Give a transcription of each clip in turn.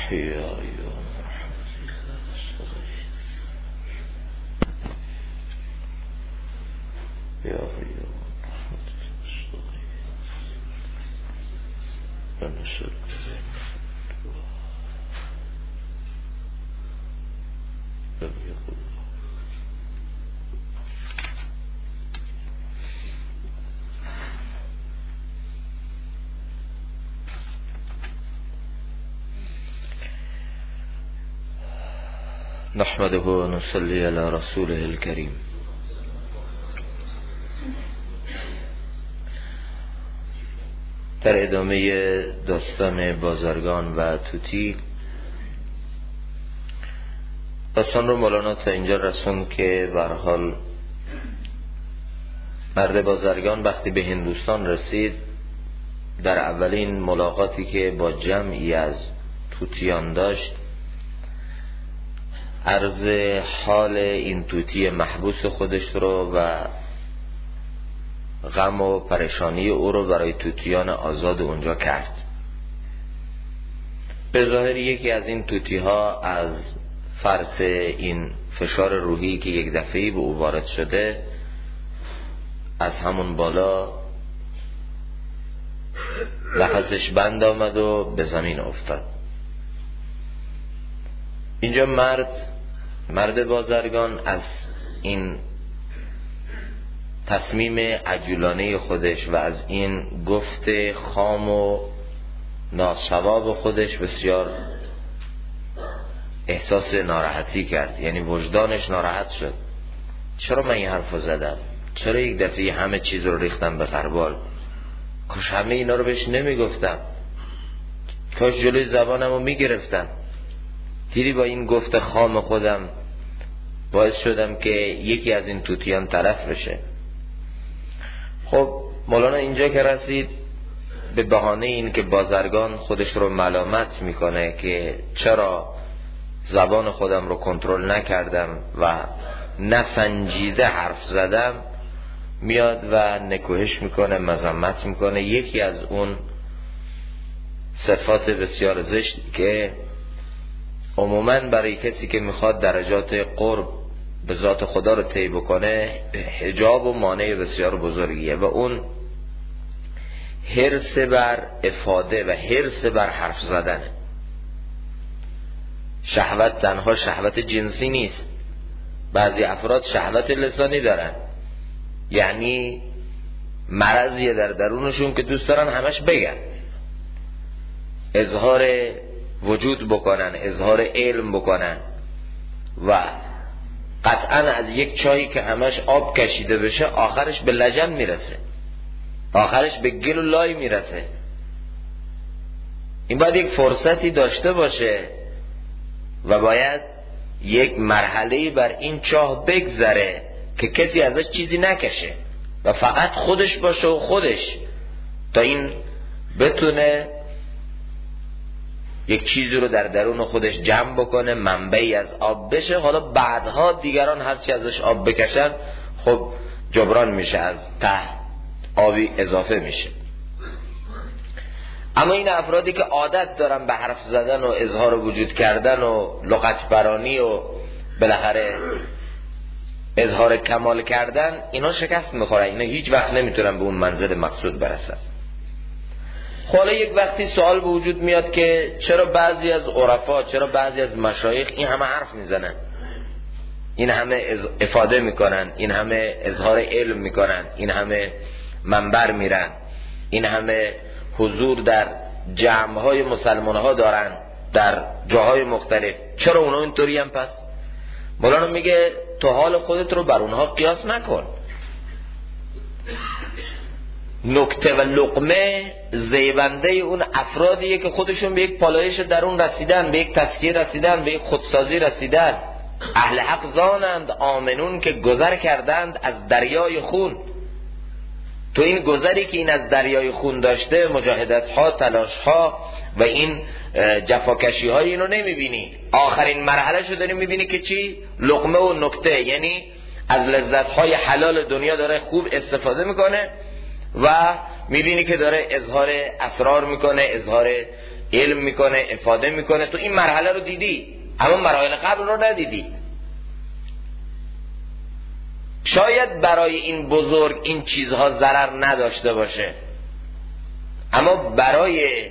نحمده و نصلي على رسوله الكريم. در ادامه داستان بازرگان و طوطی، داستان رو مولانا تا اینجا رسوند که به هر حال مرد بازرگان وقتی به هندوستان رسید، در اولین ملاقاتی که با جمعی از طوطیان داشت، عرض حال این طوطی محبوس خودش رو و غم و پریشانی او رو برای طوطیان آزاد اونجا کرد. به ظاهر یکی از این طوطی ها از فرط این فشار روحی که یک دفعه‌ای به او وارد شده، از همون بالا نفسش بند آمد و به زمین افتاد. اینجا مرد بازرگان از این تصمیم عجولانه خودش و از این گفت خام و ناصواب خودش بسیار احساس ناراحتی کرد. یعنی وجدانش ناراحت شد. چرا من این حرف رو زدم؟ چرا یک دفعه همه چیز رو ریختم به غربال؟ کاش همه اینا رو بهش نمیگفتم، کاش جلوی زبانم رو میگرفتم. دیدی با این گفت خام خودم باعث شدم که یکی از این طوطیان تلف بشه. خب مولانا اینجا که رسید، به بهانه این که بازرگان خودش رو ملامت میکنه که چرا زبان خودم رو کنترل نکردم و نسنجیده حرف زدم، میاد و نکوهش میکنه، مذمت میکنه. یکی از اون صفات بسیار زشت که عموماً برای کسی که میخواد درجات قرب به ذات خدا رو طی بکنه، حجاب و مانع بسیار بزرگیه، و اون حرص بر افاده و حرص بر حرف زدنه. شهوت تنها شهوت جنسی نیست، بعضی افراد شهوت لسانی دارن، یعنی مرضیه در درونشون که دوست دارن همش بگن، اظهار وجود بکنن، اظهار علم بکنن، و قطعا از یک چایی که همش آب کشیده بشه آخرش به لجن میرسه، آخرش به گل و لای میرسه. این باید یک فرصتی داشته باشه و باید یک مرحله‌ای بر این چاه بگذره که کسی ازش چیزی نکشه و فقط خودش باشه و خودش، تا این بتونه یک چیزی رو در درون خودش جمع بکنه، منبعی از آب بشه. حالا بعدها دیگران هر چی ازش آب بکشن خب جبران میشه، از ته آبی اضافه میشه. اما این افرادی که عادت دارن به حرف زدن و اظهار وجود کردن و لغت برانی و بالاخره اظهار کمال کردن، اینا شکست میخورن، اینا هیچ وقت نمیتونن به اون منزل مقصود برسن. حالا یک وقتی سوال به وجود میاد که چرا بعضی از عرفا، چرا بعضی از مشایخ این همه حرف میزنن، این همه افاده میکنن، این همه اظهار علم میکنن، این همه منبر میرن، این همه حضور در جمعهای مسلمان ها دارن در جاهای مختلف، چرا اونا اینطوری هم؟ پس مولانا میگه تو حال خودت رو بر اونها قیاس نکن. نکته و لقمه زیبنده اون افرادیه که خودشون به یک پالایش درون رسیدن، به یک تزکیه رسیدن، به یک خودسازی رسیدن. اهل حق زانند آمنون که گذر کردند از دریای خون. تو این گذری که این از دریای خون داشته، مجاهدت ها، تلاش ها و این جفاکشی های، اینو نمیبینی. آخرین مرحله شو داری میبینی که چی؟ لقمه و نکته، یعنی از لذت های حلال دنیا داره خوب استفاده میکنه و میبینی که داره اظهار اسرار میکنه، اظهار علم میکنه، افاده میکنه. تو این مرحله رو دیدی اما مراحل قبل رو ندیدی. شاید برای این بزرگ این چیزها ضرر نداشته باشه، اما برای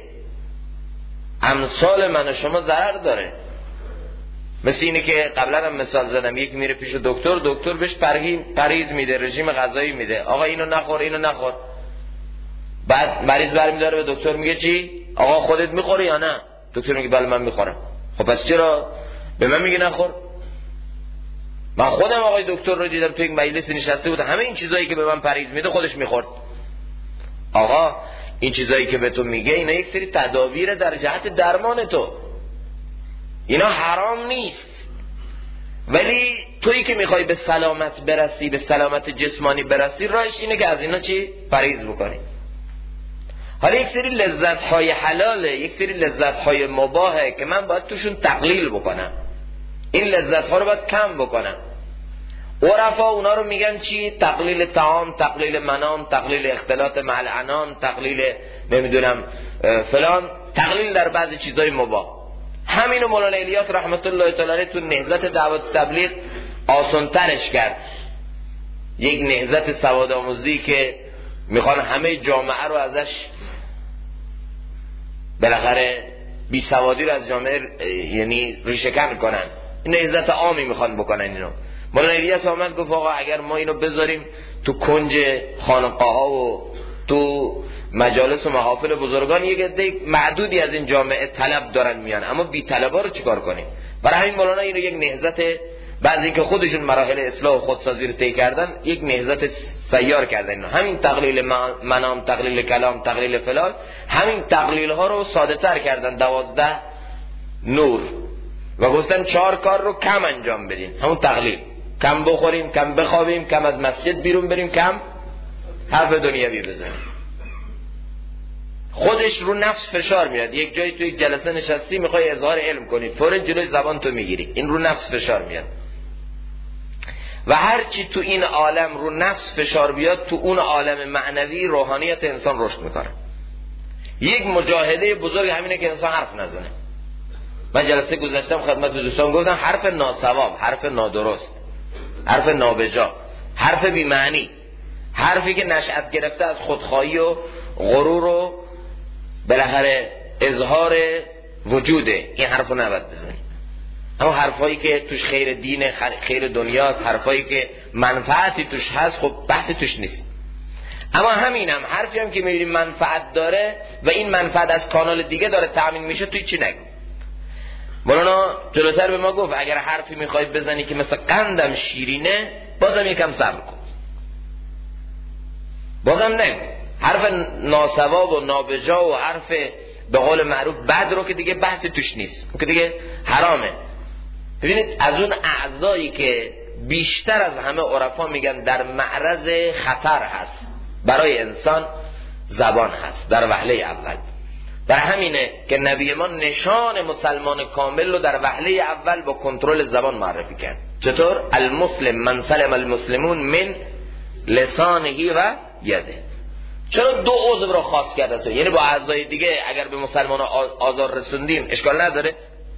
امثال من و شما ضرر داره. مثل اینه که قبلا هم مثال زدم، یکی میره پیش دکتر بهش پرهیز میده، رژیم غذایی میده، آقا اینو نخور اینو نخور. بعد مریض برمیداره به دکتر میگه چی؟ آقا خودت میخوری یا نه؟ دکتر میگه بله من میخورم. خب پس چرا به من میگه نخور؟ من خودم آقای دکتر رو دیدم تو یک مجلس نشسته بود، همه این چیزایی که به من پرهیز میده خودش میخورد. آقا این چیزایی که به تو میگه اینا یک سری تدابیر در جهت درمان تو، اینا حرام نیست، ولی تویی که میخوای به سلامت برسی، به سلامت جسمانی برسی، راهش اینه که از اینا چی؟ پرهیز بکنی. حالا یک سری لذت‌های حلاله، یک سری لذت‌های مباهه که من باید توشون تقلیل بکنم، این لذت‌ها رو باید کم بکنم. عرفا اونا رو میگن چی؟ تقلیل طعام، تقلیل منام، تقلیل اختلاط مع العنان، تقلیل نمیدونم فلان، تقلیل در بعضی چیزای مباه. همینو مولانا الیاس رحمت الله تعالی علیه تو نهضت دعوت تبلیغ آسان‌ترش کرد. یک نهضت سوادآموزی که میخوان همه جامعه رو ازش بالاخره بی سوادی رو از جامعه یعنی ریشه‌کن کنن، این نهضت عامی میخوان بکنن. اینو مولانا الیاس آمد گفت آقا اگر ما اینو بذاریم تو کنج خانقاه‌ها و تو مجالس و محافل بزرگان، یک عده معدودی از این جامعه طلب دارن میان، اما بی طلبا رو چیکار کنیم؟ برای همین مولانا اینو یک نهضت، بعضی که خودشون مراحل اصلاح و خودسازی رو طی کردن، یک نهضت سیار کردن. اینو همین تقلیل منام، تقلیل کلام، تقلیل فلان، همین تقلیل ها رو ساده تر کردن، 12 نور، و گفتن 4 کار رو کم انجام بدین. همون تقلیل، کم بخوریم، کم بخوابیم، کم از مسجد بیرون بریم، کم حرف دنیوی بزنیم. خودش رو نفس فشار میاد. یک جایی تو یک جلسه نشستی میخوای اظهار علم کنی، فوراً جلوی زبان تو میگیری، این رو نفس فشار میاد. و هر چی تو این عالم رو نفس فشار بیاد، تو اون عالم معنوی روحانیت انسان رشد میکنه. یک مجاهده بزرگ همینه که انسان حرف نزنه. من جلسه گذاشتم خدمت دوستان گفتم حرف ناسواب، حرف نادرست، حرف نابجا، حرف بی معنی، حرفی که نشأت گرفته از خودخواهی و غرور و بالاخره اظهار وجوده، این حرفو نباید بزنی. اما حرفایی که توش خیر دین، خیر دنیاست، حرفایی که منفعتی توش هست، خب بحثی توش نیست. اما همینم حرفی هم که میبینیم منفعت داره و این منفعت از کانال دیگه داره تامین میشه، توی چی نگو. مولانا جلوتر به ما گفت اگر حرفی میخوای بزنی که مثل قندم شیرینه، بازم یکم صبر کن، بازم نگو. حرف ناسواب و نابجا و حرف به قول معروف بد رو که دیگه بحثی توش نیست، که دیگه حرامه. ببینید از اون اعضایی که بیشتر از همه عرفا میگن در معرض خطر هست برای انسان، زبان هست در وهله اول. در همینه که نبی ما نشان مسلمان کامل رو در وهله اول با کنترل زبان معرفی کرد. چطور؟ المسلم من سلم المسلمون من لسانه و یده. چرا 2 عضو رو خاص کرده تو؟ یعنی با اعضای دیگه اگر به مسلمان آزار رسوندیم اشکال نداره؟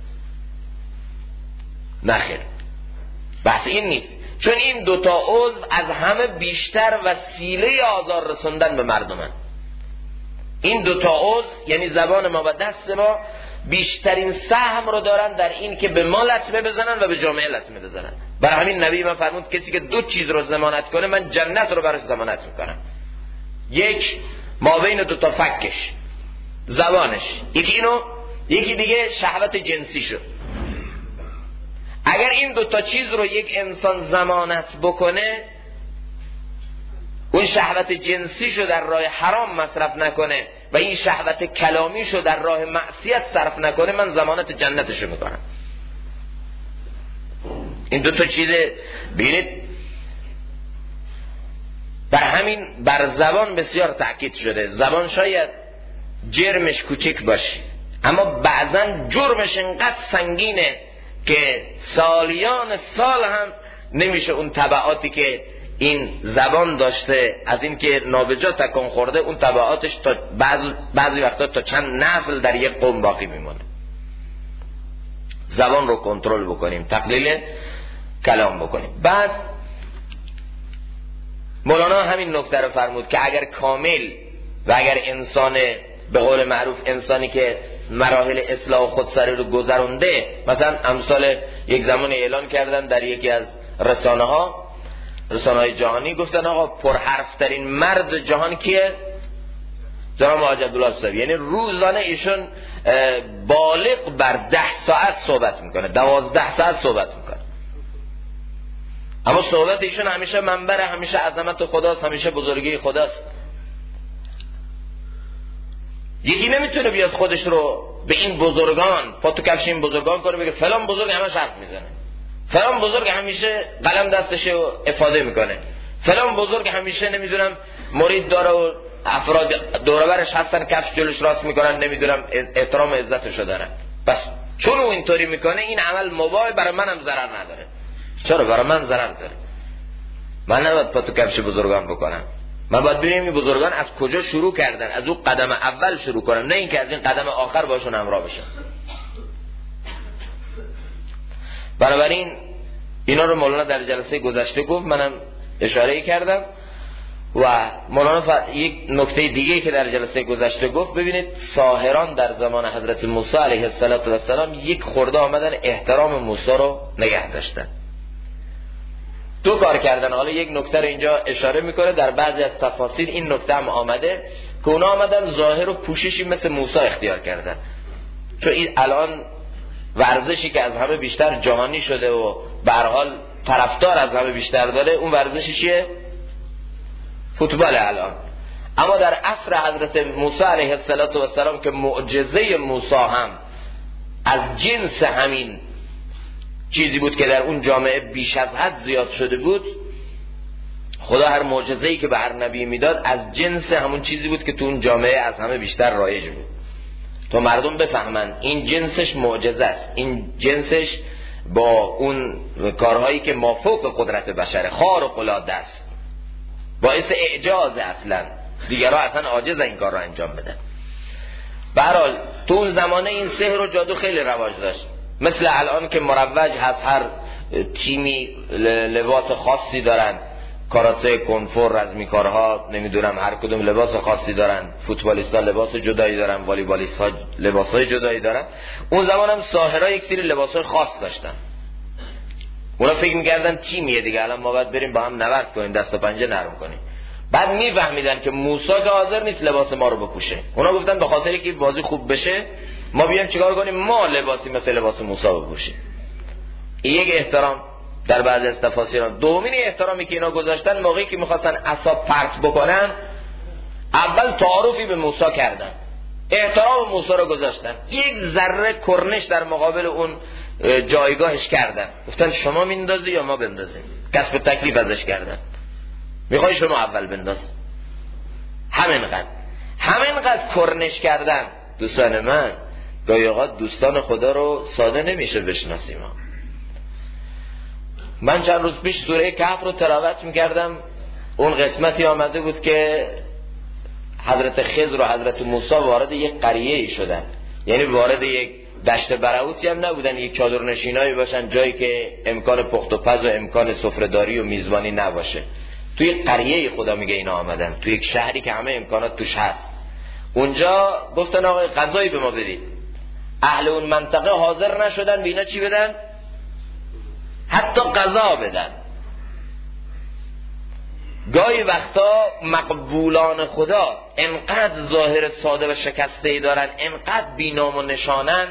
نخیر، بحث این نیست، چون این 2 تا عضو از همه بیشتر وسیله آزار رسوندن به مردمن. این 2 تا عضو یعنی زبان ما و دست ما بیشترین سهم رو دارن در این که به ما لطمه بزنن و به جامعه لطمه بزنن. برای همین نبی من فرمود کسی که 2 چیز رو ضمانت کنه من جنت رو براش ضمانت میکنم. یک، ما بین 2 تا فکش، زبانش، یکی دیگه شهوت جنسی شد. اگر این 2 تا چیز رو یک انسان ضمانت بکنه، اون شهوت جنسی شو در راه حرام مصرف نکنه و این شهوت کلامی شو در راه معصیت صرف نکنه، من ضمانت جنتشو میکنم. این 2 تا چیز ببینید، بر همین بر زبان بسیار تأکید شده. زبان شاید جرمش کوچک باشه، اما بعضا جرمش انقدر سنگینه که سالیان سال هم نمیشه اون تبعاتی که این زبان داشته، از این که نابجا تکان خورده، اون تبعاتش تا بعضی وقتا تا چند نسل در یک قوم باقی میمونه. زبان رو کنترل بکنیم، تقلیل کلام بکنیم. بعد مولانا همین نکته رو فرمود که اگر کامل و اگر انسان به قول معروف انسانی که مراحل اصلاح و خودسری رو گذرونده، مثلا امثال یک زمان اعلان کردن در یکی از رسانه‌های جهانی، گفتن آقا پرحرف ترین مرد جهان کیه؟ جناب حاج عبدالله صاحب. یعنی روزانه ایشون بالغ بر 10 ساعت صحبت میکنه، 12 ساعت صحبت میکنه، اما صحبت ایشون همیشه منبر، همیشه عظمت خداست، همیشه بزرگی خداست. یکی نمیتونه بیاد خودش رو به این بزرگان، پا تو کفش این بزرگان کنه، بگه فلان بزرگ همش حرف میزنه، فلان بزرگ همیشه قلم دستشه و افاده میکنه، فلان بزرگ همیشه نمیدونم مرید داره و افراد دوربرش هستن کفش جلوش راست میکنن، نمیدونم احترام و عزتشو دارن. بس چون او اینطوری میکنه این عمل مباح، برای منم ضرر نداره. چرا؟ برای من ضرر داره. من نباید پا تو کفش بزرگان بکنم. من باید ببینم این بزرگان از کجا شروع کردن، از اون قدم اول شروع کنم، نه اینکه از این قدم آخر باشون همراه بشم. بنابراین اینا رو مولانا در جلسه گذشته گفت، منم اشاره کردم. و مولانا یک نکته دیگه که در جلسه گذشته گفت، ببینید ساحران در زمان حضرت موسی علیه السلام یک خورده آمدن احترام موسی رو نگه داشتن. دو کار کردن. حالا یک نکته رو اینجا اشاره میکنه، در بعضی از تفاسیر این نکته هم آمده که اونا آمدن ظاهر و پوششی مثل موسی اختیار کردن. چون این الان ورزشی که از همه بیشتر جهانی شده و به هر حال طرفدار از همه بیشتر داره، اون ورزشی چیه؟ فوتبال الان. اما در عصر حضرت موسی علیه السلام که معجزه موسی هم از جنس همین چیزی بود که در اون جامعه بیش از حد زیاد شده بود، خدا هر معجزه‌ای که به هر نبی میداد از جنس همون چیزی بود که تو اون جامعه از همه بیشتر رایج بود، تا مردم بفهمن این جنسش معجزه است، این جنسش با اون کارهایی که مافوق قدرت بشره، خارق العاده است، باعث اعجاز، اصلا دیگرها اصلا عاجز این کار رو انجام بدن. به هر حال تو اون زمانه این سحر و جادو خیلی رواج داشت، مثل الان که مروج هست، هر تیمی لباس خاصی دارن، کاراته، کنفور، رزمیکارها نمیدونم هر کدوم لباس خاصی دارن، فوتبالیستا لباس جدایی دارن، والیبالیستا لباسای جدایی دارن. اون زمان هم ساحرها یک سری لباسای خاص داشتن. اونا فکر میکردن تیمیه دیگه، الان ما باید بریم با هم نبرد کنیم، دست و پنجه نرم کنیم. بعد میفهمیدن که موسی که حاضر نیست لباس ما رو بپوشه، اونا گفتن به خاطر که بازی خوب بشه ما بیایم چیکار کنیم، ما لباسی مثل لباس موسی بپوشیم. این یک احترام در بعضی از تفاسیر. دومین احترامی که اینا گذاشتن، موقعی که میخواستن عصا پرت بکنن، اول تعارفی به موسی کردن، احترام موسی رو گذاشتن، یک ذره کرنش در مقابل اون جایگاهش کردن، گفتن شما میندازی یا ما بندازیم، کسب تکلیف ازش کردن، میخوای شما اول بنداز. همینقدر کرنش کردن. دوستان من، گاهی اوقات دوستان خدا رو ساده نمیشه بشناسیم. من چند روز پیش سوره کهف رو تلاوت میکردم، اون قسمتی آمده بود که حضرت خضر و حضرت موسی وارد یک قریه‌ای شدن، یعنی وارد یک دشت برهوتی هم نبودن، یک چادرنشینایی باشن، جایی که امکان پخت و پز و امکان سفره‌داری و میزبانی نباشه. توی یک قریه‌ای خدا میگه اینا آمدن، توی یک شهری که همه امکانات توش هست. اونجا گفتن آقا غذایی به ما بدید. اهل اون منطقه حاضر نشدن به اینا چی بدن؟ حتی غذا بدن. گاهی وقتا مقبولان خدا انقدر ظاهر ساده و شکسته‌ای دارن، انقدر بی‌نام و نشانن،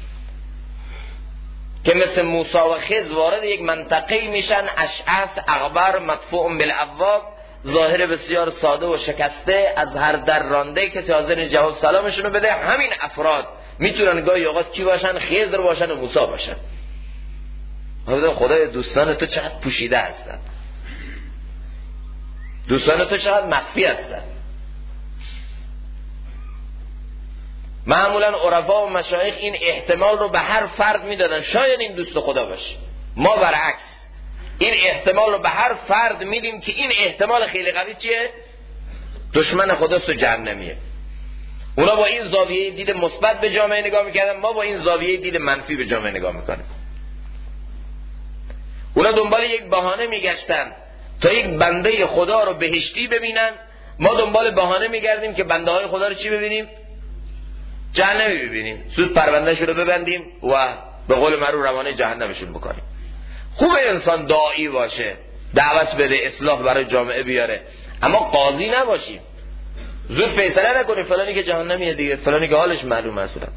که مثل موسی و خضر وارد یک منطقه میشن، اشعث اغبر مدفوع بالابواب، ظاهر بسیار ساده و شکسته، از هر در رانده کسی حاضر جواب سلامشونو بده. همین افراد میتونن گاهی اوقات کی باشن؟ خضر باشن و موسی باشن. خدای دوستان تو چقدر پوشیده هستن، دوستان تو چقدر مخفی هستن. معمولا عرفا و مشایخ این احتمال رو به هر فرد میدادن، شاید این دوست خدا باشه. ما برعکس، این احتمال رو به هر فرد میدیم که این احتمال خیلی قوی چیه؟ دشمن خداست و جهنمیه. اونا با این زاویه دید مثبت به جامعه نگاه میکردن، ما با این زاویه دید منفی به جامعه نگاه میکنیم. اونا دنبال یک بهانه میگشتن تا یک بنده خدا رو بهشتی ببینن، ما دنبال بهانه میگردیم که بنده های خدا رو چی ببینیم؟ جهنمی ببینیم، زود پروندهشون رو ببندیم و به قول معروف روانه جهنمشون بکنیم. خوبه انسان داعی باشه، دعوت بده، اصلاح برای جامعه بیاره، اما قاضی نباشیم. زود فیصله نکنیم فلانی که جهنمیه دیگه، فلانی که حالش معلومه اصلا.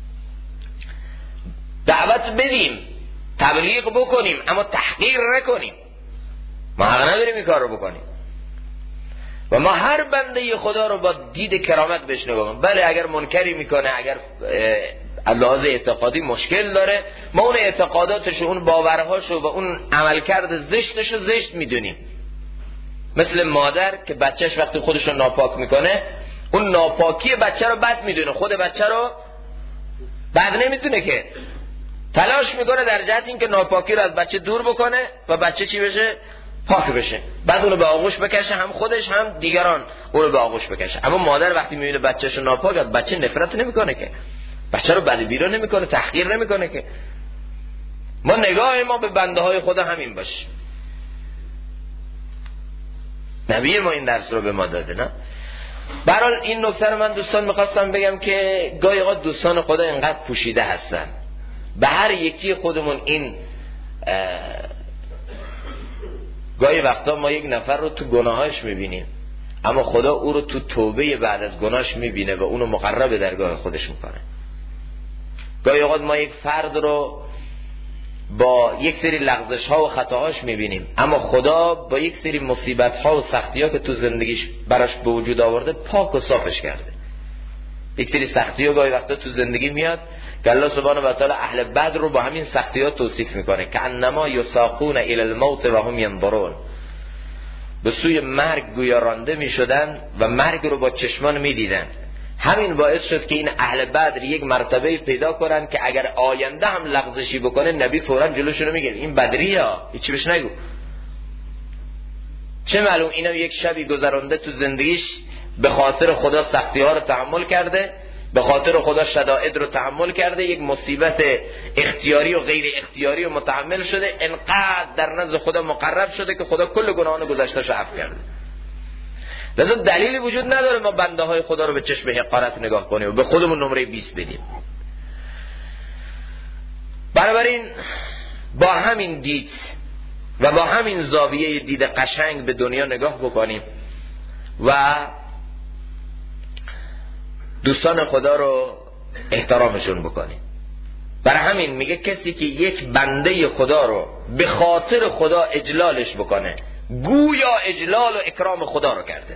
دعوت بدیم، تبلیغ بکنیم، اما تحقیر نکنیم. ما حق نداریم این کار رو بکنیم و ما هر بنده خدا رو با دید کرامت بهش نگاه کنیم. بله اگر منکری میکنه، اگر از لحاظ اعتقادی مشکل داره، ما اون اعتقاداتش و اون باورهاشو و اون عملکرد زشتشو زشت میدونیم. مثل مادر که بچهش وقتی خودشو ناپاک میکنه، اون ناپاکی بچه رو بد میدونه، خود بچه رو بد نمیدونه، که تلاش میکنه در جهت این که ناپاکی رو از بچه دور بکنه و بچه چی بشه؟ پاک بشه. بعد اونو به آغوش بکشه، هم خودش هم دیگران اونو به آغوش بکشه. اما مادر وقتی میبینه بچهش ناپاک، از بچه نفرت نمیکنه، که بچه رو بدبیرا نمیکنه، تحقیر نمیکنه. که ما نگاه ما به بنده های خدا همین باشه. نبی ما این درس رو به ما داده. نه به هر حال این نکته رو من دوستان میخواستم بگم که گاهی اوقات دوستان خدا اینقدر پوشیده هستن، به هر یکی خودمون این گاهی وقتا ما یک نفر رو تو گناهاش میبینیم، اما خدا او رو تو توبه بعد از گناهش میبینه و اونو مقرب درگاه خودش میکنه. گاهی اوقات ما یک فرد رو با یک سری لغزش ها و خطاهاش میبینیم، اما خدا با یک سری مصیبت ها و سختی ها که تو زندگیش براش به وجود آورده پاک و صافش کرده. یک سری سختی ها گاهی وقتا تو زندگی میاد که الله سبحانه و تعالی اهل بدر رو با همین سختی ها توصیف میکنه که انما یساقون الی الموت و هم ینظرون، به سوی مرگ گویا رانده میشدن و مرگ رو با چشمان میدیدن. همین باعث شد که این اهل بدر یک مرتبه پیدا کنن که اگر آینده هم لغزشی بکنه نبی فوراً جلوشون رو میگه این بدری ها، هیچی بهش نگو. چه معلوم اینا یک شبی گذرانده تو زندگیش به خاطر خدا سختی ها رو تحمل کرده، به خاطر خدا شدائد رو تحمل کرده، یک مصیبت اختیاری و غیر اختیاری رو متحمل شده، انقدر در نزد خدا مقرب شده که خدا کل گناهان گذشته‌اش رو عفو کرده. لذا دلیلی وجود نداره ما بنده های خدا رو به چشم حقارت نگاه کنیم و به خودمون نمره 20 بدیم. بنابراین با همین دید و با همین زاویه دید قشنگ به دنیا نگاه بکنیم و دوستان خدا رو احترامشون بکنیم. برای همین میگه کسی که یک بنده خدا رو به خاطر خدا اجلالش بکنه، گویا اجلال و اکرام خدا رو کرده.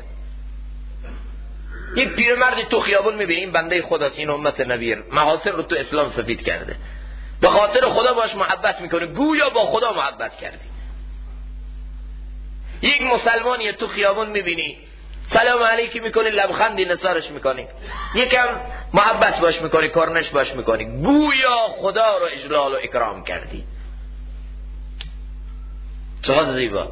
یک پیرمردی تو خیابون میبینیم بنده خداست، این امت نبی محاصر رو تو اسلام سفید کرده، به خاطر خدا باش محبت میکنه، گویا با خدا محبت کردی. یک مسلمانی تو خیابون میبینی سلام علیکی میکنی، لبخندی نثارش میکنی، یکم محبت باش میکنی، کارنش باش میکنی، گویا خدا رو اجلال و اکرام کردی. چقدر زیبا.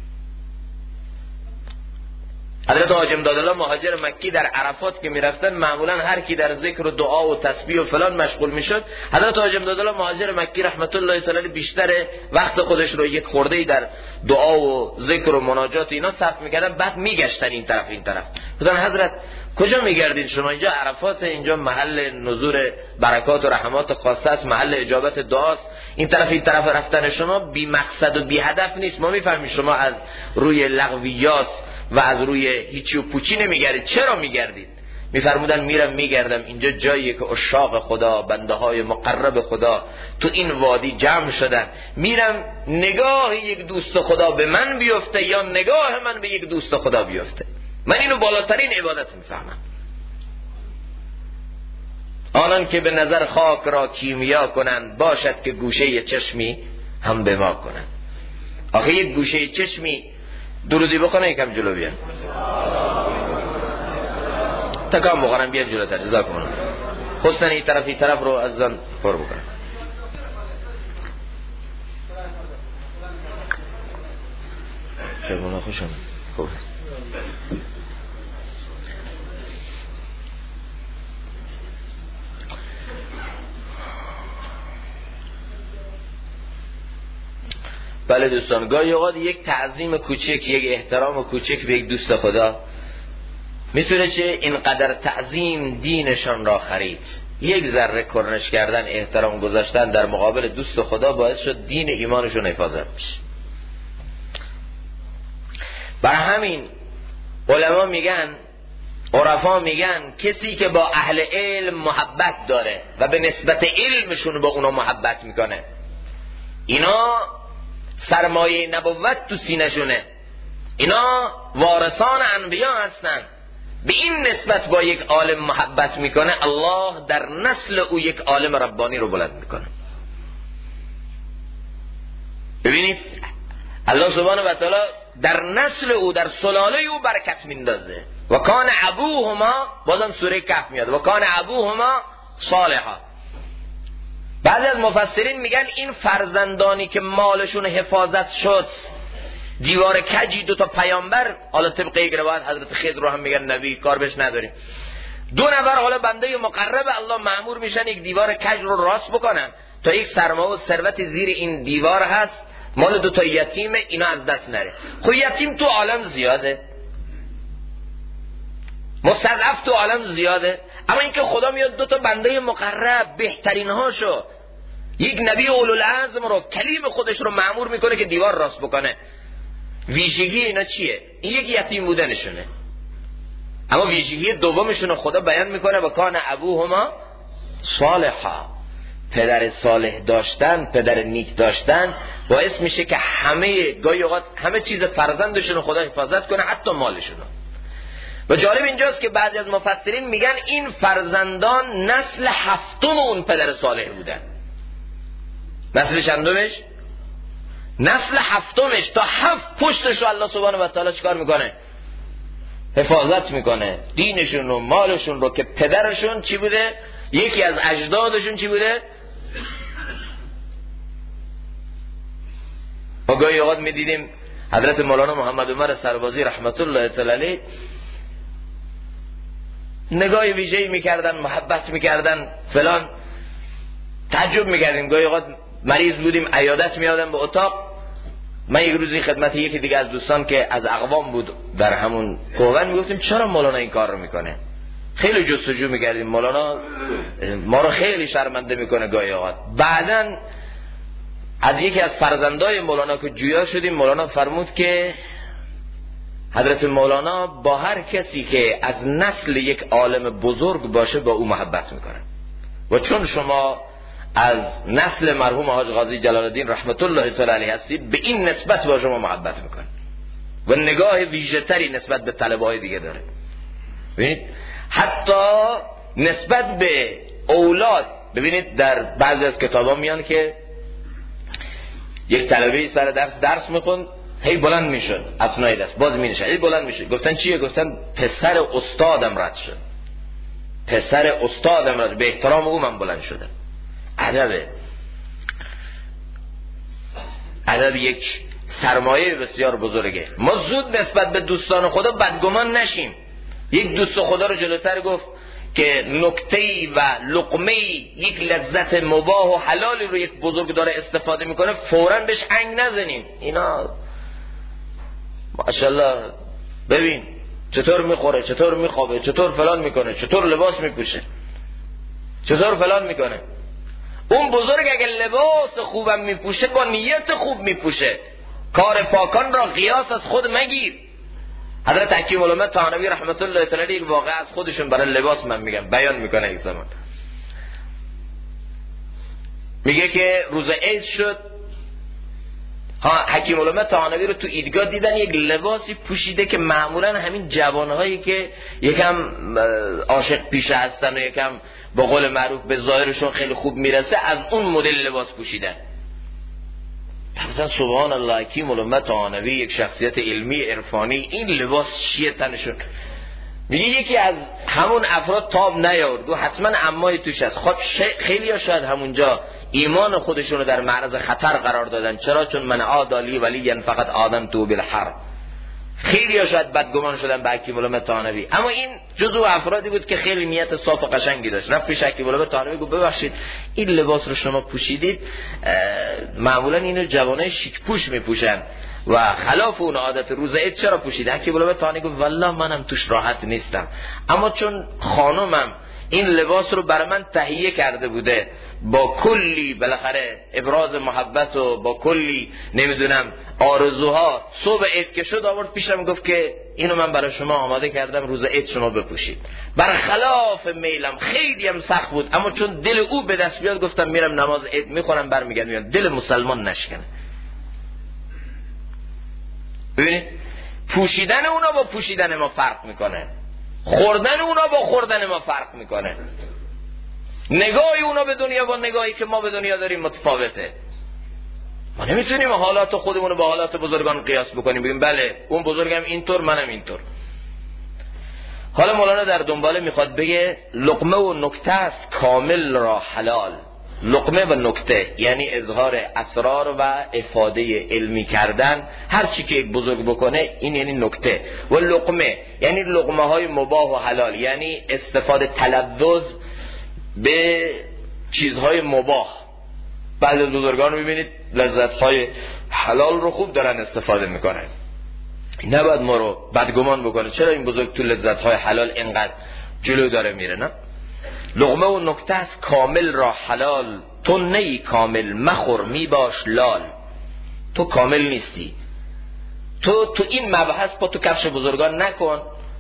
حضرت حاجی امدادالله مهاجر مکی در عرفات که میرفتن، معمولا هر کی در ذکر و دعا و تسبیح و فلان مشغول میشد، حضرت حاجی امدادالله مهاجر مکی رحمت الله تعالی بیشتر وقت خودش رو یک خرده‌ای در دعا و ذکر و مناجات اینا صرف میکردن، بعد میگشتن این طرف این طرف. گفتن حضرت کجا میگردین شما؟ اینجا عرفات، اینجا محل نزول برکات و رحمات خاصه است، محل اجابت دعاست. این طرف رفتن شما بی مقصد و بی هدف نیست. ما میفهمیم شما از روی لغویات و از روی هیچی و پوچی نمیگردید. چرا میگردید؟ میفرمودن میگردم اینجا جاییه که عشاق خدا، بنده های مقرب خدا تو این وادی جمع شدن، میرم نگاه یک دوست خدا به من بیفته یا نگاه من به یک دوست خدا بیفته. من اینو بالاترین عبادت میفهمم. آنان که به نظر خاک را کیمیا کنند، باشد که گوشه چشمی هم به ما کنند. آخه یک گوشه چشمی درودی بکنه یکم جلو بیان، تکام بخورم بیان جلوتر. جزاکم الله. خصوصا این طرف رو از زن پر بکنم. کرمونا خوشم خوب. بله دوستان، گاهی اوقات یک تعظیم کوچک، یک احترام کوچک به یک دوست خدا میتونه چه اینقدر تعظیم دینشان را خرید. یک ذره کرنش کردن، احترام گذاشتن در مقابل دوست خدا باعث شد دین ایمانشون حفاظت بشه. برای همین علما میگن، عرفا میگن کسی که با اهل علم محبت داره و به نسبت علمشون با اونا محبت میکنه، اینا سرمایه نبوت تو سینه‌شونه، اینا وارثان انبیا هستن. به این نسبت با یک عالم محبت میکنه، الله در نسل او یک عالم ربانی رو بلند میکنه. ببینید الله سبحانه و تعالی در نسل او، در سلاله او برکت میندازه. و کان ابوهما، بازم سوره کهف میاد، و کان ابوهما صالحا. بعضی از مفسرین میگن این فرزندانی که مالشون حفاظت شد، دیوار کجی، دو تا پیامبر، حالا طبق یک روایت حضرت خضر رو هم میگن نبی، کار بهش نداریم، دو نفر حالا بنده مقرب الله مأمور میشن یک دیوار کج رو راست بکنن تا یک سرمایه و ثروت زیر این دیوار هست، مال دو تا یتیمه، اینا از دست نره. خب یتیم تو عالم زیاده، مستضعف تو عالم زیاده، اما اینکه خدا میاد دو تا بنده مقرب بهترین هاشو، یک نبی اولوالعزم رو، کلیم خودش رو مأمور میکنه که دیوار راست بکنه. ویژگی اینا چیه؟ این یک یتیم بودنشونه، اما ویژگی دومشون خدا بیان میکنه و کان ابوهما صالحا. پدر صالح داشتن، پدر نیک داشتن باعث میشه که گاهی اوقات همه چیز فرزندشون خدا حفاظت کنه، حتی مالشون. و جالب اینجاست که بعضی از مفسرین میگن این فرزندان نسل هفتم اون پدر صالح بودن. نسل چندمش؟ نسل هفتمش. تا 7 پشتش رو الله سبحانه و تعالی چیکار میکنه؟ حفاظت میکنه، دینشون و مالشون رو، که پدرشون چی بوده؟ یکی از اجدادشون چی بوده؟ ما گاهی اوقات میدیدیم حضرت مولانا محمد عمر سربازی رحمت الله تعالی علیه نگاه ویژه‌ای میکردن، محبت میکردن فلان، تعجب میکردیم. گاهی اوقات مریض بودیم، عیادت میادم به اتاق. من یک روزی خدمت یکی دیگه از دوستان که از اقوام بود در همون کوهن میگفتیم چرا مولانا این کار رو میکنه؟ خیلی جستجو میکردیم، مولانا ما رو خیلی شرمنده میکنه گاهی اوقات. بعدن از یکی از فرزندای مولانا که جویا شدیم، مولانا فرمود که حضرت مولانا با هر کسی که از نسل یک عالم بزرگ باشه با او محبت میکنه، و چون شما از نسل مرحوم حاج قاضی جلال الدین رحمت الله تعالی علیه هستید، به این نسبت با شما محبت میکنه و نگاه ویژه تری نسبت به طلبه های دیگه داره. ببینید حتی نسبت به اولاد، ببینید در بعضی از کتابا میان که یک طلبه سر درس میخوند، هی بلند میشد، اثنای درس باز مینشد، هی بلند میشد. گفتن چیه؟ گفتن پسر استادم رد شد، پسر استادم رد، به احترام او من بلند شدم. ادب یک سرمایه بسیار بزرگه. ما زود نسبت به دوستان خدا بدگمان نشیم. یک دوست خدا رو جلوتر گفت که نکته‌ای و لقمه‌ای، یک لذت مباح و حلالی رو یک بزرگ داره استفاده میکنه، فوراً بهش انگ نزنیم. اینا ماشاءالله ببین چطور میخوره، چطور میخوابه، چطور فلان میکنه، چطور لباس میپوشه، چطور فلان میکنه. اون بزرگ اگه لباس خوبم میپوشه با نیت خوب میپوشه. کار پاکان را قیاس از خود مگیر. حضرت حکیم علامه طحاوی رحمت الله تعالی علیه یک واقعه از خودشون برای لباس من میگم بیان میکنه. یک زمان میگه که روز عید شد، حکیم علامه طحاوی رو تو عیدگاه دیدن یک لباسی پوشیده که معمولا همین جوانهایی که یکم عاشق پیشه هستن و یکم با قول معروف به ظاهرشون خیلی خوب میرسه، از اون مدل لباس پوشیدن. مثلا سبحان الله، حکیم علامه طحاوی یک شخصیت علمی عرفانی، این لباس چیه تنشون؟ میگه یکی از همون افراد تاب نیاورد، گفت حتما عمای توش هست. خب خیلی ها شاید همونجا ایمان خودشون رو در معرض خطر قرار دادن. چرا؟ چون من عادلی ولی فقط آدم تو بالحرب، خیلی ها شاید بدگمان شدن به حکیم العلماء طحاوی، اما این جزو افرادی بود که خیلی نیت صاف و قشنگی داشت. رفت پیش حکیم العلماء طحاوی گفت ببخشید این لباس رو شما پوشیدید، معمولا اینو جوانای شیک پوش میپوشن و خلاف اون عادت روز عید چرا پوشید؟ حکیم العلماء طحاوی گفت والله منم توش راحت نیستم، اما چون خانمم این لباس رو برای من تهیه کرده بوده با کلی بالاخره ابراز محبت و با کلی نمیدونم آرزوها، صبح عید که شد آورد پیشم گفت که اینو من برای شما آماده کردم روز عید شما بپوشید. برخلاف میلم خیلی هم سخت بود، اما چون دل او به دست بیاد گفتم میرم نماز عید میخونم برمیگردم. دل مسلمان نشکنه. ببینید پوشیدن اونا با پوشیدن ما فرق میکنه، خوردن اونا با خوردن ما فرق میکنه، نگاه اونا به دنیا با نگاهی که ما به دنیا داریم متفاوته. ما نمیتونیم حالات خودمون رو با حالات بزرگان قیاس بکنیم بگیم بله اون بزرگم اینطور منم اینطور. حالا مولانا در دنباله میخواد بگه لقمه و نکته است کامل را حلال. لقمه و نکته یعنی اظهار اسرار و افاده علمی کردن، هر چی که یک بزرگ بکنه این یعنی نکته. و لقمه یعنی لقمه های مباح و حلال، یعنی استفاده تلذذ به چیزهای مباح. بعضی از بزرگان رو ببینید لذت‌های حلال رو خوب دارن استفاده میکنن. نباید ما رو بدگمان بکنه چرا این بزرگ تو لذت‌های حلال اینقدر جلو داره میره. نه، لقمه و نکته است کامل را حلال، تو نی کامل مخور می باش لال. تو کامل نیستی، تو این مبحث با تو کفش بزرگان نکن،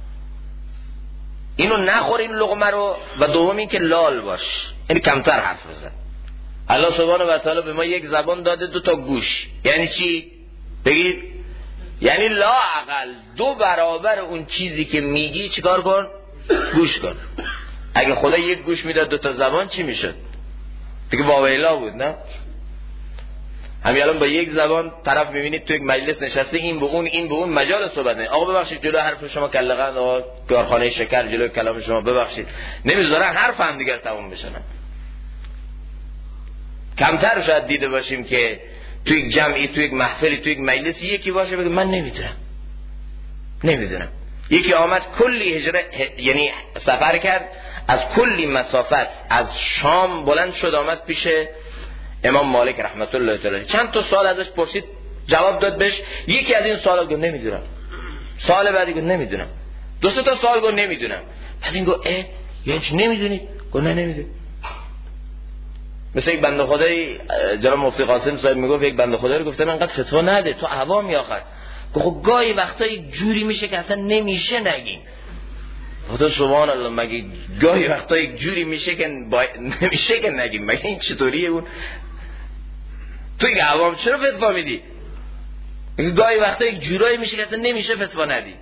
اینو نخور این لقمه رو. و دوم این که لال باش، یعنی کمتر حرف بزن. الله سبحانه و تعالی به ما یک زبان داده 2 گوش. یعنی چی؟ بگید یعنی لا اقل 2 برابر اون چیزی که میگی چیکار کن؟ گوش کن. اگه خدا 1 گوش میداد 2 زبان چی میشد؟ دیگه واویلا بود. نه همین الان با 1 زبان طرف میبینید تو یک مجلس نشسته این به اون مجال صحبت نه. آقا ببخشید جلو حرف شما کلغن، آقا کارخانه شکر جلو کلام شما ببخشید، نمیذارن حرف هم دیگر تموم بشنن. کمتر شاید دیده باشیم که تو یک جمعی، تو یک محفلی، تو یک مجلسی یکی باشه بگه من نمیدونم. یکی آمد کلی یعنی سفر کرد از کلی مسافت از شام بلند شد آمد پیش امام مالک رحمت الله تعالی. چند تا سوال ازش پرسید جواب داد بهش. یکی از این سوالا گفت نمیدونم، سوال بعدی گفت نمیدونم، 2 تا سوال گفت نمیدونم. بعد این گفت یعنی چی نمیدونی؟ گفت نه نمیدونم. مثل یک بنده خدایی جناب مفتی قاسم صاحب میگفت یک بنده خدایی رو گفتن انقدر فتوا نده تو عوامی آخر. گفت گاهی وقتا یک جوری میشه که اصلا نمیشه نگیم. خدا سبحان الله مگه گاهی وقتا یک جوری میشه که نمیشه که نگیم؟ مگه این چطوریه؟ اون تو یک عوام چرا فتوا میدی؟ گاهی وقتا یک جورایی میشه که اصلا نمیشه فتوا ندی.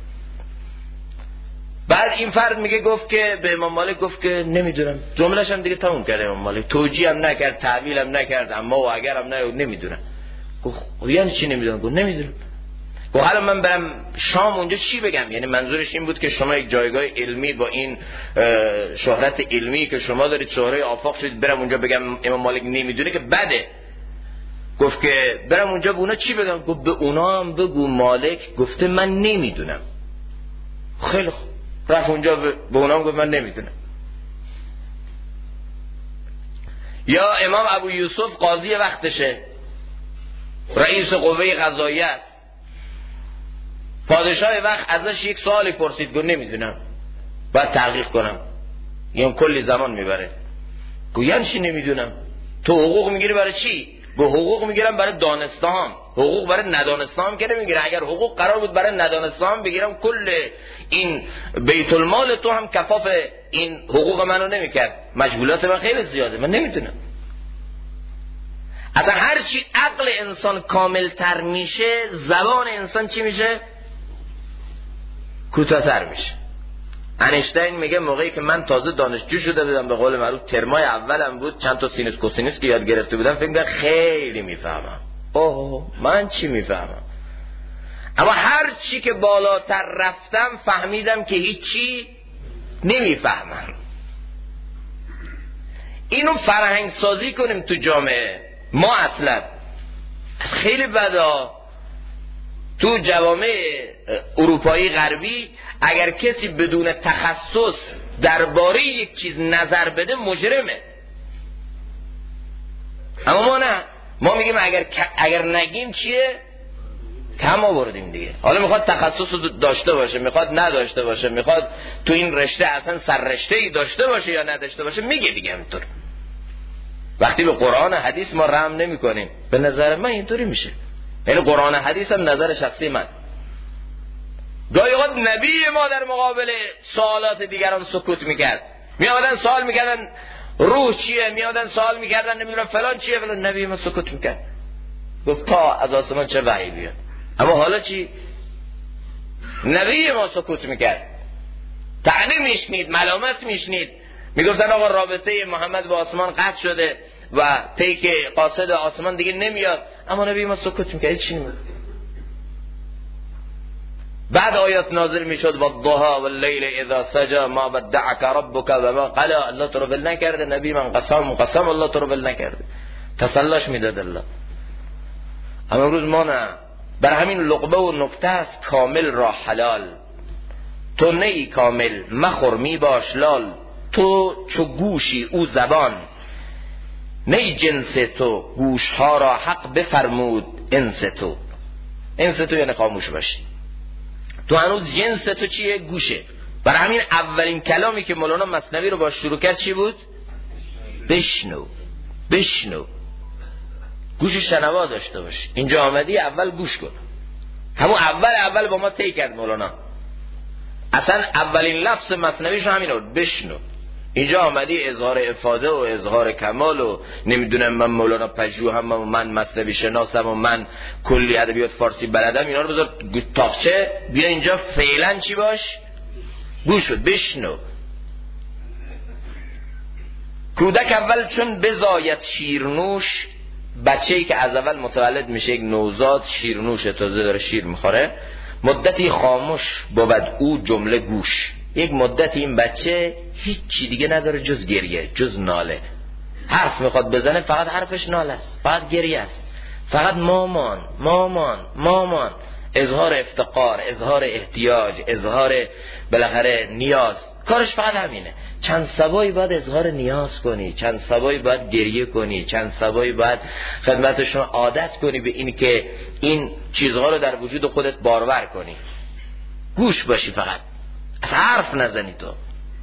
بعد این فرد میگه گفت که به امام مالک گفت که نمیدونم. جمله‌ش هم دیگه تموم کرد امام مالک، توجیه هم نکرد، تعویل هم نکرد، اما و اگر هم نمیدونم. گفت یعنی چی نمیدونم؟ گفت نمیدونم. گفت حالا من برم شام اونجا چی بگم؟ یعنی منظورش این بود که شما یک جایگاه علمی با این شهرت علمی که شما دارید، شهره آفاق شدید، برم اونجا بگم امام مالک نمیدونه که بده. گفت که برم اونجا به اونا چی بگم؟ گفت به اونا هم بگو مالک گفته من نمیدونم. خیلی خوب، رفت اونجا به اونا هم گفت من نمیدونم. یا امام ابو یوسف قاضی وقتشه، رئیس قوه قضاییه است، پادشاه وقت ازش یک سوالی پرسید گفت نمیدونم، باید تحقیق کنم، یعنی کلی زمان میبره. گفت یعنی چی نمیدونم؟ تو حقوق میگیری برای چی؟ گفت حقوق میگیرم برای دانستان، حقوق برای ندانستان که نمیگیرم. اگر حقوق قرار بود برای ندانستان بگیرم کل این بیت المال تو هم کفاف این حقوق منو نمیکرد. مشغولات من خیلی زیاده، من نمیتونم. اصلا هرچی عقل انسان کامل تر میشه زبان انسان چی میشه؟ کوتاه‌تر میشه. انیشتین میگه موقعی که من تازه دانشجو شده بودم، به قول معروف ترمای اولم بود، چند تا سینوس کوسینوس که یاد گرفته بودم، فکر می‌کردم خیلی میفهمم. اوه من چی میفهمم؟ اما هر چی که بالاتر رفتم فهمیدم که هیچی نمیفهمم. اینو فرهنگ سازی کنیم تو جامعه. ما اصلا خیلی بدا تو جوامع اروپایی غربی اگر کسی بدون تخصص درباره یک چیز نظر بده مجرمه. اما ما نه، ما میگیم اگر نگیم چیه؟ کم آوردیم دیگه. حالا میخواد تخصص رو داشته باشه، میخواد نداشته باشه، میخواد تو این رشته اصلا سررشته‌ای داشته باشه یا نداشته باشه، میگه دیگه همینطور. وقتی به قرآن و حدیث ما رحم نمی کنیم، به نظر من اینطوری میشه. یعنی قرآن و حدیث هم نظر شخصی من. گاهی اوقات نبی ما در مقابل سوالات دیگران سکوت میکرد. میآمدن سوال میکردن روح چیه، میآمدن سوال میکردن نمیدونم فلان چیه، فلان. نبی ما سکوت میکرد، گفت تا از آسمان چه وحی بیاد. اما حالا چی؟ نبی ما سکوت میکرد، طعنه میشنید، ملامت میشنید، میگفتن آقا رابطه محمد با آسمان قطع شده و پیک قاصد آسمان دیگه نمیاد. اما نبی ما سکوت میکرد، چی نمیاد. بعد آیات نازل میشد والضحى واللیل اذا سجى ما ودعك ربك وما قلى. الله تو رو ول نکرده، نبی من قسم الله تو رو ول نکرده، تسلاش میداد الله. اما امروز ما نه. بر همین لقمه و نکته است کامل را حلال. تو نی کامل مخور می باش لال. تو چو گوشی او زبان، نی جنس تو گوشها را حق بفرمود انس تو. انس تو یعنی خاموش باشی. تو هنوز جنس تو چیه؟ گوشه. برای همین اولین کلامی که مولانا مثنوی رو با شروع کرد چی بود؟ بشنو. بشنو، گوش شنوا داشته باش. اینجا آمدی اول گوش کن. همون اول با ما طی کرد مولانا. اصلا اولین لفظ مثنویش همینه، بشنو. اینجا آمدی اظهار افاده و اظهار کمال و نمیدونم من مولانا پژوهم و من مثنوی شناسم و من کلی ادبیات فارسی بلدم، اینا رو بذار تاقچه، بیا اینجا فعلا چی باش؟ گوش کن، بشنو. کودک اول چون بزاید شیرنوش، بچه‌ای که از اول متولد میشه یک نوزاد شیرنوش، تازه داره شیر میخوره، مدتی خاموش بود او جمله گوش. یک مدتی این بچه هیچ چی دیگه نداره جز گریه، جز ناله. حرف میخواد بزنه فقط حرفش ناله است، فقط گریه است، فقط مامان مامان مامان. اظهار افتقار، اظهار احتیاج، اظهار بالاخره نیاز، کارش فقط همینه. چند سبایی باید اظهار نیاز کنی، چند سبایی باید گریه کنی، چند سبایی باید خدمت شما عادت کنی به این که این چیزها رو در وجود خودت بارور کنی. گوش باشی، فقط از حرف نزنی. تو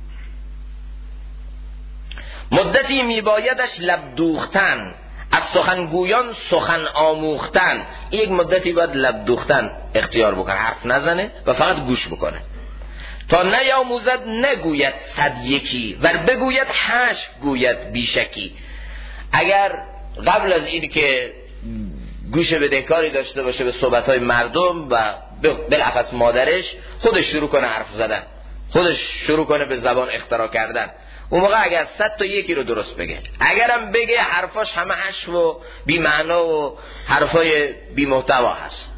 مدتی میبایدش لب دوختن، از سخنگویان سخن آموختن. یک مدتی باید لب دوختن اختیار بکنه، حرف نزنه و فقط گوش بکنه. تا نیاموزد نگوید صد یکی، ور بگوید هشت گوید بیشکی. اگر قبل از این که گوش بدهکاری داشته باشه به صحبتهای مردم و بالاخص مادرش، خودش شروع کنه حرف زدن، خودش شروع کنه به زبان اختراع کردن، اون موقع اگر 100 تا یکی رو درست بگه، اگرم بگه حرفاش همه حشو و بی معنا و حرفای بی محتوا هست.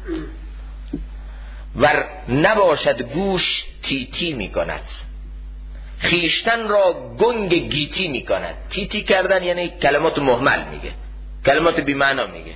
ور نباشد گوش تیتی می کند، خیشتن را گنگ گیتی می کند. تیتی کردن یعنی کلمات مهمل میگه، کلمات بی معنا میگه،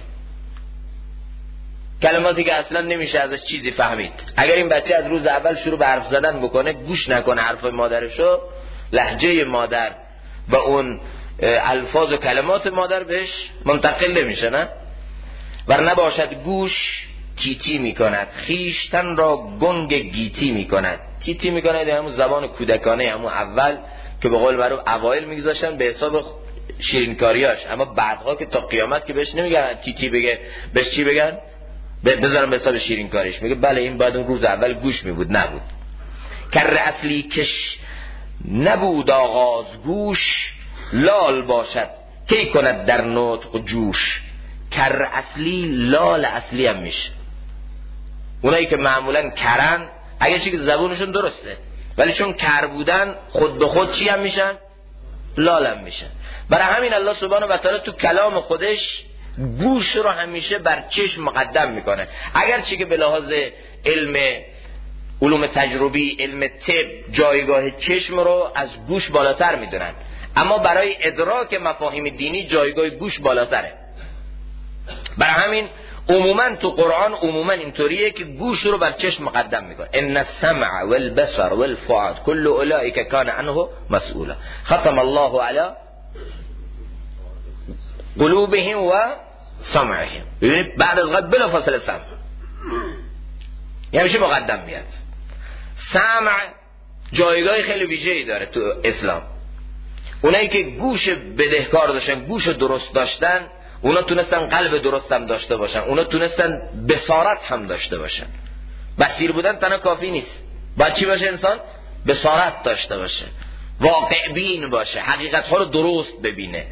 کلماتی که اصلا نمیشه ازش چیزی فهمید. اگر این بچه از روز اول شروع به حرف زدن بکنه، گوش نکنه حرفای مادرشو، لهجه مادر و اون الفاظ و کلمات مادر بهش منتقل نمیشه، نه؟ ور نباشد گوش تیتی میکند، خیشتن را گنگ گیتی میکند. تیتی میکند همون زبان کودکانه، همون اول که به قول معروف اوایل میگذاشتن به حساب شیرینکاریاش، اما بعدها که تا قیامت که بهش نمیگن تیتی بگه، بهش چی بگن؟ بذارم به حساب شیرینکاریش. میگه بله این بعد اون روز اول گوش میبود، نبود. کر اصلی کش نبود آغاز گوش، لال باشد کی کند در نطق جوش. کر اصلی لال اصلی هم میشه. اونایی که معمولا کرن، اگه چی که زبونشون درسته ولی چون کر بودن خود به خود چی هم میشن؟ لال هم میشن. برای همین الله سبحانه و تعالی تو کلام خودش گوش رو همیشه بر چشم مقدم میکنه. اگر چی که به لحاظ علم علوم تجربی، علم طب، جایگاه چشم رو از گوش بالاتر میدونن، اما برای ادراک مفاهیم دینی جایگاه گوش بالاتره. برای همین عموما تو قرآن عموما اینطوریه که گوش رو بر چشم مقدم میکنه. ان السمع والبصر والفؤاد كل اولئک کان عنه مسئولا ختم الله علی قلوبهم و سمعهم. ببینید بعد از قبل بلا فاصله سمع یعنی چه مقدم میاد. سمع جایگاه خیلی ویژه‌ای داره تو اسلام. اونایی که گوش بدهکار داشتن، گوش درست داشتن، اونا تونستن قلب درست هم داشته باشن، اونا تونستن بصارت هم داشته باشن. بصیر بودن تنها کافی نیست، باید چی باشه انسان؟ بصارت داشته باشه، واقع بین باشه، حقیقت ها رو درست ببینه.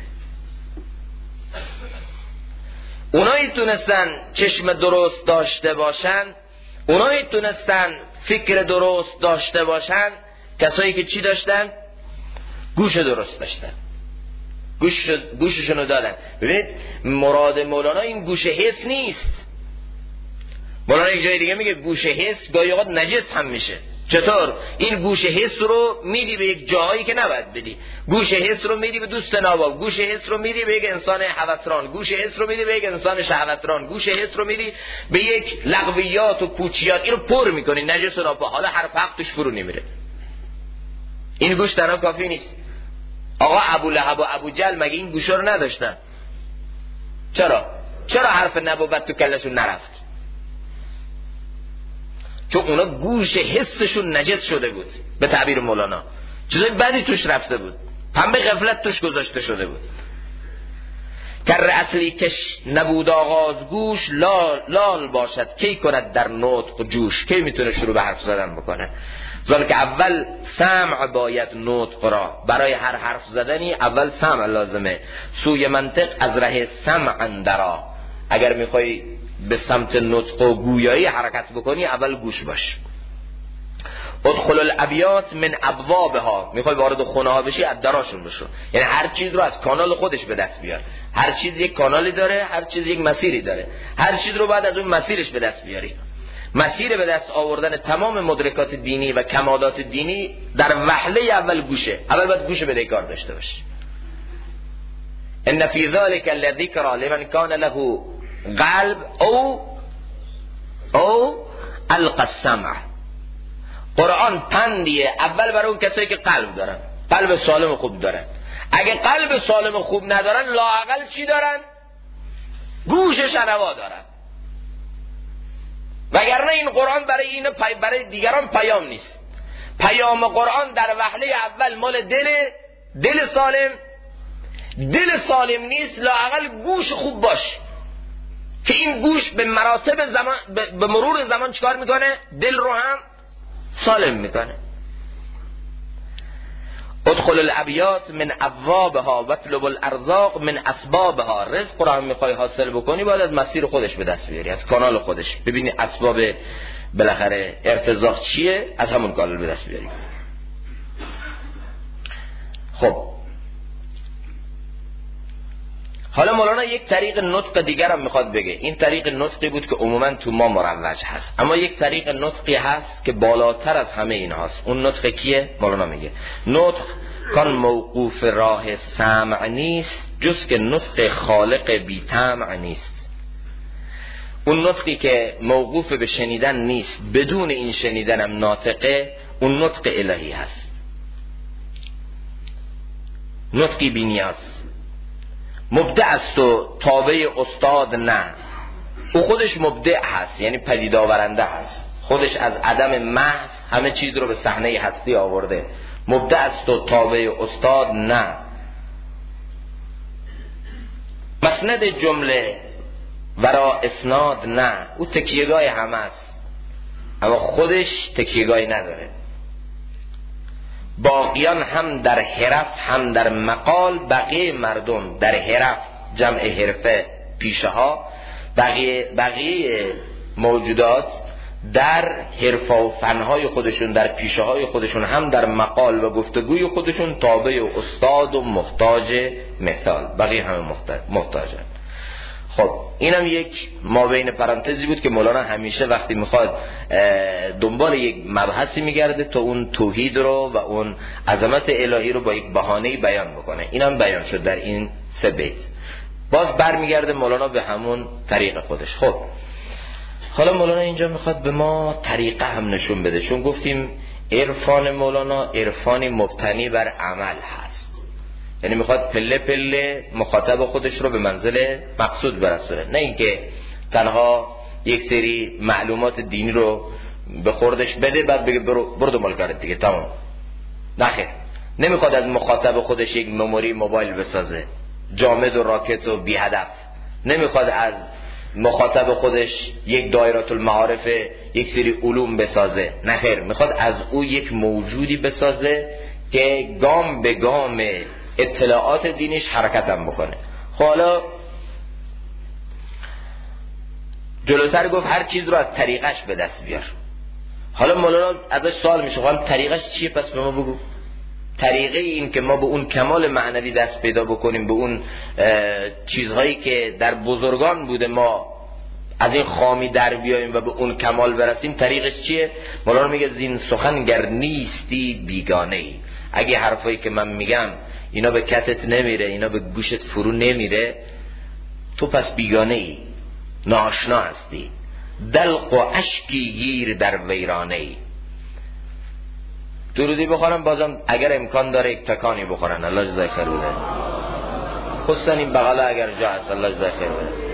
اونایی تونستن چشم درست داشته باشن، اونایی تونستن فکر درست داشته باشن، کسایی که چی داشتن؟ گوش درست داشتن، گوششونو دادن. ببینید مراد مولانا این گوش حس نیست. مولانا یک جای دیگه میگه گوش حس گاهی اوقات نجس هم میشه. چطور؟ این گوش حس رو میدی به یک جایی که نباید بدی. گوش حس رو میدی به دوست ناباب، گوش حس رو میدی به یک انسان هوسران، گوش حس رو میدی به یک انسان شهوتران، گوش حس رو میدی به یک لغویات و پوچیات. اینو پر میکنی نجس و ناپاک، حالا هر حق توش فرو نمیره. این گوش تنها کافی نیست. آقا ابو لهب و ابو جهل مگه این گوشا رو نداشتن؟ چرا حرف نبوت تو کلشون نرفت؟ چون اونا گوش حسشون نجس شده بود به تعبیر مولانا، چیزای بدی توش رفته بود، پنبه غفلت توش گذاشته شده بود. کر اصلی کش نبود آغاز گوش، لال باشد کی کند در نطق جوش. کی میتونه شروع به حرف زدن بکنه؟ زال که اول سمع باید نطق را، برای هر حرف زدنی اول سمع لازمه. سوی منطق از ره سمع اندرا، اگر میخوای به سمت نطق و گویایی حرکت بکنی اول گوش باش. ادخل الابیات من ابوابها، میخوای وارد خونه ها بشی از دراشون بشو، یعنی هر چیز رو از کانال خودش به دست بیار. هر چیز یک کانالی داره، هر چیز یک مسیری داره، هر چیز رو بعد از اون مسیرش به دست بیاری. مسیر به دست آوردن تمام مدرکات دینی و کمالات دینی در وهله اول گوشه. اول باید گوش بدهکار داشته باشی. ان فی ذلک لذکر لمن کان له قلب او القى السمع. قرآن پندیه اول برای اون کسایی که قلب دارن، قلب سالم و خوب دارن. اگه قلب سالم و خوب ندارن لااقل چی دارن؟ گوش شنوا دارن. وگرنه این قرآن برای دیگران پیام نیست. پیام قرآن در وهله اول مال دل سالم. دل سالم نیست، لااقل گوش خوب باش که این گوش به مراتب زمان، به مرور زمان چیکار میکنه؟ دل رو هم سالم میکنه. ادخل الابیات من ابوابها واطلب الارزاق من اسبابها. رزق رو هم میخوای حاصل بکنی باید از مسیر خودش به دست بیاری، از کانال خودش. ببینی اسباب بالاخره ارتزاق چیه، از همون کانال به دست بیاری. خب حالا مولانا یک طریق نطق دیگر هم میخواد بگه. این طریق نطقی بود که عموما تو ما مروج هست، اما یک طریق نطقی هست که بالاتر از همه این هست. اون نطق کیه؟ مولانا میگه نطق کان موقوف راه سمع نیست، جز که نطق خالق بی طمع نیست. اون نطقی که موقوف به شنیدن نیست، بدون این شنیدن هم ناطقه، اون نطق الهی هست. نطقی بی نیاز، مبدع است و تابع استاد نه. او خودش مبدع هست، یعنی پدید آورنده هست، خودش از عدم محض همه چیز رو به صحنه هستی آورده. مبدع است و تابع استاد نه. مسند جمله ورا اسناد نه. او تکیهگاه همه است اما خودش تکیهگاهی نداره. باقیان هم در حرف هم در مقال، بقیه مردم در حرف جمع حرفه پیشه ها، بقیه موجودات در حرفه و فنهای خودشون، در پیشه های خودشون، هم در مقال و گفتگوی خودشون تابع و استاد و محتاج مثال. بقیه همه محتاجن. خب اینم یک مابین پرانتزی بود که مولانا همیشه وقتی میخواد دنبال یک مبحثی میگرده تا اون توحید رو و اون عظمت الهی رو با یک بهانه‌ای بیان بکنه. اینم بیان شد در این 3 بیت. باز برمیگرده مولانا به همون طریق خودش. خب حالا مولانا اینجا میخواد به ما طریقه هم نشون بده، چون گفتیم عرفان مولانا عرفانی مبتنی بر عمل هست، یعنی میخواد پله پله مخاطب خودش رو به منزل مقصود برسونه، نه اینکه تنها یک سری معلومات دینی رو به خوردش بده بعد بگه برو دنبال کارت دیگه تمام. نه خیر، نمیخواد از مخاطب خودش یک مموری موبایل بسازه جامد و راکت و بی هدف، نمیخواد از مخاطب خودش یک دایره المعارف یک سری علوم بسازه، نه خیر، میخواد از او یک موجودی بسازه که گام به گام اطلاعات دینش حرکت هم بکنه. حالا جلوتر گفت هر چیز رو از طریقش به دست بیار. حالا مولانا ازش سوال میشه حالا طریقش چیه؟ پس به ما بگو طریقه این که ما به اون کمال معنوی دست پیدا بکنیم، به اون چیزهایی که در بزرگان بوده ما از این خامی در بیاییم و به اون کمال برسیم، طریقش چیه؟ مولانا میگه زین سخن گر نیستی بیگانه ای. اگه حرفایی که من میگم اینا به کتت نمیره، اینا به گوشت فرو نمیره، تو پس بیگانه ای، ناآشنا هستی. دلق و اشکی گیر در ویرانه ای. درودی بخورم بازم اگر امکان داره یک تکانی بخورن، الله جزای خیر بده. خصوصا این بغلا اگر جا هست، الله جزای خیر بده.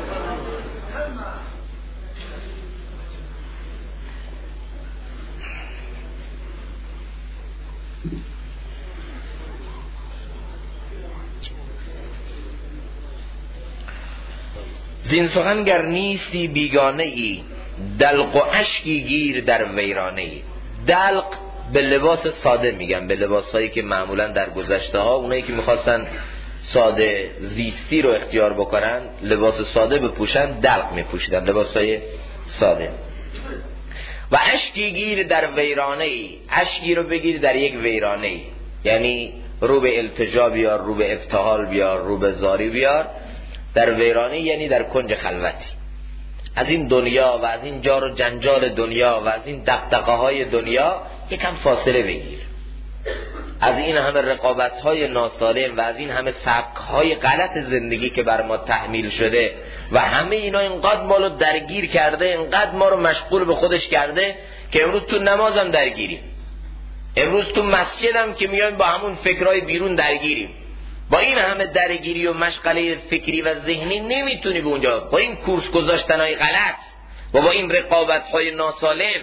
زین سخن گر نیستی بیگانه ای، دلق و اشکی گیر در ویرانه ای. دلق به لباس ساده میگن، به لباسهایی که معمولا در گذشته ها اونایی که میخواستن ساده زیستی رو اختیار بکنن لباس ساده بپوشن دلق میپوشیدن، لباسهای ساده. و اشکی گیر در ویرانه ای، اشکی رو بگیر در یک ویرانه ای، یعنی رو به التجا بیار، رو به ابتهال بیار، رو به زاری بیار. در ویرانه یعنی در کنج خلوتی، از این دنیا و از این جار و جنجال دنیا و از این دغدغه های دنیا یکم فاصله بگیر. از این همه رقابت های ناسالم و از این همه سبک های غلط زندگی که بر ما تحمیل شده و همه اینا اینقدر ما رو درگیر کرده، اینقدر ما رو مشغول به خودش کرده که امروز تو نمازم درگیریم، امروز تو مسجدم که میایم با همون فکرهای بیرون درگیریم. با این همه درگیری و مشغله فکری و ذهنی نمیتونی به اونجا، با این کورس گذاشتنهای غلط و با این رقابت‌های ناسالم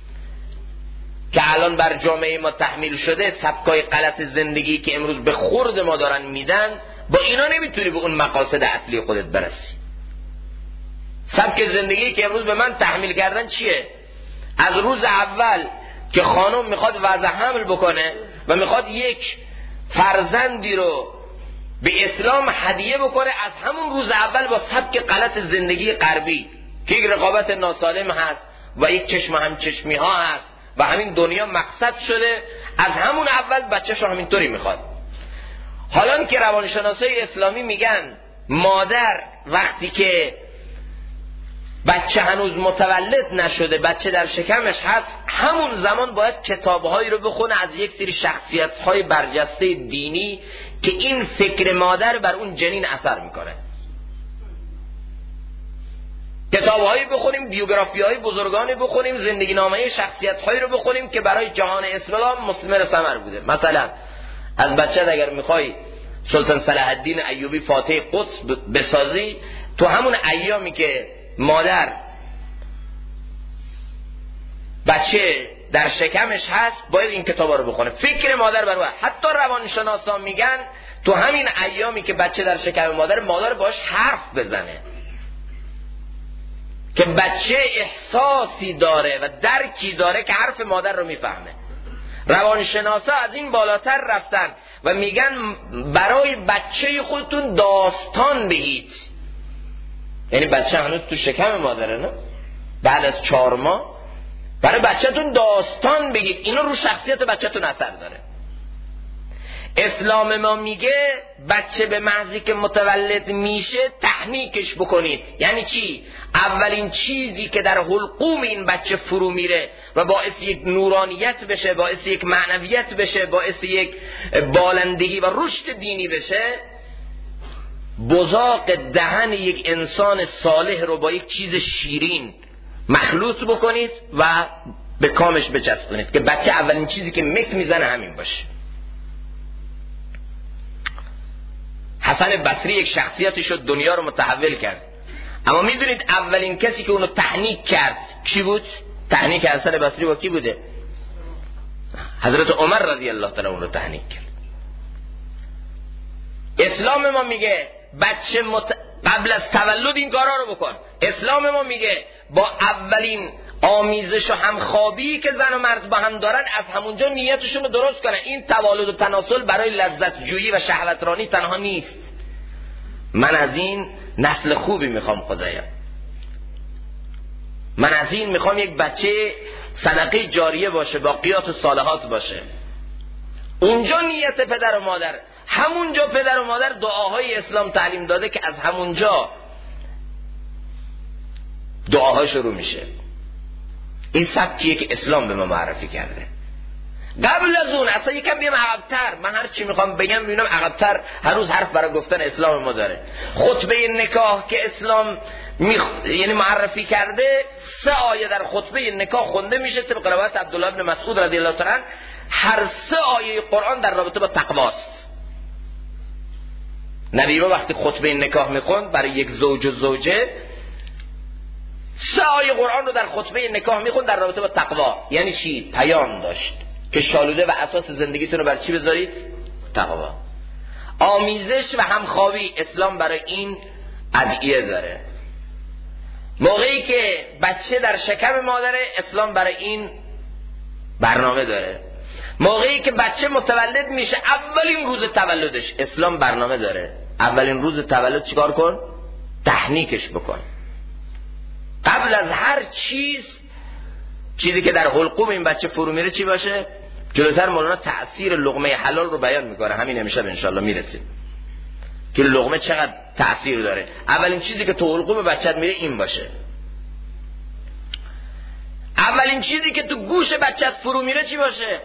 که الان بر جامعه ما تحمیل شده، سبکای غلط زندگی که امروز به خورد ما دارن میدن، با اینا نمیتونی به اون مقاصد اصلی خودت برسی. سبک زندگی که امروز به من تحمیل کردن چیه؟ از روز اول که خانم میخواد وضع حمل بکنه و میخواد یک فرزندی رو به اسلام هدیه بکنه، از همون روز اول با سبک غلط زندگی غربی که یک رقابت ناسالم هست و یک چشم هم چشمی ها هست و همین دنیا مقصد شده، از همون اول بچه‌شو همینطوری میخواد. حالا که روانشناسای اسلامی میگن مادر وقتی که بچه هنوز متولد نشده، بچه در شکمش هست، همون زمان باید کتابهایی رو بخونه از یک سری شخصیت‌های برجسته دینی که این فکر مادر بر اون جنین اثر میکنه. کتابهایی بخونیم، بیوگرافی‌های بزرگانی بخونیم، زندگی نامه شخصیت‌هایی رو بخونیم که برای جهان اسلام مثمر ثمر بوده. مثلا از بچه اگر میخوای سلطان صلاح الدین ایوبی فاتح قدس بسازی، تو همون ایامی که مادر بچه در شکمش هست باید این کتابا رو بخونه، فکر مادر بر حتی روانشناسان میگن تو همین ایامی که بچه در شکم مادر باش حرف بزنه که بچه احساسی داره و درکی داره که حرف مادر رو میفهمه. روانشناسا از این بالاتر رفتن و میگن برای بچه خودتون داستان بگید، یعنی بچه هنوز تو شکم مادره، نه بعد از 4 ماه برای بچه‌تون داستان بگید، اینا رو شخصیت بچه‌تون اثر داره. اسلام ما میگه بچه به محضی که متولد میشه تحنیکش بکنید. یعنی چی؟ اولین چیزی که در حلقوم این بچه فرو میره و باعث یک نورانیت بشه، باعث یک معنویت بشه، باعث یک بالندگی و رشد دینی بشه، بزاق دهن یک انسان صالح رو با یک چیز شیرین مخلوط بکنید و به کامش بچسبونید که بچه اولین چیزی که مک میزنه همین باشه. حسن بصری یک شخصیتی شد دنیا رو متحول کرد، اما میدونید اولین کسی که اونو تحنیک کرد کی بود؟ تحنیک حسن بصری با کی بوده؟ حضرت عمر رضی الله تعالی اون رو تحنیک کرد. اسلام ما میگه بچه قبل از تولد این کارا رو بکن. اسلام ما میگه با اولین آمیزش و همخوابی که زن و مرد با هم دارن از همونجا نیتشون رو درست کنن. این توالد و تناسل برای لذت جویی و شهوترانی تنها نیست. من از این نسل خوبی میخوام خدایا، من از این میخوام یک بچه صدقه جاریه باشه، باقیات و صالحات باشه. اونجا نیت پدر و مادر، همونجا پدر و مادر دعاهای اسلام تعلیم داده که از همونجا دعاها شروع میشه. این سبکیه که اسلام به ما معرفی کرده. قبل از اون اصلا یکم بیم عقب‌تر، من هر چی میخوام بگم ببینم عقب‌تر هنوز حرف برای گفتن اسلام ما داره. خطبه نکاح که اسلام یعنی معرفی کرده، 3 آیه در خطبه نکاح خونده میشه طبق روایت عبدالله بن مسعود رضی الله تعالی عنه. هر 3 آیه قرآن در رابطه با تقواست. نبی وقتی خطبه نکاح میخوند برای یک زوج و زوجه، 3 آیه قرآن رو در خطبه نکاح میخوند در رابطه با تقوا. یعنی چی؟ پیام داشت که شالوده و اساس زندگیتون رو بر چی بذارید؟ تقوا. آمیزش و همخوابی اسلام برای این ادعیه داره. موقعی که بچه در شکم مادره، اسلام برای این برنامه داره. موقعی که بچه متولد میشه، اولین روز تولدش، اسلام برنامه داره. اولین روز تولد چیکار کن؟ تحنیکش بکن. قبل از هر چیزی که در حلقوم این بچه فرو میره چی باشه؟ جلوتر مولانا تأثیر لقمه حلال رو بیان میکنه، همین امشب انشالله میرسیم که لقمه چقدر تأثیر داره. اولین چیزی که تو حلقوم بچت میره این باشه. اولین چیزی که تو گوش بچت فرو میره چی باشه؟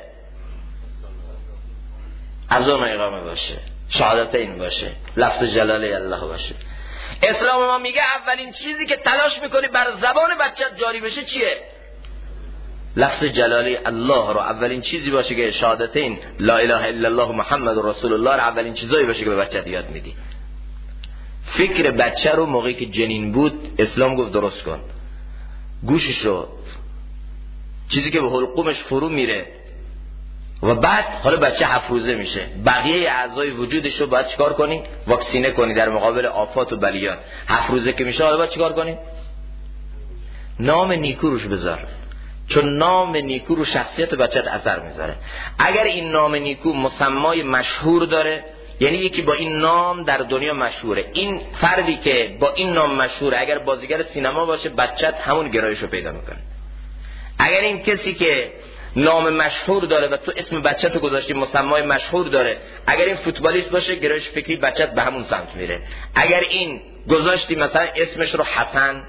اذان و اقامه باشه، شهادتین باشه، لفظ جلاله الله باشه. اسلام ما میگه اولین چیزی که تلاش میکنی بر زبان بچت جاری بشه چیه؟ لفظ جلاله الله رو اولین چیزی باشه که شهادتین لا اله الا الله محمد رسول الله رو اولین چیزایی باشه که به بچت یاد میدی. فکر بچه رو موقعی که جنین بود اسلام گفت درست کن. گوشش رو، چیزی که به حلقومش فرو میره و بعد حالا بچه 7 روزه میشه، بقیه اعضای وجودش رو باید چیکار کنی؟ واکسینه کنی در مقابل آفات و بلیات. 7 روزه که میشه حالا باید چیکار کنی؟ نام نیکو روش بذار، چون نام نیکو رو شخصیت بچت اثر میذاره. اگر این نام نیکو مسمای مشهور داره، یعنی یکی با این نام در دنیا مشهوره، این فردی که با این نام مشهوره اگر بازیگر سینما باشه، بچت همون گرایش رو پیدا میکنه. اگر این کسی که نام مشهور داره و تو اسم بچت رو گذاشتی مسمای مشهور داره، اگر این فوتبالیست باشه، گرایش فکری بچت به همون سمت میره. اگر این گذاشتی مثلا اسمش رو حسن،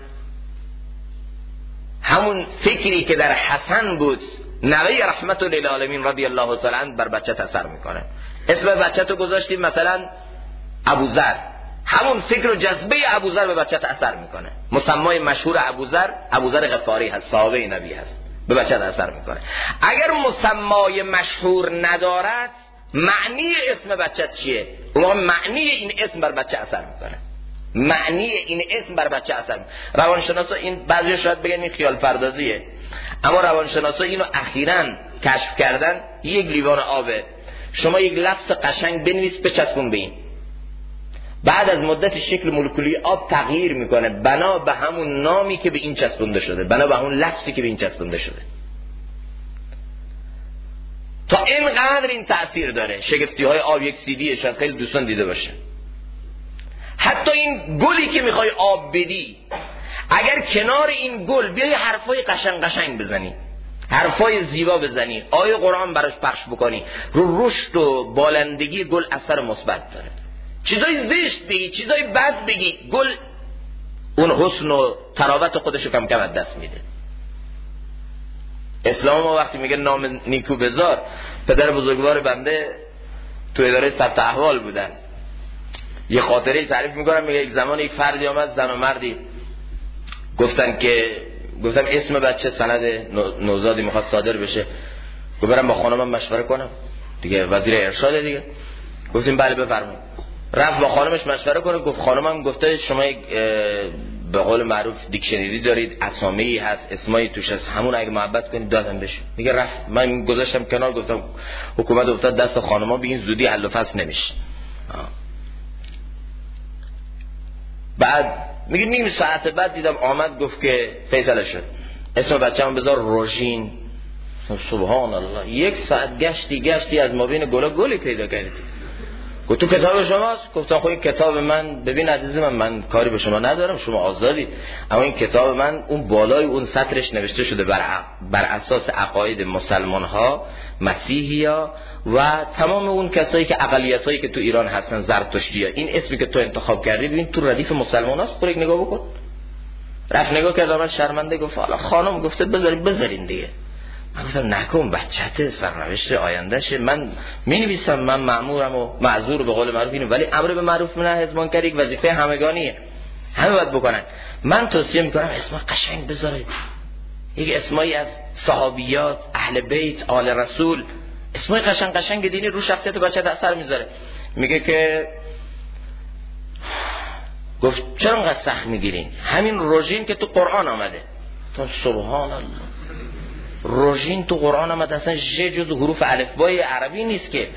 همون فکری که در حسن بود نوه رحمت للعالمین رضی الله تعالی عنه بر بچت اثر میکنه. اسم بچت رو گذاشتی مثلا ابوذر، همون فکر و جذبه ابوذر به بچت اثر میکنه. مسمای مشهور ابوذر غفاری هست، صحابه نبی هست، به بچت اثر میکنه. اگر مسمای مشهور ندارد، معنی اسم بچت چیه؟ اون معنی این اسم بر بچه اثر میکنه. معنی این اسم بر بچه اثر میکنه. روانشناسا این بعضی شاید بگن این خیال پردازیه، اما روانشناسا اینو اخیراً کشف کردن. یک لیوان آبه، شما یک لفظ قشنگ بنویس بچسبون به این، بعد از مدت شکل مولکولی آب تغییر میکنه بنا به همون نامی که به این چسبونده شده، بنا به همون لفظی که به این چسبونده شده. تا اینقدر این تأثیر داره. شگفتی های آب یک CD شاید خیلی دوستان دیده باشه. حتی این گلی که میخوای آب بدی، اگر کنار این گل بیای حرفای قشنگ بزنی، حرفای زیبا بزنی، آیه قرآن براش پخش بکنی، رو رشد و بالندگی گل اثر مثبت داره. چیزای زشت بگی، چیزای بد بگی، گل اون حسن و تراوت خودشو کم کم از دست میده. اسلام ما وقتی میگه نام نیکو بذار، پدر بزرگوار بنده تو اداره ثبت احوال بودن، یه خاطره تعریف میکنم، میگه یک زمان یک فردی آمد، زن و مردی گفتم اسم بچه سند نوزادی میخواد صادر بشه، گفت برم با خانمم مشوره کنم دیگه، وزیر ارشاد دیگه. گفتیم بله بفرمایید. رفت با خانمش مشوره کنه، گفت خانمم گفته شما به قول معروف دیکشنری دارید، اسامی هست، اسمایی توش هست، همون اگه محبت کنید دادم بشه. میگه رفت، من گذاشتم کنار، گفتم حکومت افتاد دست خانما، بگین زودی حل و فصل نمیشه. بعد میگه نیم ساعت بعد دیدم آمد، گفت که فیصله شد، اسم بچه‌مو بذار روژین. سبحان الله، یک ساعت گشتی از ما بین گلی پیدا کردید. گفت تو کتاب شماست؟ گفتم خب این کتاب من، ببین عزیز من کاری به شما ندارم، شما آزادید، اما این کتاب من اون بالای اون سطرش نوشته شده بر اساس عقاید مسلمان ها، مسیحی ها و تمام اون کسایی که اقلیتایی که تو ایران هستن، زرتشتی ها. این اسمی که تو انتخاب کردی ببین تو ردیف مسلمان هاست، خود یک نگاه بکن. رفت نگاه کرد، من شرمنده گفت حالا خانم گفته بذارین دیگه. من گفتم نکن، بچته سرنوشت آیندهشه، من می‌نویسم، من مأمورم و معذور به قول معروف اینو، ولی امر به معروف و نهی از منکر یک وظیفه همگانیه، همه باید بکنن. من توصیه میکنم اسم قشنگ بذارید، یک اسمایی از صحابیات، اهل بیت، آل رسول، اسمای قشنگ دینی رو شخصیت بچه اثر میذاره. میگه که گفت چرا انقدر سخت میگیرین؟ همین روژین که تو قرآن آمده. تو سبحان الله، روژین تو قرآن آمده، اصلا ژ جز حروف الفبای عربی نیست که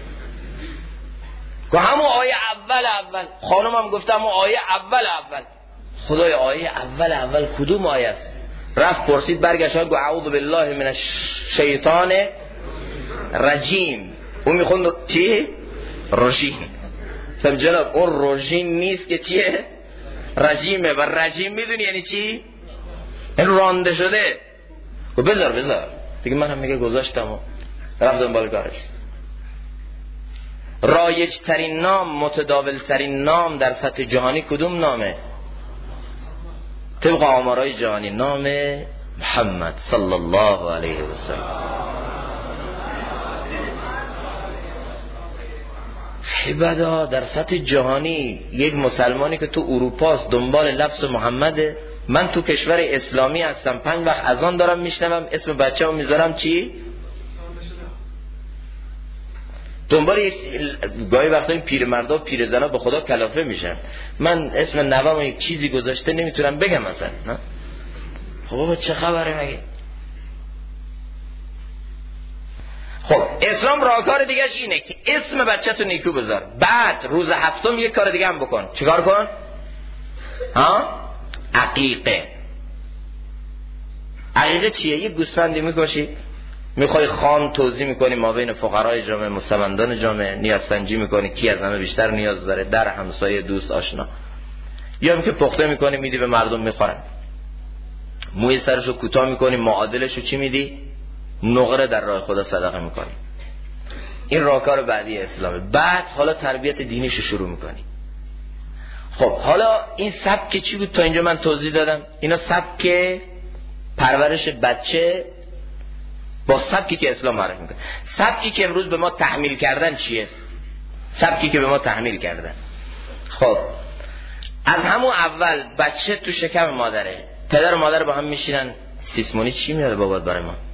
همون آیه اول خانمم گفتم همون آیه اول خدای آیه اول کدوم آیه است؟ رفت پرسید، برگشت گفت اعوذ بالله من الشیطان رجیم. اون میخوند چی؟ روژین. سم جناب اون روژین نیست که چیه؟ رجیمه. و رجیم میدونی یعنی چی؟ این رانده شده. و بذار دیگه منم میگه گذاشتم و رفتم بالا کارش. رایج ترین نام، متداول ترین نام در سطح جهانی کدوم نامه؟ طبق آمارای جهانی نام محمد صلی الله علیه و سلم. عبادا در سطح جهانی یک مسلمانی که تو اروپاست دنبال لفظ محمده. من تو کشور اسلامی هستم، 5 وقت اذان دارم میشنوم، اسم بچه‌مو میذارم چی؟ دنبال گاهی وقتا این پیرمردا و پیرزنا به خدا کلافه میشن. من اسم نوام یک چیزی گذاشته نمیتونم بگم مثلا، نه؟ خب بابا چه خبره مگه؟ خب اسلام راهکار دیگهش اینه که اسم بچه‌تو نیکو بذار، بعد روز هفتم یک کار دیگه هم بکن. چیکار کن؟ عقیقه چیه؟ یک گوسفندی میکشی، میخوای خام توزیع میکنی ما بین فقرای جامعه، مستمندان جامعه، نیاز سنجی میکنی کی از همه بیشتر نیاز داره، در همسایه، دوست، آشنا. یا اینکه پخته میکنی میدی به مردم میخورن. موی سرشو کوتاه میکنی، معادلشو چی میدی؟ نقره در راه خدا صدقه میکنی. این راهکار بعدی اسلامه. بعد حالا تربیت دینیشو شروع میکنی. خب حالا این سبک چی بود تا اینجا من توضیح دادم؟ اینا سبک پرورش بچه با سبکی که اسلام معرفی میکنه. سبکی که امروز به ما تحمیل کردن چیه؟ سبکی که به ما تحمیل کردن، خب از همون اول بچه تو شکم مادره، پدر و مادر با هم میشینن، سیسمونی چی میاره بابات برای ما؟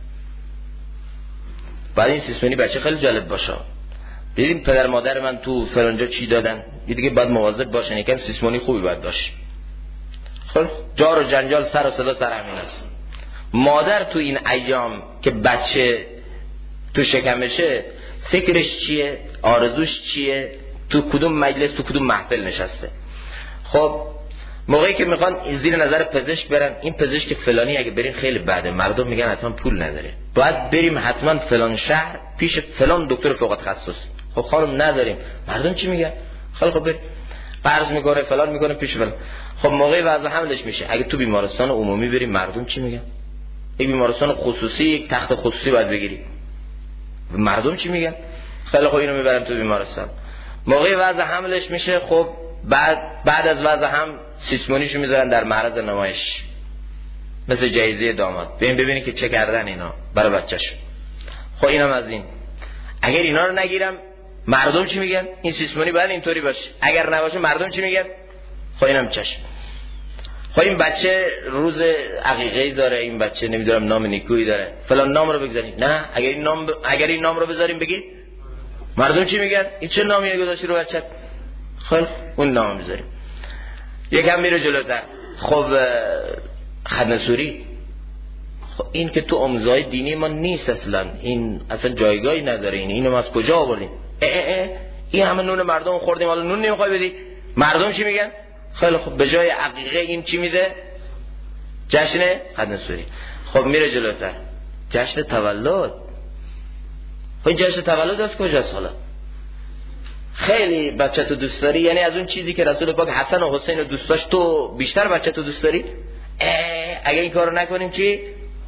بعد این سیسمونی بچه خیلی جالب باشه، دیدیم پدر مادر من تو فلانجا چی دادن، یه دیگه باید مواظب باشن، یکم سیسمونی خوبی باید باشه. خب جار و جنجال، سر و صدا سر همین است. مادر تو این ایام که بچه تو شکمشه فکرش چیه؟ آرزوش چیه؟ تو کدوم مجلس، تو کدوم محفل نشسته؟ خب موقعی که میخوان زیر نظر پزشک برن، این پزشک فلانی اگه برین خیلی بده، مردم میگن حتما پول نداره، باید بریم حتما فلان شهر پیش فلان دکتر فوق تخصص. خب خانم نداریم، مردم چی میگن؟ خیلی خب بریم، قرض میکنه فلان میکنه پیش فلان. خب موقعی وضع حملش میشه، اگه تو بیمارستان عمومی بریم مردم چی میگن؟ یک بیمارستان خصوصی یک تخت خصوصی باید بگیری، مردم چی میگن؟ خیلی خب اینو میبرن تو بیمارستان. موقعی وضع حملش میشه، خب بعد از وضع هم سیسمونیشو میذارن در معرض نمایش مثل جایزه داماد، ببینید که چه کردن اینا برای بچه‌شون. خب اینم از این. اگر اینا رو نگیرم مردم چی میگن؟ این سیسمونی باید اینطوری باشه، اگر نباشه مردم چی میگن؟ خب اینم چشم. خب این بچه روز عقیقه‌ای داره، این بچه نمیدونم نام نیکویی داره، فلان نام رو بگذارید. نه، اگر این نام رو بذاریم بگید مردم چی میگن؟ این چه نامیه گذاشتی رو بچت؟ خب اون نام بذاریم. یکم میره جلوتر. خب خدنسوری، خب این که تو امضای دینی ما نیست اصلا، این اصلا جایگاهی نداره، اینو ما از کجا آوردیم؟ این همه نون مردم خوردیم حالا نون نمیخوای بدی؟ مردم چی میگن؟ خیلی خب به جای عقیقه این چی میده؟ جشن خدنسوری. خب میره جلوتر، جشن تولد. خب این جشن تولد از کجاست حالا؟ خیلی بچه تو دوست داری؟ یعنی از اون چیزی که رسول پاک حسن و حسین رو دوست داشت تو بیشتر بچه تو دوست داری؟ اگه این کارو نکنیم چی؟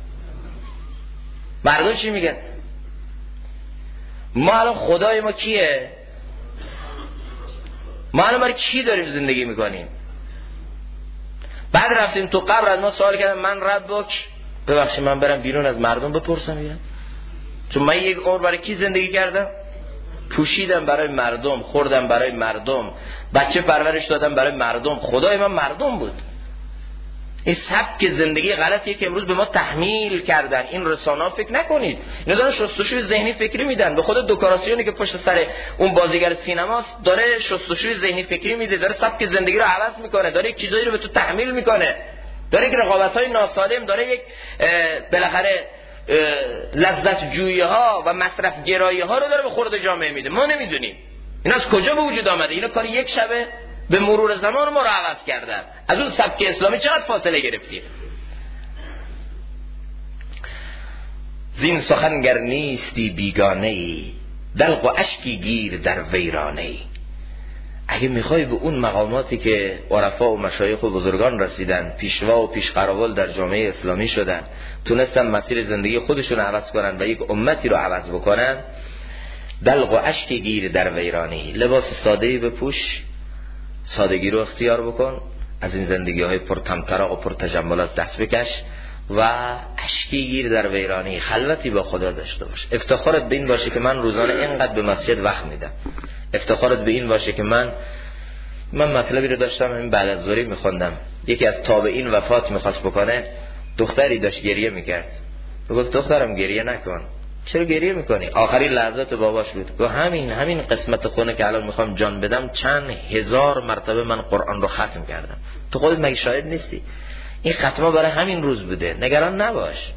مردم چی میگن؟ ما الان خدای ما کیه؟ ما الان برای کی داریم زندگی میکنیم؟ بعد رفتیم تو قبر از ما سوال کردن من ربک، ببخشید من برم بیرون از مردم بپرسم میگن چون من یک عمر برای کی زندگی کردم؟ پوشیدم برای مردم، خوردم برای مردم، بچه پرورش دادم برای مردم، خدای من مردم بود. این سبک زندگی غلطیه که امروز به ما تحمیل کردن. این رسانه‌ها فکر نکنید اینا دارن شستشوی ذهنی فکری میدن. به خود دکوراسیونی که پشت سر اون بازیگر سینماست داره شستشوی ذهنی فکری میده، داره سبک زندگی رو عوض میکنه، داره یک چیزایی رو به تو تحمیل میکنه، داره یک رقابت‌های ناسالم، داره یک بالاخره لذت جویی ها و مصرف گرایی ها رو داره به خورد جامعه میده. ما نمیدونیم اینا از کجا به وجود آمده. اینا کار یک شبه به مرور زمان ما رو عوض کردن. از اون سبک اسلامی چقدر فاصله گرفتیم. زین سخنگر نیستی بیگانه ای، دلق و اشکی گیر در ویرانه ای. اگه میخوای به اون مقاماتی که عرفا و مشایخ و بزرگان رسیدن، پیشوا و پیشقراول در جامعه اسلامی شدن، تونستن مسیر زندگی خودشون رو عوض کنن و یک امتی رو عوض بکنن، دلق و اشکی گیر در ویرانی. لباس ساده‌ای بپوش، سادگی رو اختیار بکن، از این زندگی های پر طمطراق و پر تجملات دست بکش و اشکی گیر در ویرانی. خلوتی با خدا داشته باش. افتخارت به این باشه که من روزانه اینقدر به مسجد وقت میدم. افتخارت به این باشه که من مطلبی رو داشتم همین بعد از ظهری میخوندم، یکی از تابعین وفات میخواست بکنه، دختری داشت گریه میکرد، گفت دخترم گریه نکن. چرا گریه میکنی؟ آخرین لحظات باباش بود. گفت همین قسمت خونه که الان میخوام جان بدم چند هزار مرتبه من قرآن رو ختم کردم. تو خودت مگه شاهد نیستی؟ این ختمه برای همین روز بوده، نگران نباش.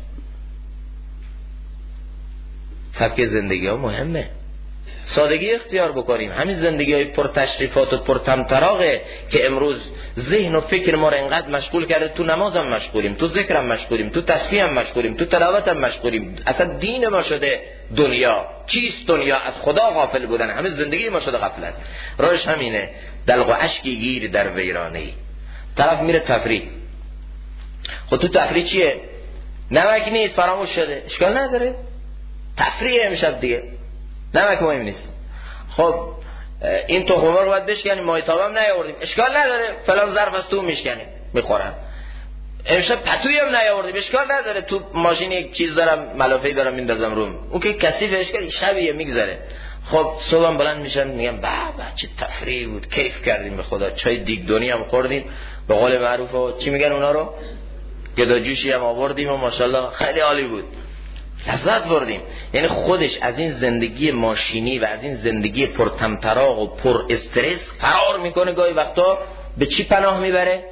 سبک زندگی ها مهمه، سادگی اختیار بکنیم. همین زندگی های پر تشریفات و پر طمطراقه که امروز ذهن و فکر ما رو انقدر مشغول کرده. تو نمازم مشغولیم، تو ذکرم مشغولیم، تو تسبیحم مشغولیم، تو تلاوتم مشغولیم. اصلا دین ما شده دنیا. چیست دنیا؟ از خدا غافل بودن. همه زندگی ما شده غفلت. راهش همینه، دلق و اشکی گیر در ویرانه. طرف میره تفریح. خب تو تفریح چیه؟ نمک نیست، فراموش شده، اشکال نداره، تفریح امشب دیگه نمک مهم نیست. خب این تخمه رو باید بشکنیم، مایتابه هم نیاوردیم، اشکال نداره، فلان ظرف از تو میشکنیم میخورم. امشب پتویی هم نیاوردیم، اشکال نداره، تو ماشین یک چیز دارم ملافه‌ای دارم میندازم روم، اون که کثیف اشکال شبیه میگذره. خب صبحم بلند میشن میگم بابا چه تفریح بود، کیف کردیم به خدا، چای دیگ دونی هم خوردیم به قول معروف و چی میگن اونا رو، گداجوشی هم آوردیم و ماشاءالله خیلی عالی بود، لذت بردیم. یعنی خودش از این زندگی ماشینی و از این زندگی پر طمطراق و پر استرس فرار میکنه. گاهی وقتا به چی پناه میبره؟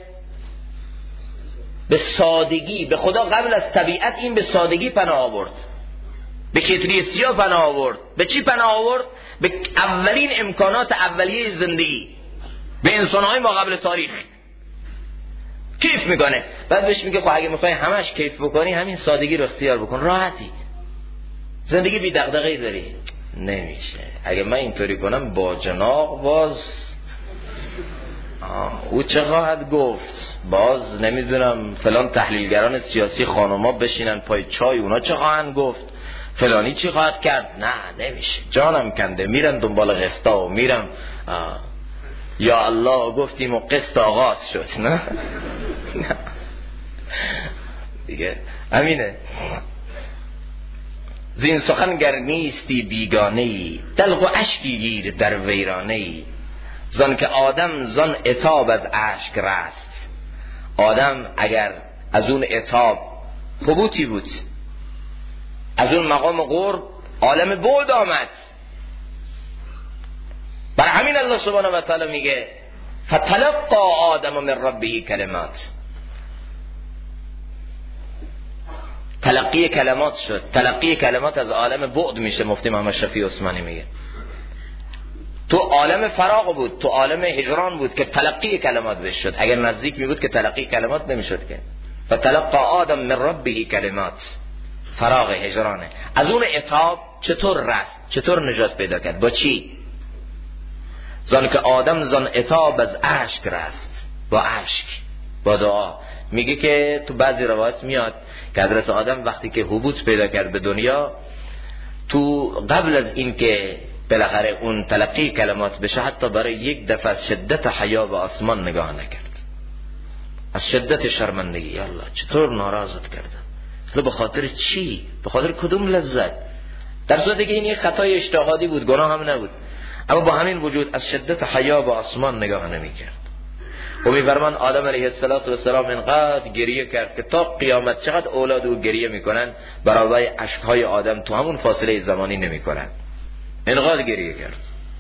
به سادگی. به خدا قبل از طبیعت این به سادگی پناه آورد، به کتری سیاه پناه آورد. به چی پناه آورد؟ به اولین امکانات اولیه زندگی، به انسانهای ما قبل تاریخ. کیف میکنه. بعد بهش میگه خب اگه میخوای همش کیف بکنی همین سادگی رو اختیار بکن، راحتی، زندگی بی دغدغه‌ای داری. نمیشه. اگه من اینطوری کنم با جناق باز او چه خواهد گفت، باز نمیدونم فلان تحلیلگران سیاسی خانوما بشینن پای چای، اونا چه خواهند گفت، فلانی چی خواهد کرد. نه نمیشه، جانم کنده. میرن دنبال قسطا و میرم یا الله گفتیم و قسط آغاز شد. نه دیگه همینه. زین سخن گر نیستی بیگانه‌ای، دلق و اشکی گیر در ویرانه‌ای. زان که آدم زان عتاب از اشک رست. آدم اگر از اون عتاب حبوطی بود، از اون مقام قرب عالم بعد آمد. بر همین الله سبحانه و تعالی میگه فتلقى آدم من ربه کلمات. تلقی کلمات شد. تلقی کلمات از عالم بعد میشه. مفتی محمد شفیع عثمانی میگه تو عالم فراغ بود، تو عالم هجران بود که تلقی کلمات بش شد. اگر نزدیک می بود که تلقی کلمات نمیشد که. فتلقى آدم من ربه کلمات، فراغ هجرانه. از اون عتاب چطور رست؟ چطور نجات پیدا کرد؟ با چی؟ زان که آدم زان عتاب از اشک رست. با اشک، با دعا. میگه که تو بعضی روایت میاد که حضرت آدم وقتی که حبوط پیدا کرد به دنیا، تو قبل از این که بالاخره اون تلقی کلمات بشه، حتی برای یک دفعه از شدت حیا به آسمان نگاه نکرد، از شدت شرمندگی. یا الله چطور ناراضت کردم؟ به خاطر چی؟ به خاطر کدوم لذت؟ در صورتی که این یک خطای اجتهادی بود، گناه هم نبود، اما با همین وجود از شدت حیا به آسمان نگاه نمیکرد. و میفرمان آدم علیه السلام اینقدر گریه کرد که تا قیامت چقدر اولاد او گریه میکنن برای اشکهای آدم تو همون فاصله زمانی نمیکنن. اینقدر گریه کرد.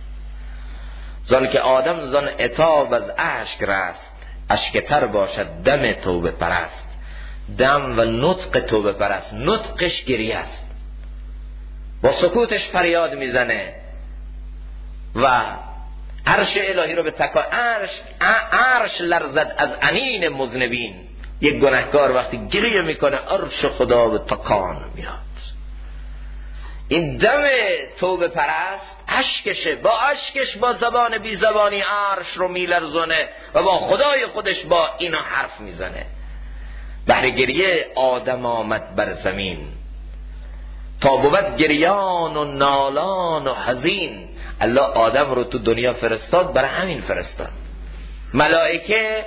زان که آدم زان عتاب از اشک رست. اشک تر باشد دم توبه پرست. دم و نطق توبه پرست. نطقش گریه است، با سکوتش فریاد میزنه و عرش الهی رو به عرش لرزد از انین مذنبین. یک گناهکار وقتی گریه میکنه عرش خدا به تکان میاد. این دم توبه پرست اشکشه، با اشکش با زبان بی زبانی عرش رو میلرزونه و با خدای خودش با اینا حرف میزنه. بهر گریه آدم آمد بر زمین، تا بود گریان و نالان و حزین. الله آدم رو تو دنیا فرستاد، برای همین فرستاد. ملائکه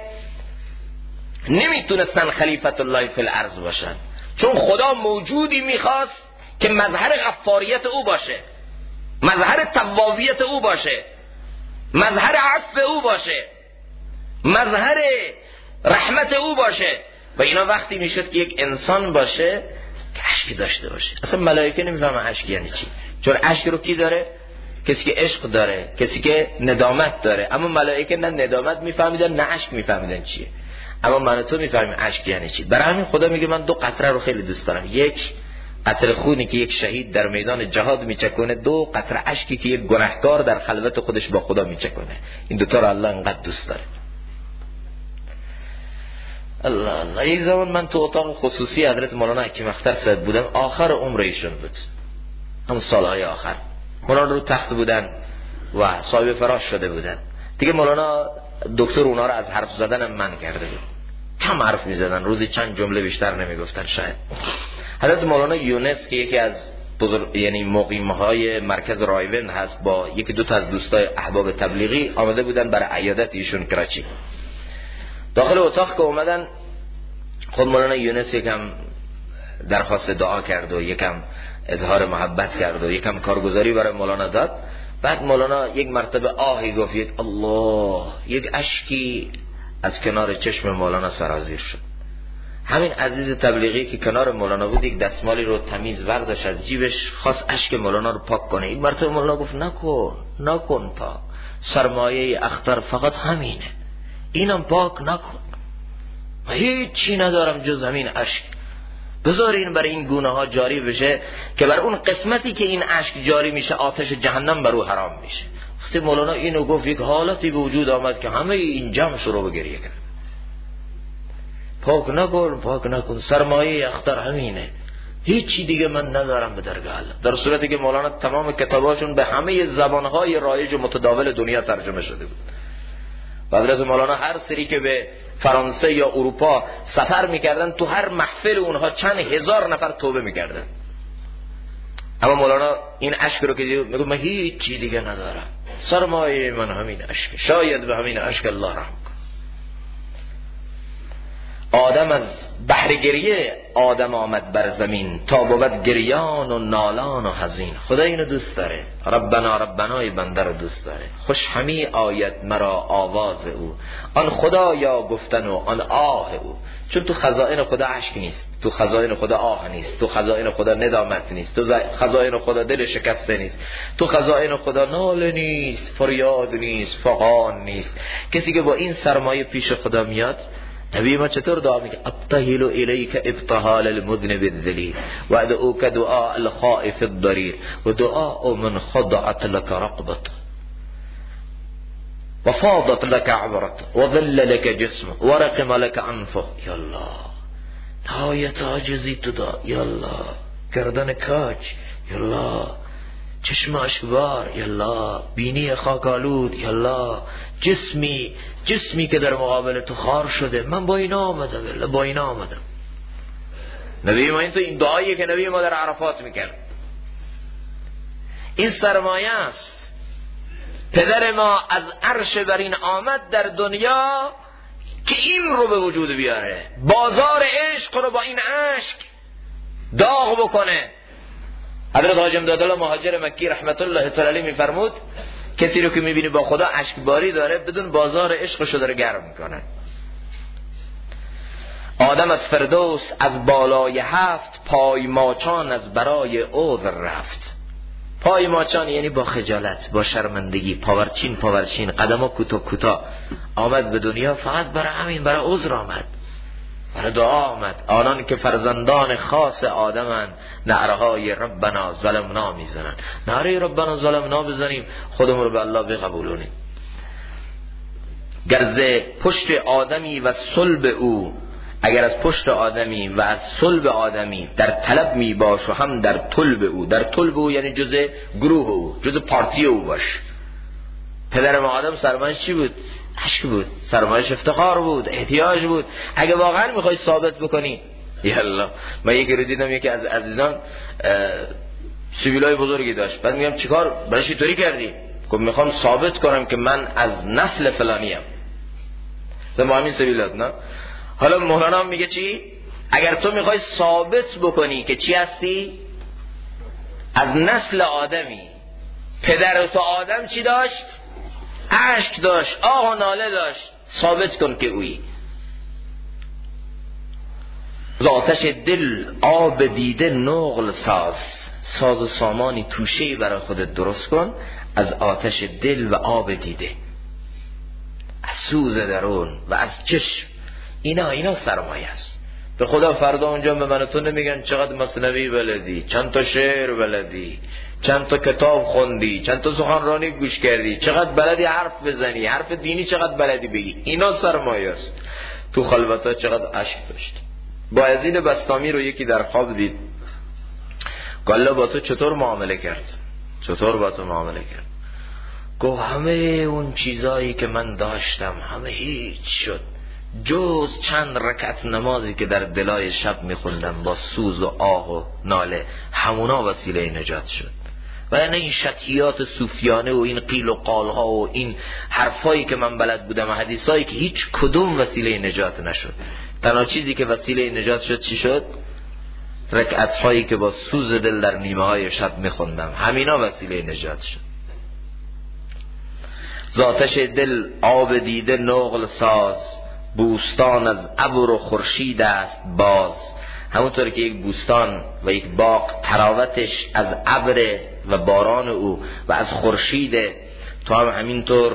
نمیتونستن خلیفت الله فی الارض باشن، چون خدا موجودی میخواست که مظهر غفاریت او باشه، مظهر توابیت او باشه، مظهر عفو او باشه، مظهر رحمت او باشه. و اینا وقتی میشد که یک انسان باشه که عشقی داشته باشه. اصلا ملائکه نمیفهمه عشق یعنی چی، چون عشق رو کی داره؟ کسی که عشق داره، کسی که ندامت داره. اما ملائکه نه ندامت میفهمیدن نه عشق میفهمیدن چیه. اما من تو میفهمیم عشق یعنی چی. برای همین خدا میگه من دو قطره رو خیلی دوست دارم. یک قطره خونی که یک شهید در میدان جهاد میچکونه، دو قطره اشکی که یک گناهکار در خلوت خودش با خدا میچکونه. این دوتا رو الله انقدر دوست داره. الله الله. یک زمان من تو اتاق خصوصی حضرت مولانا حکیم اختر صاحب بودم، آخر عمر ایشون بود، همون سالهای آخر. مولانا رو تخت بودن و صاحب فراش شده بودن دیگه. مولانا دکتر اونا رو از حرف زدن من کرده بود، کم حرف میزدن، روزی چند جمله بیشتر نمیگفتن شاید. حضرت مولانا یونس که یکی از یعنی مقیمهای مرکز رایوند هست، با یکی دو تا از دوستای احباب تبلیغی آمده بودن برای عیادت ایشون کراچی. داخل اتاق که اومدن، خود مولانا یونس یکم درخواست دعا کرد و یکم اظهار محبت کرد و یکم کارگزاری برای مولانا داد. بعد مولانا یک مرتبه آهی گفت، یک الله، یک اشکی از کنار چشم مولانا سرازیر شد. همین عزیز تبلیغی که کنار مولانا بود یک دستمالی رو تمیز برداشت از جیبش، خواست اشک مولانا رو پاک کنه. این مرتبه مولانا گفت نکن پاک، سرمایه اختر فقط همینه، اینم پاک نکن، من هیچ چی ندارم جز همین اشک. بذار این برای این گونه ها جاری بشه که بر اون قسمتی که این اشک جاری میشه آتش جهنم بر او حرام میشه. وقتی مولانا اینو گفت یک حالتی به وجود آمد که همه این جمع شروع به گریه کرد. پاک نکن، سرمایه اختر همینه، هیچی دیگه من ندارم به درگاه الله. در صورتی که مولانا تمام کتاباشون به همه زبانهای رایج و متداول دنیا ترجمه شده بود. و حضرت مولانا هر سری که به فرانسه یا اروپا سفر میکردن، تو هر محفل اونها چند هزار نفر توبه میکردن. اما مولانا این اشک رو که دید میگه من هیچ چی دیگه ندارم، سرمایه من همین اشک، شاید به همین اشک الله رحم کنه. آدم از بحر بحر گریه آدم آمد بر زمین، تا بود گریان و نالان و حزین. خدا اینو دوست داره. ربنا ربنای بنده رو دوست داره. خوش همی آید مرا آواز او، آن خدا یا گفتن و آن آه او. چون تو خزائن خدا اشک نیست، تو خزائن خدا آه نیست، تو خزائن خدا ندامت نیست، تو خزائن خدا دل شکسته نیست، تو خزائن خدا ناله نیست، فریاد نیست، فغان نیست. کسی که با این سرمایه پیش خدا میاد، نبی ما چطور دعا میگه؟ ابتهل الیک ابتهال المذنب الذلیل و ادعوک دعاء الخائف الضریر و دعاء من خضعت لك رقبت و فاضت لك عبرت و ظل لك جسم و رقم لك انفه. یا الله، نهایت عاجزی تو دا. یا الله، گردن کاج. یا الله، چشم اشکبار. یا الله، بینی خاکالود. یا الله، جسمی که در مقابل تو خار شده. من با اینا آمدم، با اینا آمدم. نبی ما این دعاییه که نبی ما در عرفات میکرد. این سرمایه است. پدر ما از عرش بر این آمد در دنیا که این رو به وجود بیاره، بازار عشق رو با این اشک داغ بکنه. حضرت حاج امدادالله مهاجر مکی رحمت الله تعالی علیه میفرمود کسی رو که میبینی با خدا اشکباری داره، بدون بازار عشقشو داره گرم میکنه. آدم از فردوس از بالای هفت، پای ماچان از برای عذر رفت. پای ماچان یعنی با خجالت، با شرمندگی، پاورچین، قدم کوتاه آمد به دنیا. فقط برای همین، برای عذر آمد، برای دعا آمد. آنان که فرزندان خاص آدمن نعرهای ربنا ظلمنا میزنن. نعره ربنا ظلمنا بزنیم، خودمون رو به الله بقبولونیم. گرز پشت آدمی و صلب او، اگر از پشت آدمی و از صلب آدمی در طلب می باش و هم در طلب او. در طلب او یعنی جزء گروه او، جزء پارتی او باش. پدر ما آدم سرمایش چی بود؟ عشق بود. سرمایش افتخار بود، احتیاج بود. اگه واقعا میخوای ثابت بکنی، یالله. من یکی رو دیدم، یکی از عزیزان سیبیلای بزرگی داشت. بعد میگم چیکار برای چی طوری کردی؟ گفت میخوام ثابت کنم که من از نسل فلانیم. ما همین سیبیلات نه. حالا مولانا میگه چی؟ اگر تو میخوای ثابت بکنی که چی هستی، از نسل آدمی. پدر تو آدم چی داشت؟ اشک داشت، آه و ناله داشت. ثابت کن که اویی. از آتش دل آب دیده نقل ساز و سامانی توشه‌ای برای خودت درست کن از آتش دل و آب دیده، از سوز درون و از چشم. اینا سرمایه است. به خدا فردا اونجا به من و تو نمیگن چقدر مثنوی بلدی، چند تا شعر بلدی، چند تا کتاب خوندی، چند تا سخنرانی گوش کردی، چقدر بلدی حرف بزنی، حرف دینی چقدر بلدی بگی. اینا سرمایه است. تو خلوت‌ها چقدر اشک داشت. بایزید بسطامی رو یکی در خواب دید. الله با تو چطور معامله کرد؟ گفت همه اون چیزایی که من داشتم همه هیچ شد، جز چند رکعت نمازی که در دلای شب میخوندم با سوز و آه و ناله، همونا وسیله نجات شد. و یعنی این شطحیات صوفیانه و این قیل و قالها و این حرفایی که من بلد بودم و حدیثایی که هیچ کدوم وسیله نجات نشد. تنها چیزی که وسیله نجات شد چی شد؟ رکعت‌هایی که با سوز دل در نیمه های شب میخوندم، همینا وسیله نجات شد. ذاتش دل آب دیده نقل ساز، بوستان از ابر و خورشید است باز. همونطور که یک بوستان و یک باغ تراوتش از ابر و باران او و از خورشید، تو هم همینطور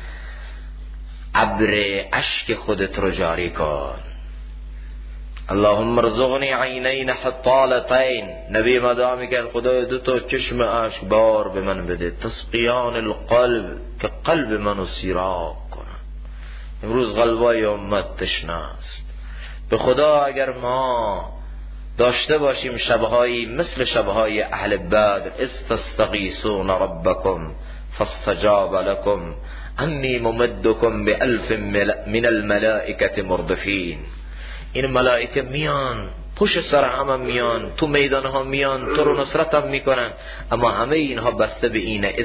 ابر اشک خودت رو جاری کن. اللهم ارزقنی عینین حطالتین. نبی ما دعا میکرد خدای دو تا چشم اشک بار به من بده، تسقیان القلب، که قلب منو سیراب کنن. امروز قلبای امت تشنه است. به خدا اگر ما داشته باشیم شبهایی مثل شبهای اهل بدر، استستغیثون ربکم فاستجاب لکم انی ممدکم بألف من الملائکة مردفین. این ملائکه میان پشت سر همه میان، تو میدان ها میان، تو رو نصرت هم میکنن، اما همه اینها بسته به اینه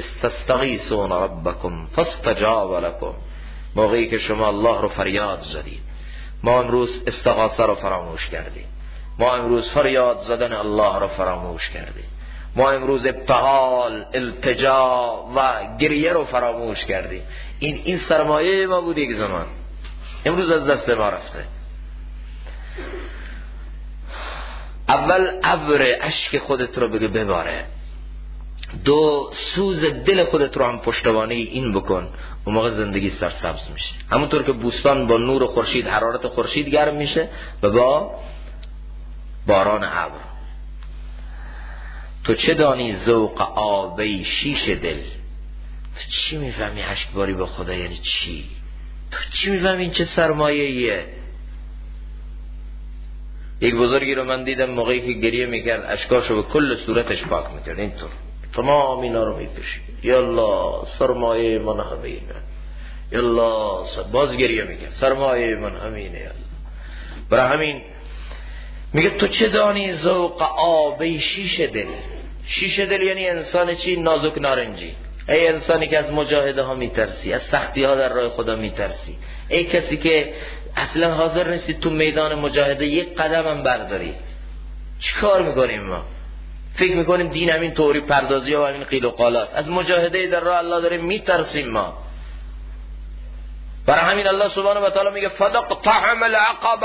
استستغیثون ربکم فاستجاب لکم. موقعی که شما الله رو فریاد زدید، ما امروز استغاثه رو فراموش کردیم، ما امروز فریاد زدن الله رو فراموش کردیم، ما امروز ابتهال، التجا و گریه رو فراموش کردیم. این سرمایه ما بود یک زمان، امروز از دست ما رفته. اول ابر اشک خودت رو بگه بباره، دو سوز دل خودت رو هم پشتوانه این بکن، اون موقع زندگی سرسبز میشه. همونطور که بوستان با نور خورشید، حرارت خورشید گرم میشه و با باران ابر. تو چه دانی ذوق آبی شیش دل؟ تو چی میفهمی اشکباری با خدا یعنی چی؟ تو چی میفهمی این چه سرمایه‌ایه؟ یک بزرگی رو من دیدم موقعی که گریه میکرد اشکاشو به کل صورتش پاک میکرد، اینطور تمام اینا رو میکشید، یالله سرمایه من همینه، یالله باز گریه میکرد سرمایه من همینه، یالله. برای همین میگه تو چه دانی ذوق آبی شیش دل. شیش دل یعنی انسان چی؟ نازک نارنجی. ای انسانی که از مجاهده ها میترسی، از سختی ها در راه خدا میترسی، ای کسی که اصلا حاضر نیستی تو میدان مجاهده یک قدم هم برداری. چی کار میکنیم ما؟ فکر میکنیم دین همین طوری پردازی و همین قیل و قالات. از مجاهده در راه الله داره میترسیم ما. برای همین الله سبحانه و تعالی میگه فدقتهم العقبه.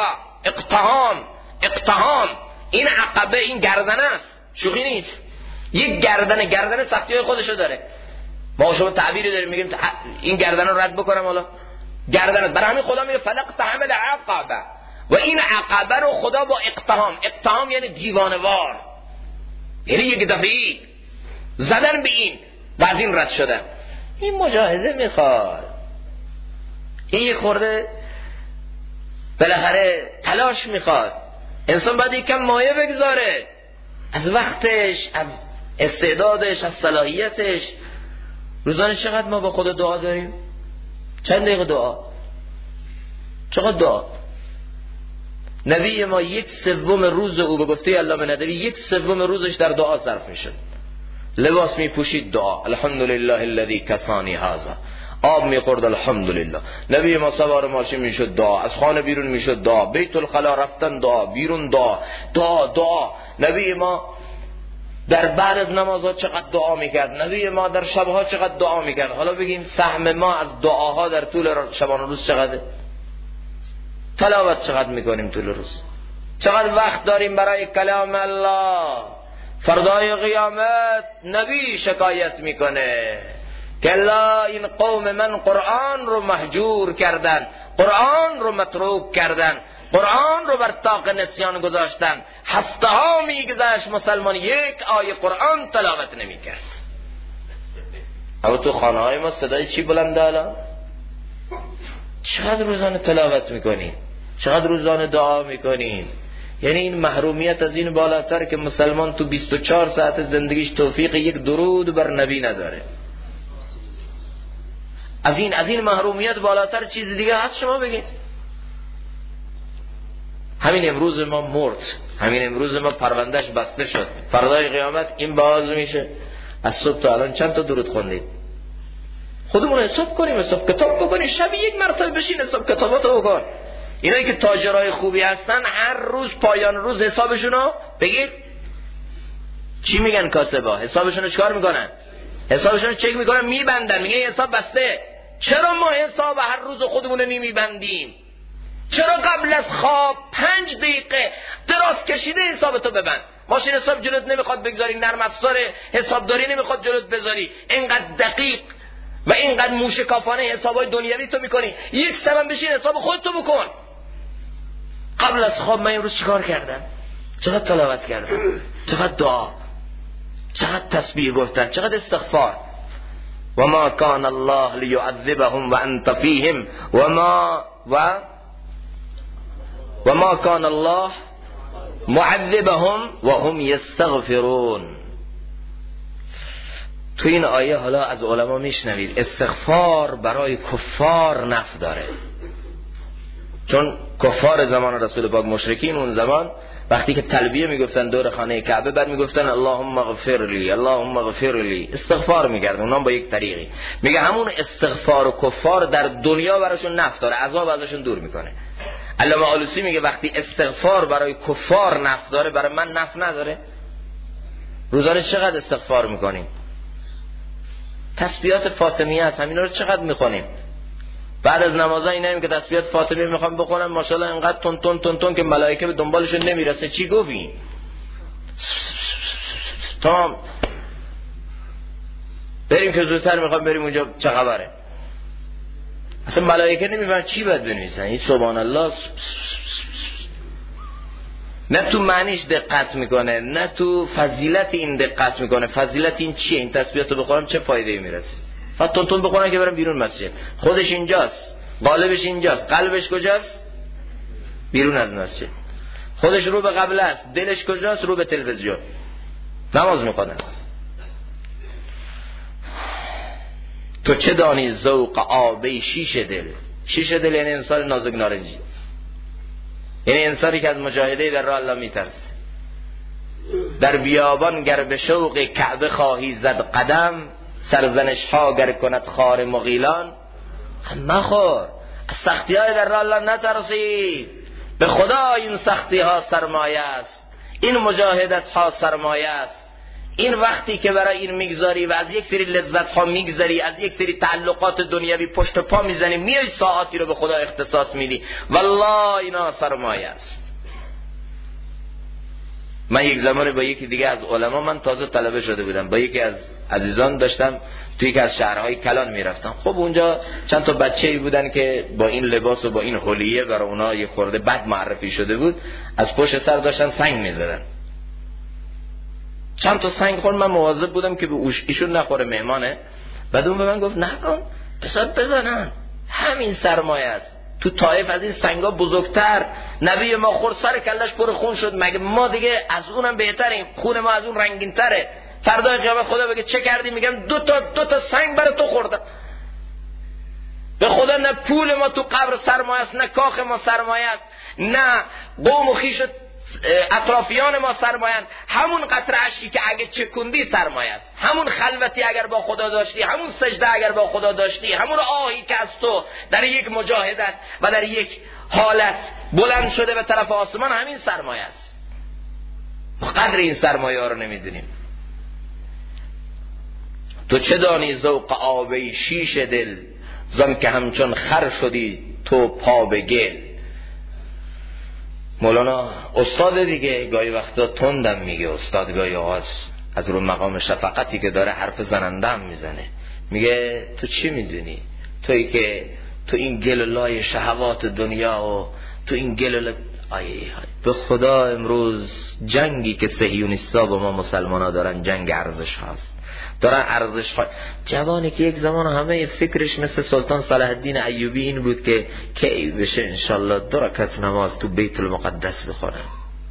اقتحام این عقبه، این گردنه است، شوخی نیست. یک گردنه سختی های خودشو داره. ما شما تعبیری داریم میگیم این گردنه رو رد بکنم، حالا گردنه. برای همین خدا میگه فدقتهم العقبه و این عقبه رو خدا با اقتحام یعنی دیوانوار، یعنی یک دفعی زدن به این و از این رد شدن. این مجاهده میخواد، این یک خورده بالاخره تلاش میخواد. انسان باید یکم مایه بگذاره از وقتش، از استعدادش، از صلاحیتش. روزانه چقدر ما با خدا دعا داریم؟ چند دقیقه دعا؟ چقدر دعا؟ نبی ما 1/3 روز او به گفته علامه ندوی 1/3 روزش در دعا صرف میشد. لباس میپوشید دعا، الحمدلله الذی کسانی هذا. آب میخورد الحمدلله. نبی ما سوار ماشین میشد دعا، از خانه بیرون میشد دعا، بیت الخلا رفتن دعا، بیرون دعا. نبی ما در بعد از نمازها چقدر دعا میکرد، نبی ما در شبها چقدر دعا میکرد. حالا بگیم سهم ما از دعاها در طول شبانه روز چقدر؟ تلاوت چقدر میکنیم طول روز؟ چقدر وقت داریم برای کلام الله؟ فردای قیامت نبی شکایت میکنه که لا این قوم من قرآن رو محجور کردن، قرآن رو متروک کردن، قرآن رو بر طاق نسیان گذاشتن. هفته ها میگذشت مسلمان یک آیه قرآن تلاوت نمیکرد. اما تو خانه های ما صدای چی بلنده الان؟ چقدر روزانه تلاوت میکنین؟ چقدر روزانه دعا میکنین؟ یعنی این محرومیت از این بالاتر که مسلمان تو 24 ساعت زندگیش توفیق یک درود بر نبی نداره. از این محرومیت بالاتر چیز دیگه هست شما بگید؟ همین امروز ما مرد، همین امروز ما پروندهش بسته شد، فردای قیامت این باز میشه. از صبح تا الان چند تا درود خوندید؟ خودمون حساب کنیم، حساب کتاب بکنیم. شب یک مرتبه بشین حساب کتاباتو بکن. اینایی که تاجرای خوبی هستن هر روز پایان روز حسابشونو بگید. چی میگن کاسبا؟ حسابشونو چیکار میکنن؟ حسابشونو چک میکنن، میبندن، میگه حساب بسته. چرا ما حساب هر روز خودمون نمیبندیم؟ چرا قبل از خواب 5 دقیقه دراز کشیده حسابتو ببند؟ ماشین حساب جلوت نمیخواد بگذاری، نرم افزار حسابداری نمیخواد جلوت بذاری، اینقدر دقیق و اینقدر موشکافانه حسابای دنیوی تو میکنی. یک سبب بشین حساب خودتو بکن. قبل از خواب من امروز چیکار کردم؟ چقدر تلاوت کردم؟ چقدر دعا؟ چقدر تسبیح گفتن؟ چقدر استغفار؟ و ما کان الله لیعذبهم و انت فیهم و ما کان الله معذبهم و هم یستغفرون. تو این آیه حالا از علما میشنوید استغفار برای کفار نفع داره، چون کفار زمان رسول پاک، مشرکین اون زمان وقتی که تلبیه میگفتن دور خانه کعبه، بعد میگفتن اللهم اغفر لی، اللهم اغفر لی، استغفار میکردن اونا با یک طریقی. میگه همون استغفار و کفار در دنیا براشون نفع داره، عذاب ازشون دور میکنه. علامه آلوسی میگه وقتی استغفار برای کفار نفع داره برای من نفع نداره؟ روزانه چقدر استغفار میکنیم؟ تسبیحات فاطمیه هست، همینا رو چقدر میخونیم؟ بعد از نمازها ایناییم که تسبیحات فاطمیه میخوام بخونم، ماشاءالله اینقدر تون تون تون تون که ملائکه به دنبالشون نمیرسه. چی گفتین؟ تمام بریم که زودتر میخوام بریم اونجا، چه خبره؟ اصلا ملائکه نمیفهمن چی باید بنویسن. این سبحان الله نه تو معنیش دقت میکنه، نه تو فضیلت این دقت میکنه. فضیلت این چیه؟ این تسبیحات رو بخورم چه فایده‌ای میرسه؟ فقط تون تون بخورن که برم بیرون مسجد. خودش اینجاست، قالبش اینجاست، قلبش کجاست؟ بیرون از مسجد. خودش رو به قبله است، دلش کجاست؟ رو به تلویزیون. نماز میخونه. تو چه دانی ذوق آبی شیش دل؟ شیش دل یعنی انسان نازک نارنجی، یعنی انسانی که از مجاهده در راه الله میترسه. در بیابان گر به شوق کعبه خواهی زد قدم، سرزنش ها گر کند خار مغیلان مخور. از سختی های در راه الله نترسید. به خدا این سختی ها سرمایه است، این مجاهدت ها سرمایه است. این وقتی که برای این میگذاری و از یک سری لذت ها میگذاری، از یک سری تعلقات دنیوی پشت پا میزنی، میای ساعاتی رو به خدا اختصاص میدی، والله اینا سرمایه است. من یک زمان با یکی دیگه از علما، من تازه طلبه شده بودم، با یکی از عزیزان داشتم توی یکی از شهرهای کلان میرفتم. خب اونجا چند تا بچه‌ای بودن که با این لباس و با این حلیه برای اونا یه خورده بد معرفی شده بود، از پشت سر داشتن سنگ میزدن. چند تا سنگ خورد، من مواظب بودم که به ایشون نخوره، مهمانه. بعد اون به من گفت نکن، بزنن، همین سرمایه است. تو طائف از این سنگا بزرگتر نبی ما خورد، سر کلش پر خون شد، مگه ما دیگه از اونم بهتریم؟ خون ما از اون رنگین تره. فردا قیامت خدا بگه چه کردی؟ میگم دو تا سنگ برای تو خوردم. به خدا نه پول ما تو قبر سرمایه است، نه کاخ ما سرمایه است، نه قوم و خویش اطرافیان ما سرمایه است. همون قطره اشکی که اگه چکوندی سرمایه است، همون خلوتی اگر با خدا داشتی، همون سجده اگر با خدا داشتی، همون آهی که از تو در یک مجاهدت و در یک حالت بلند شده به طرف آسمان، همین سرمایه است. ما قدر این سرمایه ها رو نمیدونیم. تو چه دانی ذوق آبی شیش دل، زن که همچون خر شدی تو پا به گل. مولانا استاد دیگه گاهی وقتا تندم میگه، استاد گاهی آواز از رو مقام شفقتی که داره حرف زننده هم میزنه. میگه تو چی میدونی؟ تویی که تو این گل و لای شهوات دنیا و تو این گل و به خدا امروز جنگی که صهیونیستا با ما مسلمان ها دارن جنگ ارزش هاست، دارن ارزش ها. جوانی که یک زمان همه فکرش مثل سلطان صلاح الدین ایوبی این بود که کی بشه انشالله 2 رکعت نماز تو بیت المقدس بخونم،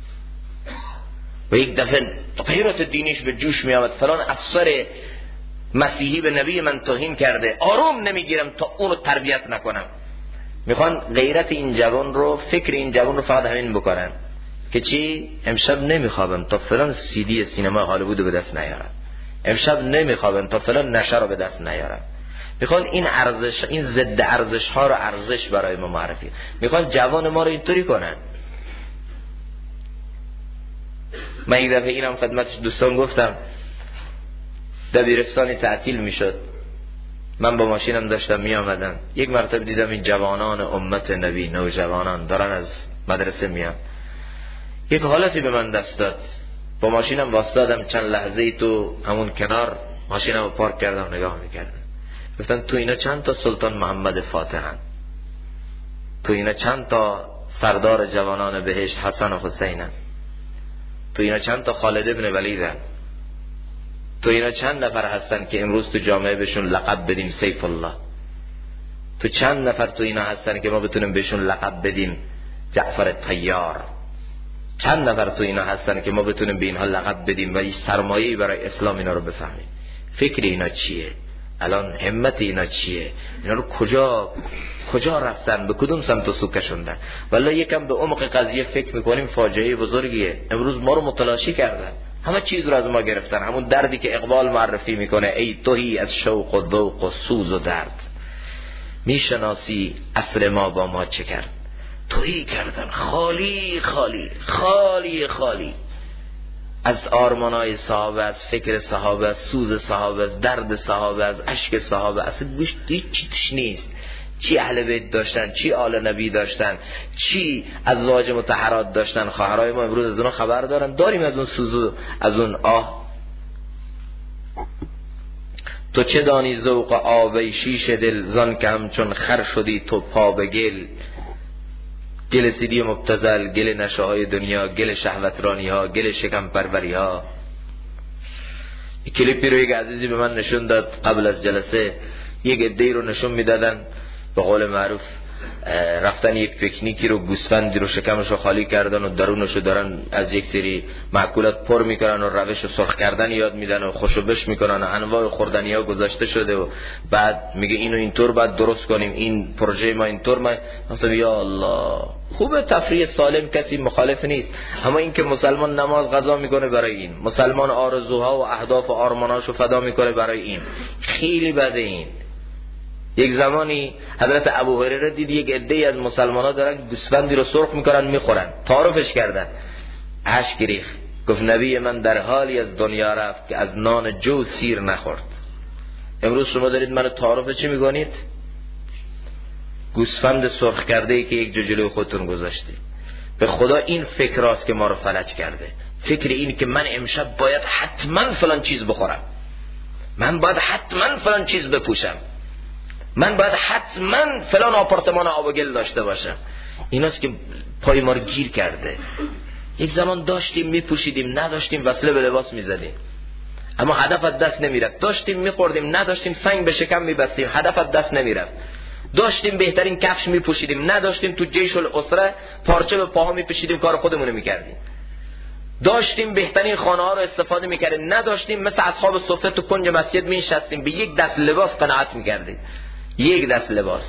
و یک دفعه غیرت دینیش به جوش می آمد. فلان افسر مسیحی به نبی من توهین کرده، آروم نمیگیرم تا اونو تربیت نکنم. میخوان غیرت این جوان رو، فکر این جوان رو فقط همین بکنن که چی؟ امشب نمیخوابم تا فلان CD سینما هالیوود رو به دست نیارم، امشب نمیخوابم تا فلان نشه رو به دست نیارم. میخوان این ارزش، این ضد ارزش ها رو ارزش برای ما معرفی، میخوان جوان ما رو اینطوری کنن. من یک دفعه اینم خدمت دوستان گفتم، دبیرستانی تعطیل میشد، من با ماشینم داشتم می آمدم، یک مرتبه دیدم این جوانان امت نبی، نوجوانان دارن از مدرسه میان. یک حالتی به من دست داد، با ماشینم واسطادم، چند لحظه تو همون کنار ماشینم رو پارک کردم، نگاه میکردم. گفتن تو اینا چند تا سلطان محمد فاتحن، تو اینا چند تا سردار جوانان بهشت حسن و حسینن، تو اینا چند تا خالد ابن ولیدن، تو اینا چند نفر هستن که امروز تو جامعه بهشون لقب بدیم سیف الله، تو چند نفر تو اینا هستن که ما بتونیم بهشون لقب بدیم جعفر طیار، چند نفر تو اینا هستن که ما بتونیم به اینها لقب بدیم و این سرمایه‌ای برای اسلام اینا رو بفهمیم. فکر اینا چیه الان؟ همت اینا چیه؟ اینا رو کجا رفتن؟ به کدوم سمت و سو کشوندن؟ والله یکم به عمق قضیه فکر میکنیم فاجعه بزرگیه. امروز ما رو متلاشی کردن، همه چیز رو از ما گرفتن. همون دردی که اقبال معرفی میکنه، ای توهی از شوق و ذوق و سوز و درد، میشناسی اصل ما با ما چه کرد؟ تویی کردن، خالی خالی خالی خالی از آرمانای صحابه، از فکر صحابه، از سوز صحابه، از درد صحابه، از اشک صحابه. اصلا گوش هیچ توش نیست. چی اهل بیت داشتن، چی آل نبی داشتن، چی ازواج مطهرات داشتن. خواهرای ما امروز از اونها خبر داریم از اون سوز، از اون آه. تو چه دانی ذوق آب شیش دل، زان که همچون خر شدی تو پا به گل. گل سیدی مبتذل، گل نشاهای دنیا، گل شهوترانی ها، گل شکم پروری ها. کلیپی رو یک عزیزی به من نشون داد قبل از جلسه. یک عده‌ای رو نشون میدادن، به قول معروف رفتن یک پیکنیکی رو، گوسفندی رو شکمش رو خالی کردن و درونش رو دارن از یک سری مأکولات پر میکنن و روش سرخ کردن یاد میدن و خوشوبش میکنن و انواع خوردنی ها گذاشته شده و بعد میگه اینو اینطور باید درست کنیم، این پروژه ما اینطور. ما گفتم یا الله، خوبه تفریح سالم، کسی مخالف نیست، اما این که مسلمان نماز قضا میکنه برای این، مسلمان آرزوها و اهداف و آرماناشو فدا میکنه برای این، خیلی بده. این یک زمانی حضرت ابو هریره دید یک عده‌ای از مسلمان‌ها دارن گوسفندی رو سرخ میکنن میخورن، تعارفش کردن، اشک ریخت، گفت نبی من در حالی از دنیا رفت که از نان جو سیر نخورد. امروز شما دارید منو تعارف چی میگونید؟ گوسفند سرخ کرده ای که یک جو جلوی خودتون گذاشته. به خدا این فکر راست که ما رو فلج کرده، فکر این که من امشب باید حتما فلان چیز بخورم، من باید حتما فلان چیز بپوشم، من باید حتما فلان آپارتمان آب و گل داشته باشم. ایناست که پای ما رو گیر کرده. یک زمان داشتیم میپوشیدیم، نداشتیم وصله به لباس میزدیم، اما هدف از دست نمیرفت. داشتیم میخوردیم، نداشتیم سنگ به شکم میبستیم، هدف از دست نمیرفت. داشتیم بهترین کفش میپوشیدیم، نداشتیم تو جیش الاسره پارچه به پاها میپوشیدیم، کار خودمون میکردیم. داشتیم بهترین خانه ها رو استفاده میکردیم، نداشتیم مثل اصحاب صفه تو کنج مسجد میشستیم، به یک دست لباس قناعت میکردیم، یک دست لباس.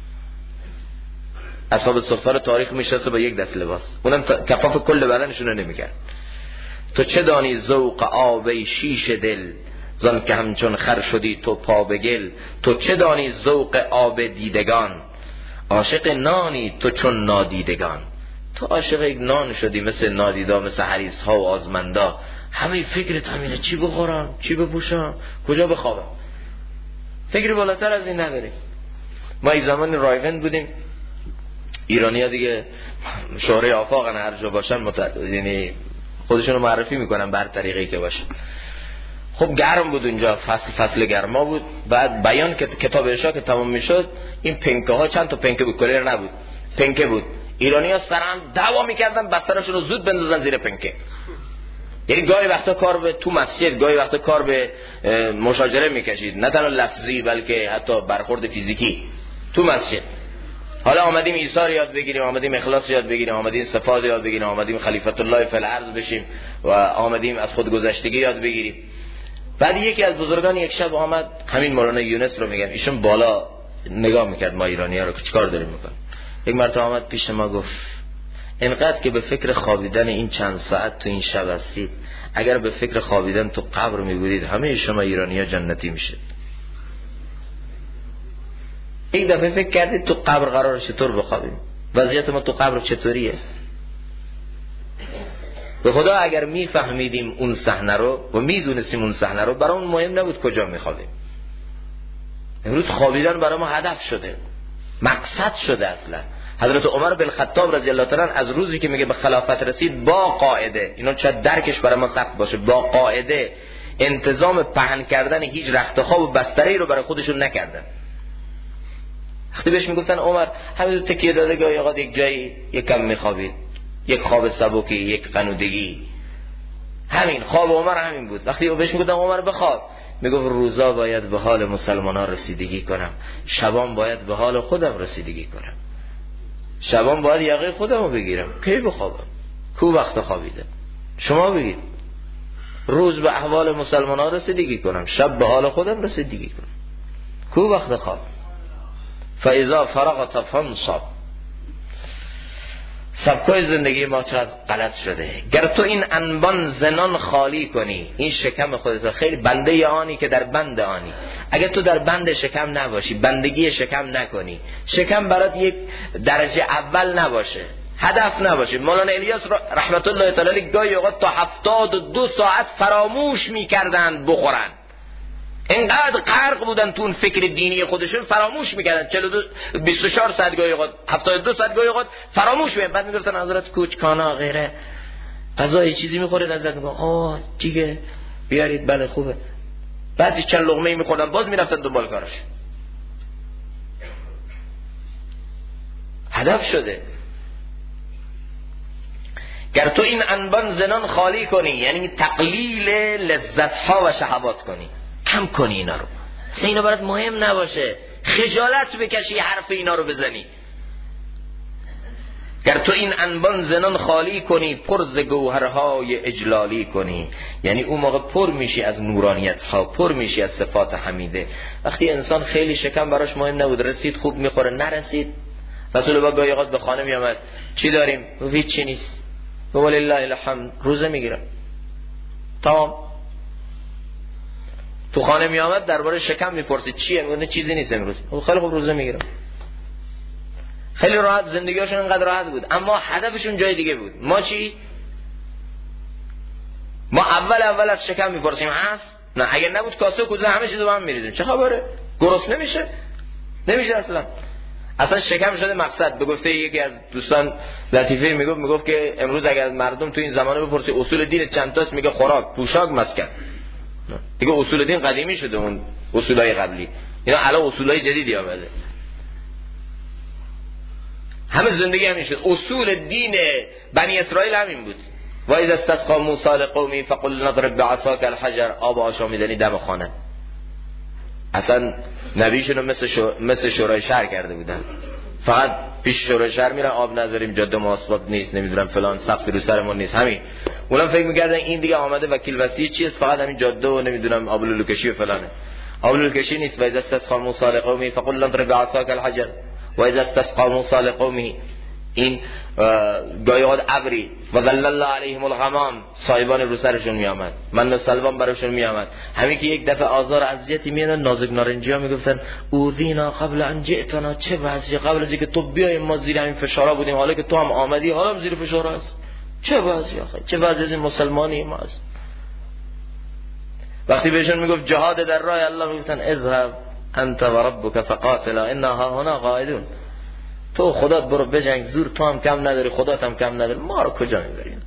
اصحاب صفه رو تاریخ میشسته با یک دست لباس، اونم کفاف کل بدنشون رو نمیکرد. تو چه دانی ذوق آب شیش دل، زان که همچون خر شدی تو پا به گل. تو چه دانی ذوق آب دیدگان، عاشق نانی تو چون نادیدگان. تو عاشق یک نان شدی مثل نادیدا، مثل حریص ها و آزمندا. همه فکرت همینه، چی بخورم، چی بپوشم، کجا بخوابم. فکر بالاتر از این نداریم. ما این زمان رایوند بودیم، ایرانی ها دیگه شهره آفاقن، هر جا باشن یعنی خودشونو معرفی میکنن بر طریقی که باشه. خب گرم بود اونجا، فصل گرما بود. بعد بیان که کتاب ارشاد که تمام میشد، این پنکه ها، چند تا پنکه بود، کولر نبود، پنکه بود. ایرانی ها سرم دعوا میکردن بسترشون رو زود بندازن زیر پنکه. یعنی گاهی وقتا کار به تو مسجد، گاهی وقتا کار به مشاجره میکشید، نه تنها لفظی بلکه حتی برخورد فیزیکی تو مسجد. حالا آمدیم ایثار یاد بگیریم، آمدیم اخلاص یاد بگیریم، آمدیم صفات یاد بگیریم، آمدیم خلیفت الله فی الارض بشیم و آمدیم از خودگذشتگی یاد بگیریم. بعد یکی از بزرگان یک شب آمد، همین مولانا یونس رو میگم، ایشون بالا نگاه میکرد ما ایرانی‌ها رو که چیکار داریم میکنیم. یک مرتبه آمد پیش ما گفت اینقدر که به فکر خوابیدن این چند ساعت تو این شب هستید، اگر به فکر خوابیدن تو قبر میبودید همه شما ایرانی‌ها جنتی میشید. یک دفعه فکر کردید تو قبر قرار چطور بخوابیم، وضعیت ما تو قبر چطوریه؟ به خدا اگر میفهمیدیم اون صحنه رو و میدونستیم اون صحنه رو، برامون مهم نبود کجا میخوابیم. امروز خوابیدن برای ما هدف شده، مقصد شده. اصلا حضرت عمر بن خطاب رضی الله تعالی عنه از روزی که میگه به خلافت رسید، با قاعده، اینا شاید درکش برای ما سخت باشه، با قاعده انتظام پهن کردن هیچ رخت خواب و بستری رو برای خودشون نکردن. وقتی بهش میگفتن عمر همین تکیه داده گاهی اوقات یک جایی یک کم میخوابید، یک خواب سبکی، یک قنودگی، همین خواب عمر همین بود. وقتی بهش میگفتن عمر بخواب، میگفت روزا باید به حال مسلمانان رسیدگی کنم، شبان باید به حال خودم رسیدگی کنم، شبان باید یقه خودمو بگیرم، کی بخوابم، کو وقت خوابیده. شما بگید روز به احوال مسلمانان رسیدگی کنم، شب به حال خودم رسیدگی کنم، کو وقت خواب. فاذا فرغت فانصب. سبکای زندگی ما چقدر غلط شده. گر تو این انبان زنان خالی کنی، این شکم خودت، خیلی بنده آنی که در بند آنی. اگه تو در بند شکم نباشی، بندگی شکم نکنی، شکم برات یک درجه اول نباشه، هدف نباشه. مولانا الیاس رحمت الله تعالی علیه گاهی اوقات تا 72 ساعت فراموش میکردند بخورن، اینقدر غرق بودن تو اون فکر دینی خودشون، فراموش میکردن 24 ساعت گاهی اوقات 72 ساعت گاهی اوقات فراموش میکردن. بعد میگفتن حضرت کوچکانا غیره غذای چیزی میخورید، حضرت میگن آه دیگه بیارید، بله خوبه. بعد چند لقمه میخوردن باز میرفتن دنبال کارش. هدف شده. گر تو این انبان زنان خالی کنی، یعنی تقلیل لذت ها و شهوات کنی، کم کنی اینا رو، اصلا اینا برات مهم نباشه، خجالت بکشی حرف اینا رو بزنی. گر تو این انبان زنان خالی کنی، پر ز گوهرهای اجلالی کنی، یعنی اون موقع پر میشی از نورانیت ها، پر میشی از صفات حمیده. وقتی انسان خیلی شکم براش مهم نبود، رسید خوب میخوره، نرسید رسول الله گاهی اوقات به خانه میامد چی داریم؟ هیچ چی نیست، ولله الحمد، روزه میگیرم، تمام. تو خانه می آمد درباره شکم میپرسید چیه؟ میگه چیزی نیست امروز. خیلی خوب، روزه میگیرم. خیلی راحت، زندگیشون اینقدر راحت بود، اما هدفشون جای دیگه بود. ما چی؟ ما اول از شکم میپرسیم هست؟ نه، اگه نبود کاسه کوزه همه چیزو با هم میریزیم. چه خبره؟ گرسنه نمیشه اصلا شکم شده مقصد. به گفته یکی از دوستان لطیفه میگفت که امروز اگر مردم تو این زمانه بپرسی اصول دین چند تاست، میگه خوراک، پوشاک، مسکن. دیگه اصول دین قدیمی شده، اون اصولای قبلی، اینا الان اصولای جدیدی آمده. همه زندگی همین شد. اصول دین بنی اسرائیل همین بود. و اذا استسقى موسی لقومه فقل نضرب بعصاك الحجر، آب آشامیدنی دم خانه. اصلا نبیشونو مثل شورای شهر کرده بودن، فقط پیش شورای شهر میرن آب نذاریم، جاده مواصلات نیست، نمیدونم فلان، سقف رو سرمون نیست، همین. اونم فکر میکردن این دیگه آمده وکیل وصی چیست، فقط همین جاده و نمیدونم آبلولوکشی و فلانه. آبلولوکشی نیست. و اذا استسقى موسی لقومه فقل نضرب بعصاك الحجر و اذا استسقى موسی لقومه، این گاهی اوقات ابری و ظلل علیهم الغمام، صایبان رو سرشون میامد، من و سلوان براشون میامد. همین که یک دفعه آزار اذیتی میدن، نازک نارنجی ها میگفتن اوذینا قبل ان جئتنا، چه وضعی، قبل از اینکه تو بیای ما زیر همین فشارا بودیم، حالا که تو هم آمدی حالا هم زیر فشار هست. چه وضعی آخه، چه وضعی از این مسلمانی ما است. وقتی بهشون میگفت جهاد در راه الله، میگفتن اذهب انت و ربک فقاتلا انا ها هنا قاعدون، تو خدات برو بجنگ، زور تو هم کم نداری، خدات هم کم نداری، ما رو کجا میبرین؟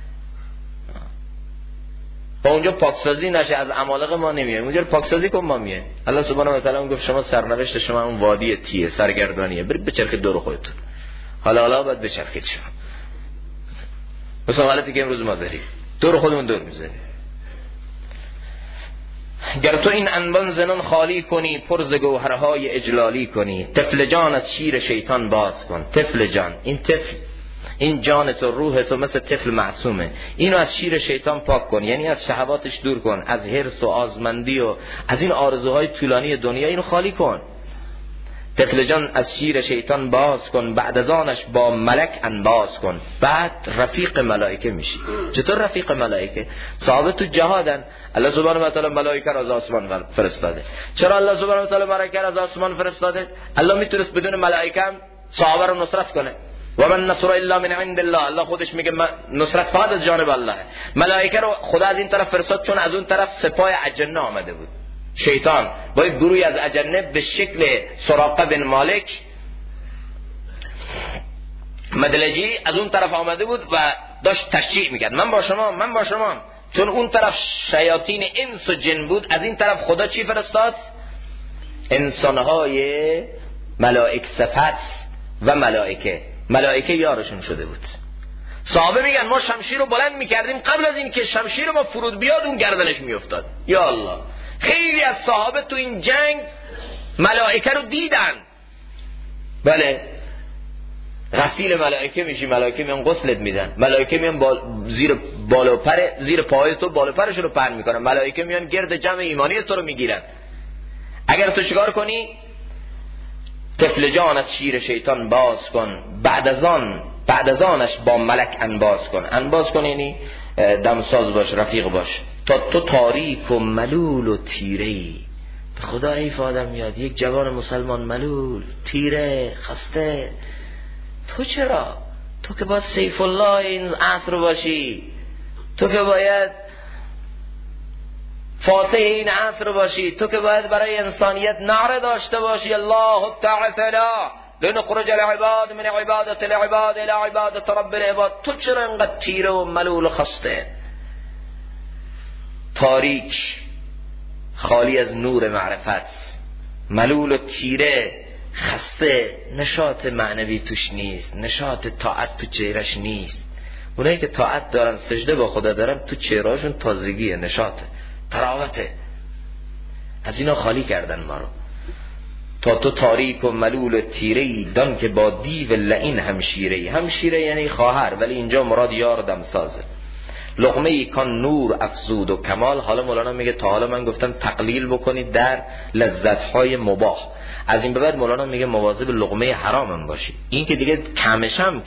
با اونجا پاکسازی نشه، از عمالقه ما نمیایم، اونجا پاکسازی کن ما میایم. الله سبحانه و تعالی گفت شما سرنوشت شما اون وادی تیه، سرگردانیه، برید بچرخید دور خودتون. حالا باید بچرخید شما، مثلا حالتی که امروز ما داریم، دور خودمون دور میزنیم. گر تو این انبان زنان خالی کنی، پر ز گوهرهای اجلالی کنی، طفل جان از شیر شیطان باز کن. طفل جان، این طفل، این جان تو، روح تو مثل طفل معصومه، اینو از شیر شیطان پاک کن، یعنی از شهواتش دور کن، از حرص و آزمندی و از این آرزوهای طولانی دنیا اینو خالی کن. طفل جان از شیر شیطان باز کن، بعد از آنش با ملک انباز کن. بعد رفیق ملائکه میشی. چطور رفیق ملائکه؟ صحابه تو جهادن، الله سبحانه و تعالی ملائکه را از آسمان فرستاده. چرا الله سبحانه و تعالی ملائکه را از آسمان فرستاده؟ الله میتونست بدون ملائکه هم صحابه رو نصرت کنه. و من نصر الا من عند الله، الله خودش میگه نصرت فقط از جانب الله. ملائکه رو خدا از این طرف فرستاد چون از اون طرف سپاه اجنه آمده بود. شیطان با یک گروهی از اجنه به شکل سراقه بن مالک مدلجی از اون طرف آمده بود و داشت تشجیع میکرد من با شما. چون اون طرف شیاطین انس و جن بود، از این طرف خدا چی فرستاد؟ انسانهای ملائک صفت و ملائکه یارشون شده بود. صحابه میگن ما شمشیر رو بلند میکردیم، قبل از این که شمشیر ما فرود بیاد اون گردنش میافتاد. یا الله، خیلی از صحابه تو این جنگ ملائکه رو دیدن. بله، غسیل ملائکه میشی، ملائکه میان غسلت میدن، ملائکه میان زیر پای تو بالا پرش رو پهن میکنن، ملائکه میان گرد جمع ایمانی تو رو میگیرن. اگر تو شکار کنی، طفل جان از شیر شیطان باز کن، بعد بعد از آنش با ملک انباز کن. انباز کن یعنی دمساز باش، رفیق باش. تا تو تاریک و ملول و تیره‌ای. به خدا حیف آدم میاد یک جوان مسلمان ملول، تیره، خسته. تو چرا؟ تو که باید سیف الله این عصر باشی، تو که باید فاتح این عصر باشی، تو که باید برای انسانیت نعره داشته باشی الله تعالی لنخرج العباد من عبادت العباد الى عبادت رب العباد. تو چرا اینقدر تیره و ملول و خسته، تاریک، خالی از نور معرفت، ملول و تیره، خسته، نشاط معنوی توش نیست، نشاط طاعت تو چهرش نیست. اونایی که طاعت دارن، سجده با خدا دارن، تو چهرهاشون تازگیه، نشاطه، تراوته. از اینا خالی کردن ما رو. تا تو تاریک و ملول و تیره‌ای، دان که با دیو لعین همشیره‌ای. همشیره یعنی خواهر، ولی اینجا مراد یار دمسازه. لقمه ای کان نور افزود و کمال. حالا مولانا میگه تا حالا من گفتم تقلیل بکنید در لذت‌های مباح، از این به بعد مولانا میگه مواظب لقمه حرام باشید. این که دیگه کمشم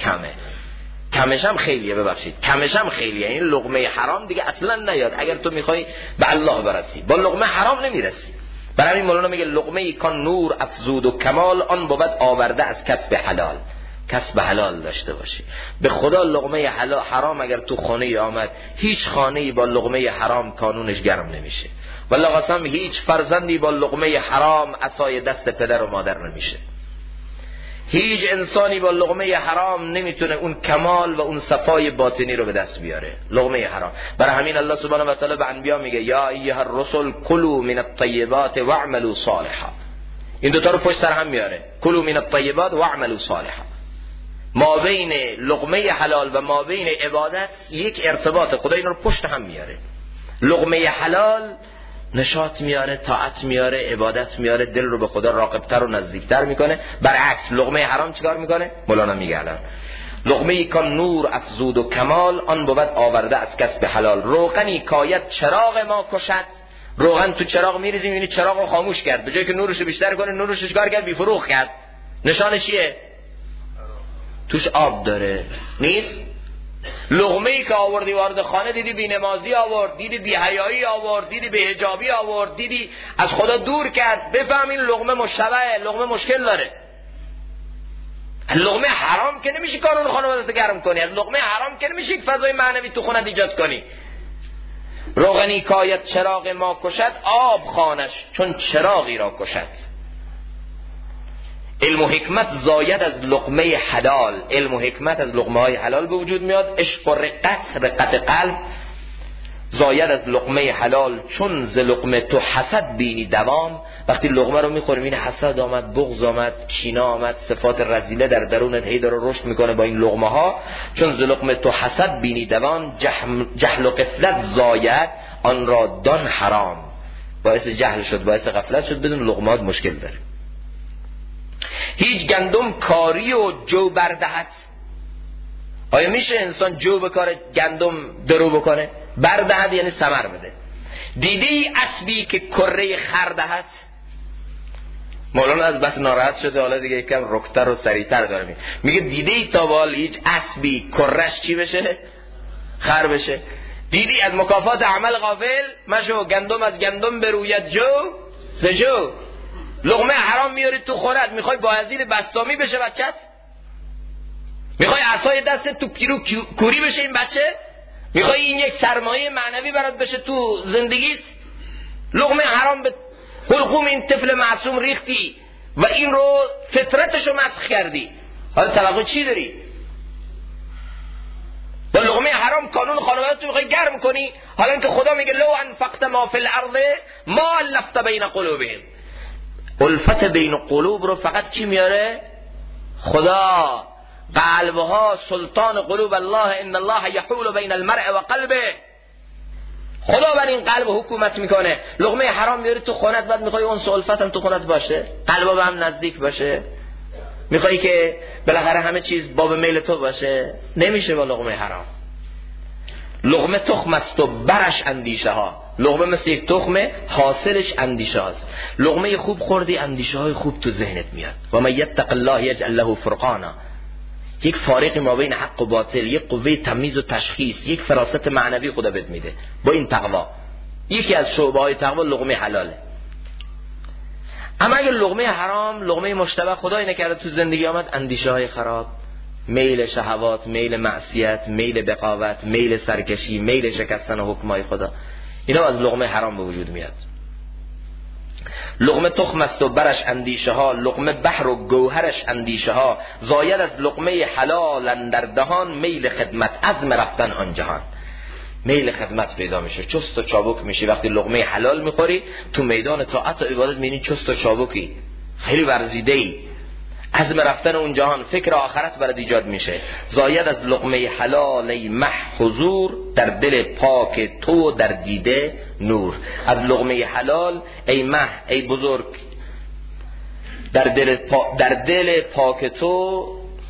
خیلیه، ببخشید کمشم خیلیه. این لقمه حرام دیگه اصلا نیاد اگر تو میخوای به الله برسی، با لقمه حرام نمیرسی. برای همین مولانا میگه لقمه ای کان نور افزود و کمال، آن بود آورده از کسب حلال. کسب حلال داشته باشی. به خدا لقمه حرام اگر تو خانه آمد، هیچ خانه‌ای با لقمه حرام کانونش گرم نمیشه. والله قسم هیچ فرزندی با لقمه حرام عصای دست پدر و مادر نمیشه. هیچ انسانی با لقمه حرام نمیتونه اون کمال و اون صفای باطنی رو به دست بیاره. لقمه حرام. برای همین الله سبحانه و تعالی به انبیا میگه یا ایها الرسل کلوا من الطیبات واعملوا صالحا. این دو تا رو پشت سر هم میاره. کلوا من الطیبات واعملوا صالحا. ما بین لقمه حلال و ما بین عبادت یک ارتباط، خدا این رو پشت هم میاره. لقمه حلال نشاط میاره، طاعت میاره، عبادت میاره، دل رو به خدا راقبتر و نزدیکتر میکنه. برعکس لقمه حرام چیکار میکنه؟ مولانا میگه الان لقمه ای کان نور افزود و کمال، آن بود آورده از کسب حلال. روغنی کاید چراغ ما کشد. روغن تو چراغ میریزیم، یعنی چراغ رو خاموش کرد، به جای که نورش رو بیشتر کنه نورش رو چیکار کرد؟ بیفروغ کرد. نشانش چیه؟ توش آب داره نیست. لقمه ای که آوردی وارد خانه، دیدی بی نمازی آورد، دیدی بی حیایی آورد، دیدی بی حجابی آورد، دیدی از خدا دور کرد، بفهم این لقمه مشتبهه، لقمه مشکل داره. لقمه حرام که نمیشه کارون خانوادت گرم کنی، از لقمه حرام که نمیشه یک فضای معنوی تو خونت ایجاد کنی. روغنی کاید چراغ ما کشد، آب خانش چون چراغی را کشد. علم و حکمت زاید از لقمه حلال. علم و حکمت از لقمه های حلال به وجود میاد. عشق و رقت قلب زاید از لقمه حلال، چون ز لقمه تو حسد بینی دوام. وقتی لقمه رو میخوریم این حسد آمد، بغض آمد، کینه آمد، صفات رذیله در درونت هی داره رشد میکنه با این لقمه ها. چون ز لقمه تو حسد بینی دوام، جهل و غفلت زاید آن را دان حرام. باعث جهل شد، باعث غفلت شد، بدون لقمات مشکل داره. هیچ گندم کاری و جو بردهد. آیا میشه انسان جو بکاره گندم درو بکنه؟ بردهد یعنی ثمر بده. دیدی اسبی که کره خردهد. مولانا از بس ناراحت شده حالا دیگه یکم رکتر و سریعتر داره میگه دیدی تا وال هیچ اسبی کرش چی بشه؟ خر بشه. دیدی از مکافات عمل غافل مشو، گندم از گندم بروید جو زجو. لقمه حرام میاری تو خورد، میخوای بایزید بسطامی بشه بچت؟ میخوای عصای دست تو پیرو کوری بشه این بچه؟ میخوای این یک سرمایه معنوی برات بشه تو زندگیت؟ لقمه حرام به حلقوم این طفل معصوم ریختی و این رو فطرتشو مسخ کردی. حالا توقع چی داری؟ با لقمه حرام قانون خانوادت رو میخوای گرم کنی؟ حالا اینکه خدا میگه لو انفقت ما فی الارض ما الفت بین قلوبهم. الفت بین قلوب رو فقط کی میاره؟ خدا. قلبها سلطان قلوب الله، ان الله یحول بین المرء و قلبه. خدا بر این قلب حکومت میکنه. لقمه حرام میاری تو خونت، بعد میخوای اون الفت هم تو خونت باشه، قلبا به هم نزدیک باشه، میخوای که بالاخره همه چیز باب میل تو باشه. نمیشه با لقمه حرام. لقمه تخم است و برش اندیشه ها. لقمه مثل یک تخمه، حاصلش اندیشه هاست. لقمه خوب خوردی، اندیشه های خوب تو ذهنت میاد. و من یتق الله یجعل له فرقانا. یک فارقی ما بین حق و باطل، یک قوه تمییز و تشخیص، یک فراست معنوی خدا بهت میده با این تقوا. یکی از شعبه های تقوا لقمه حلاله. اما اگر لقمه حرام، لقمه مشتبه، خدای نکرده تو زندگی آمد اندیشه های خراب، میل شهوات، میل معصیت، میل بغاوت، میل سرکشی، میل شکستن حکمای خدا، اینا از لقمه حرام به وجود میاد. لقمه تخم است و برش اندیشه ها، لقمه بحر و گوهرش اندیشه ها، زاید از لقمه حلال اندر دهان، میل خدمت عزم رفتن آن جهان. میل خدمت پیدا میشه، چست و چابک میشی. وقتی لقمه حلال میخوری تو میدان طاعت و عبادت میبینی چست و چابکی، خیلی ورزیده‌ای، عزم رفتن اون جهان، فکر آخرت برات ایجاد میشه. زاید از لقمه حلال ای مح حضور، در دل پاک تو در دیده نور. از لقمه حلال ای مح، ای بزرگ، در دل پاک تو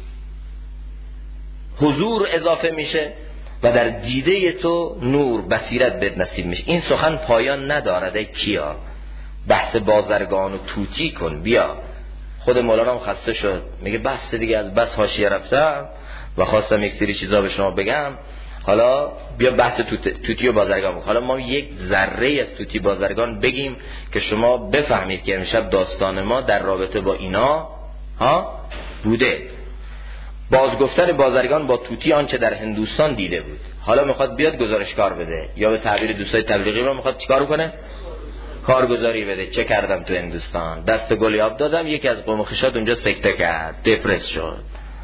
حضور اضافه میشه و در دیده تو نور، بصیرت بهت نصیب میشه. این سخن پایان ندارد ای کیا، بحث بازرگان و توتی کن بیا. خود مولانا هم خسته شد، میگه بس دیگه، از بس حاشیه رفتم و خواستم یک سری چیزا به شما بگم، حالا بیا بحث توتی و بازرگان. حالا ما یک ذره از توتی بازرگان بگیم که شما بفهمید که امشب داستان ما در رابطه با اینا بوده. بازگفتن بازرگان با توتی آنچه در هندوستان دیده بود، حالا میخواد بیاد گزارشکار بده، یا به تعبیر دوستای تبلیغی ما میخواد چیکار کنه؟ کارگزاری بده. چه کردم تو هندوستان؟ دست گلی آب دادم، یکی از قوم خویشات اونجا سکته کرد، دپرس شد.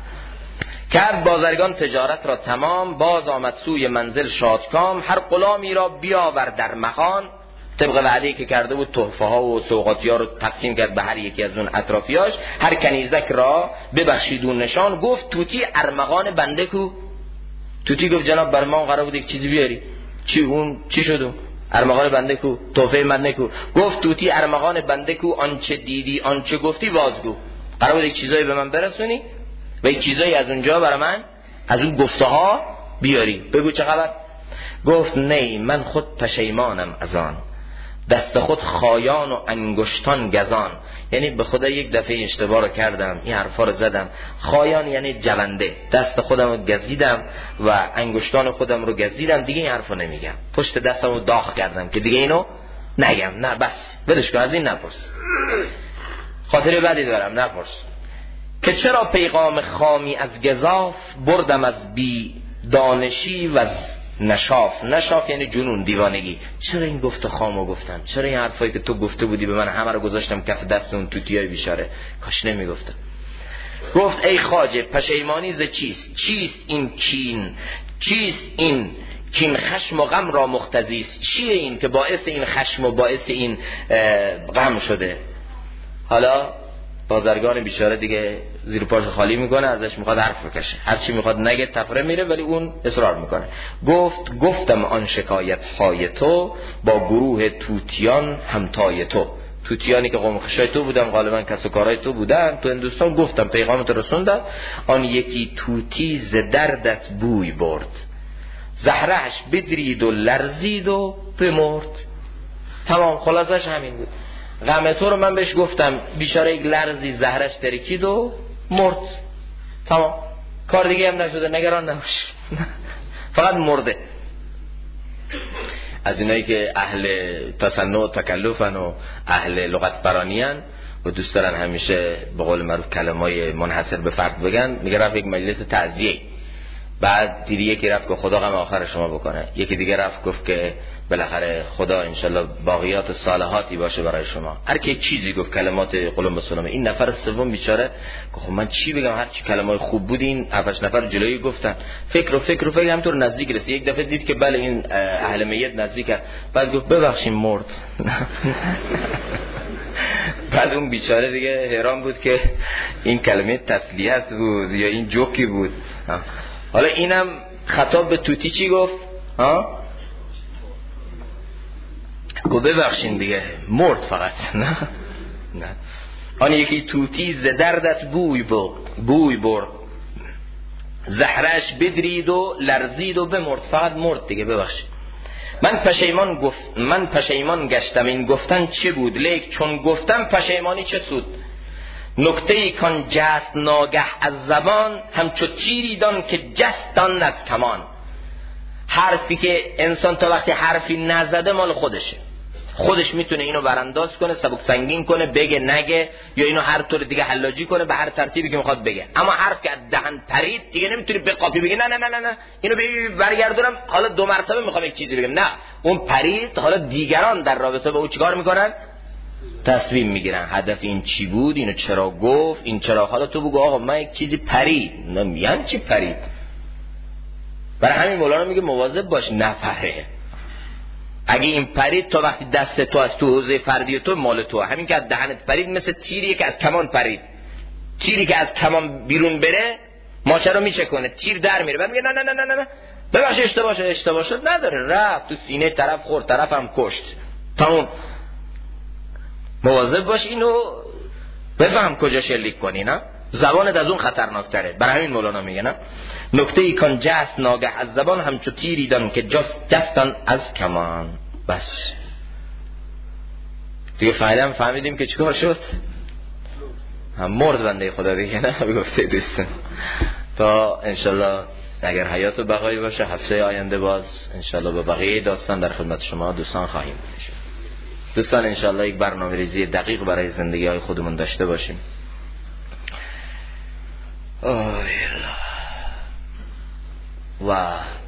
کرد بازرگان تجارت را تمام، باز آمد سوی منزل شادکام. هر غلامی را بیاور در مخان، طبق وعده‌ای که کرده بود تحفه ها و سوغاتی‌ها رو تقسیم کرد به هر یکی از اون اطرافیاش. هر کنیزک را ببخشید اون نشان، گفت توتی ارمغان بنده کو. توتی گفت جناب بر ما قرار بود یک چیزی بیاری، چی شد اون؟ ارمغان بنده کو، تحفه بنده کو. گفت توتی ارمغان بنده کو، آنچه دیدی آنچه گفتی بازگو. قرار بود یک چیزایی به من برسونی و یک چیزایی از اونجا برای من از اون گفته ها بیاری، بگو چه خبر. گفت نه من خود پشیمانم از آن، دست خود خایان و انگشتان گزان. یعنی به خدا یک دفعه اشتباه رو کردم، این حرفا رو زدم. خایان یعنی جونده، دست خودم رو گزیدم و انگشتان خودم رو گزیدم، دیگه این حرفو نمیگم. پشت دستم رو داغ کردم که دیگه اینو نگم. نه بس ولش کن، از این نپرس، خاطره بعدی دارم، نپرس. که چرا پیغام خامی از گزاف، بردم از بی دانشی و نشاف یعنی جنون، دیوانگی. چرا این گفت خامو گفتم؟ چرا این حرفایی که تو گفته بودی به من همه رو گذاشتم کف دست اون توتیای بیچاره؟ کاش نمیگفتم. گفت ای خواجه پشیمانی ز چیست؟ چیست این کین؟ چیست این کین خشم و غم را مختزیست؟ چیه این که باعث این خشم و باعث این غم شده؟ حالا بازرگان بیچاره دیگه زیر پاش خالی میکنه، ازش میخواد حرف بکشه، هر چی میخواد نگه تفره میره، ولی اون اصرار میکنه. گفتم آن شکایت های تو، با گروه توتیان همتای تو. توتیانی که قوم خویشای تو بودن، غالبا کس و کارهای تو بودن تو هندوستان. گفتم پیغامت رسوندم. آن یکی توتی ز دردت بوی برد، زهرش بدرید و لرزید و بمرد. تمام خلاصش همین بود. غم تو رو من بهش گفتم، بیچاره یک لرزی زهرش ترکید و مرد. تمام، کار دیگه هم نشده، نگران نباش. فقط مرده. از اینایی که اهل تصنع و تکلفن و اهل لغت برانیان و دوست دارن همیشه به قول معروف کلمای منحصر به فرد بگن، میگه رفت یک مجلس تعزیه، بعد دیدی یکی رفت که خدا غم آخر شما بکنه، یکی دیگه رفت گفت که بالاخره خدا انشالله باقیات صالحاتی باشه برای شما. هر کی چیزی گفت، کلمات قلم بسلامه. این نفر سوم بیچاره که خب من چی بگم، هر چی کلمات خوب بود این 7 نفر جلویی گفتن، فکر همینطور نزدیک رسید. یک دفعه دید که بله این اهل میت نزدیکه، بعد گفت ببخشید مرد. بعد اون بیچاره دیگه حیران بود که این کلمه تسلیت بود یا این جوکی بود. حالا اینم خطاب به توتی چی گفت؟ گفت ببخشین دیگه مرد فقط. نه آن یکی توتی ز دردت بوی برد، زهرش بدرید و لرزید و بمرد. فقط مرد دیگه، ببخشید. من پشیمان گشتم، این گفتن چه بود؟ لیک چون گفتم پشیمانی چه سود؟ نکته ای کان جست ناگه از زبان، همچو تیری دان که جستان از کمان. حرفی که انسان تا وقتی حرفی نزده مال خودش میتونه اینو برانداز کنه، سبک سنگین کنه، بگه نگه، یا اینو هر طور دیگه حلاجی کنه به هر ترتیبی که میخواد بگه. اما حرف که از دهن پرید دیگه نمیتونی بقاپی بگی نه نه نه نه اینو برگردونم حالا 2 مرتبه میخوام یک چیزی بگم. نه، اون پرید. حالا دیگران در رابطه با او چیکار میکنن؟ تصمیم میگیرن هدف این چی بود، اینو چرا گفت، این چرا. حالا تو بگو آقا من یک چیزی پرید، نمیگن چی پرید. برای همین مولانا میگه مواظب باش نپره. اگه این پرید تا وقتی دست تو از تو حوزه فردی تو مال تو، همین که از دهنت پرید مثل تیری که از کمان پرید. تیری که از کمان بیرون بره ماچه رو میشه کنه، تیر در میره. بعد میگه نه نه نه نه نه ببخش اشتباه شد نداره، رفت تو سینه طرف خورد، طرف هم کشت. تمام. مواظب باش اینو بفهم کجا شلیک کنی. نه زبانت از اون خطرناکتره. برای همین مولانا میگه نه نکته ای کان جست ناگه از زبان، همچو تیری دان که جستن از کمان. بس دیگه فهمیدیم که چیکار شد. هم مرد بنده خدا دیگه. نه بگفته دوستان تا انشالله اگر حیات و بقایی باشه هفته آینده باز انشالله به بقیه داستان در خدمت شما دوستان خواهیم بود. دوستان انشالله یک برنامه ریزی دقیق برای زندگی های خودمون داشته باشیم. و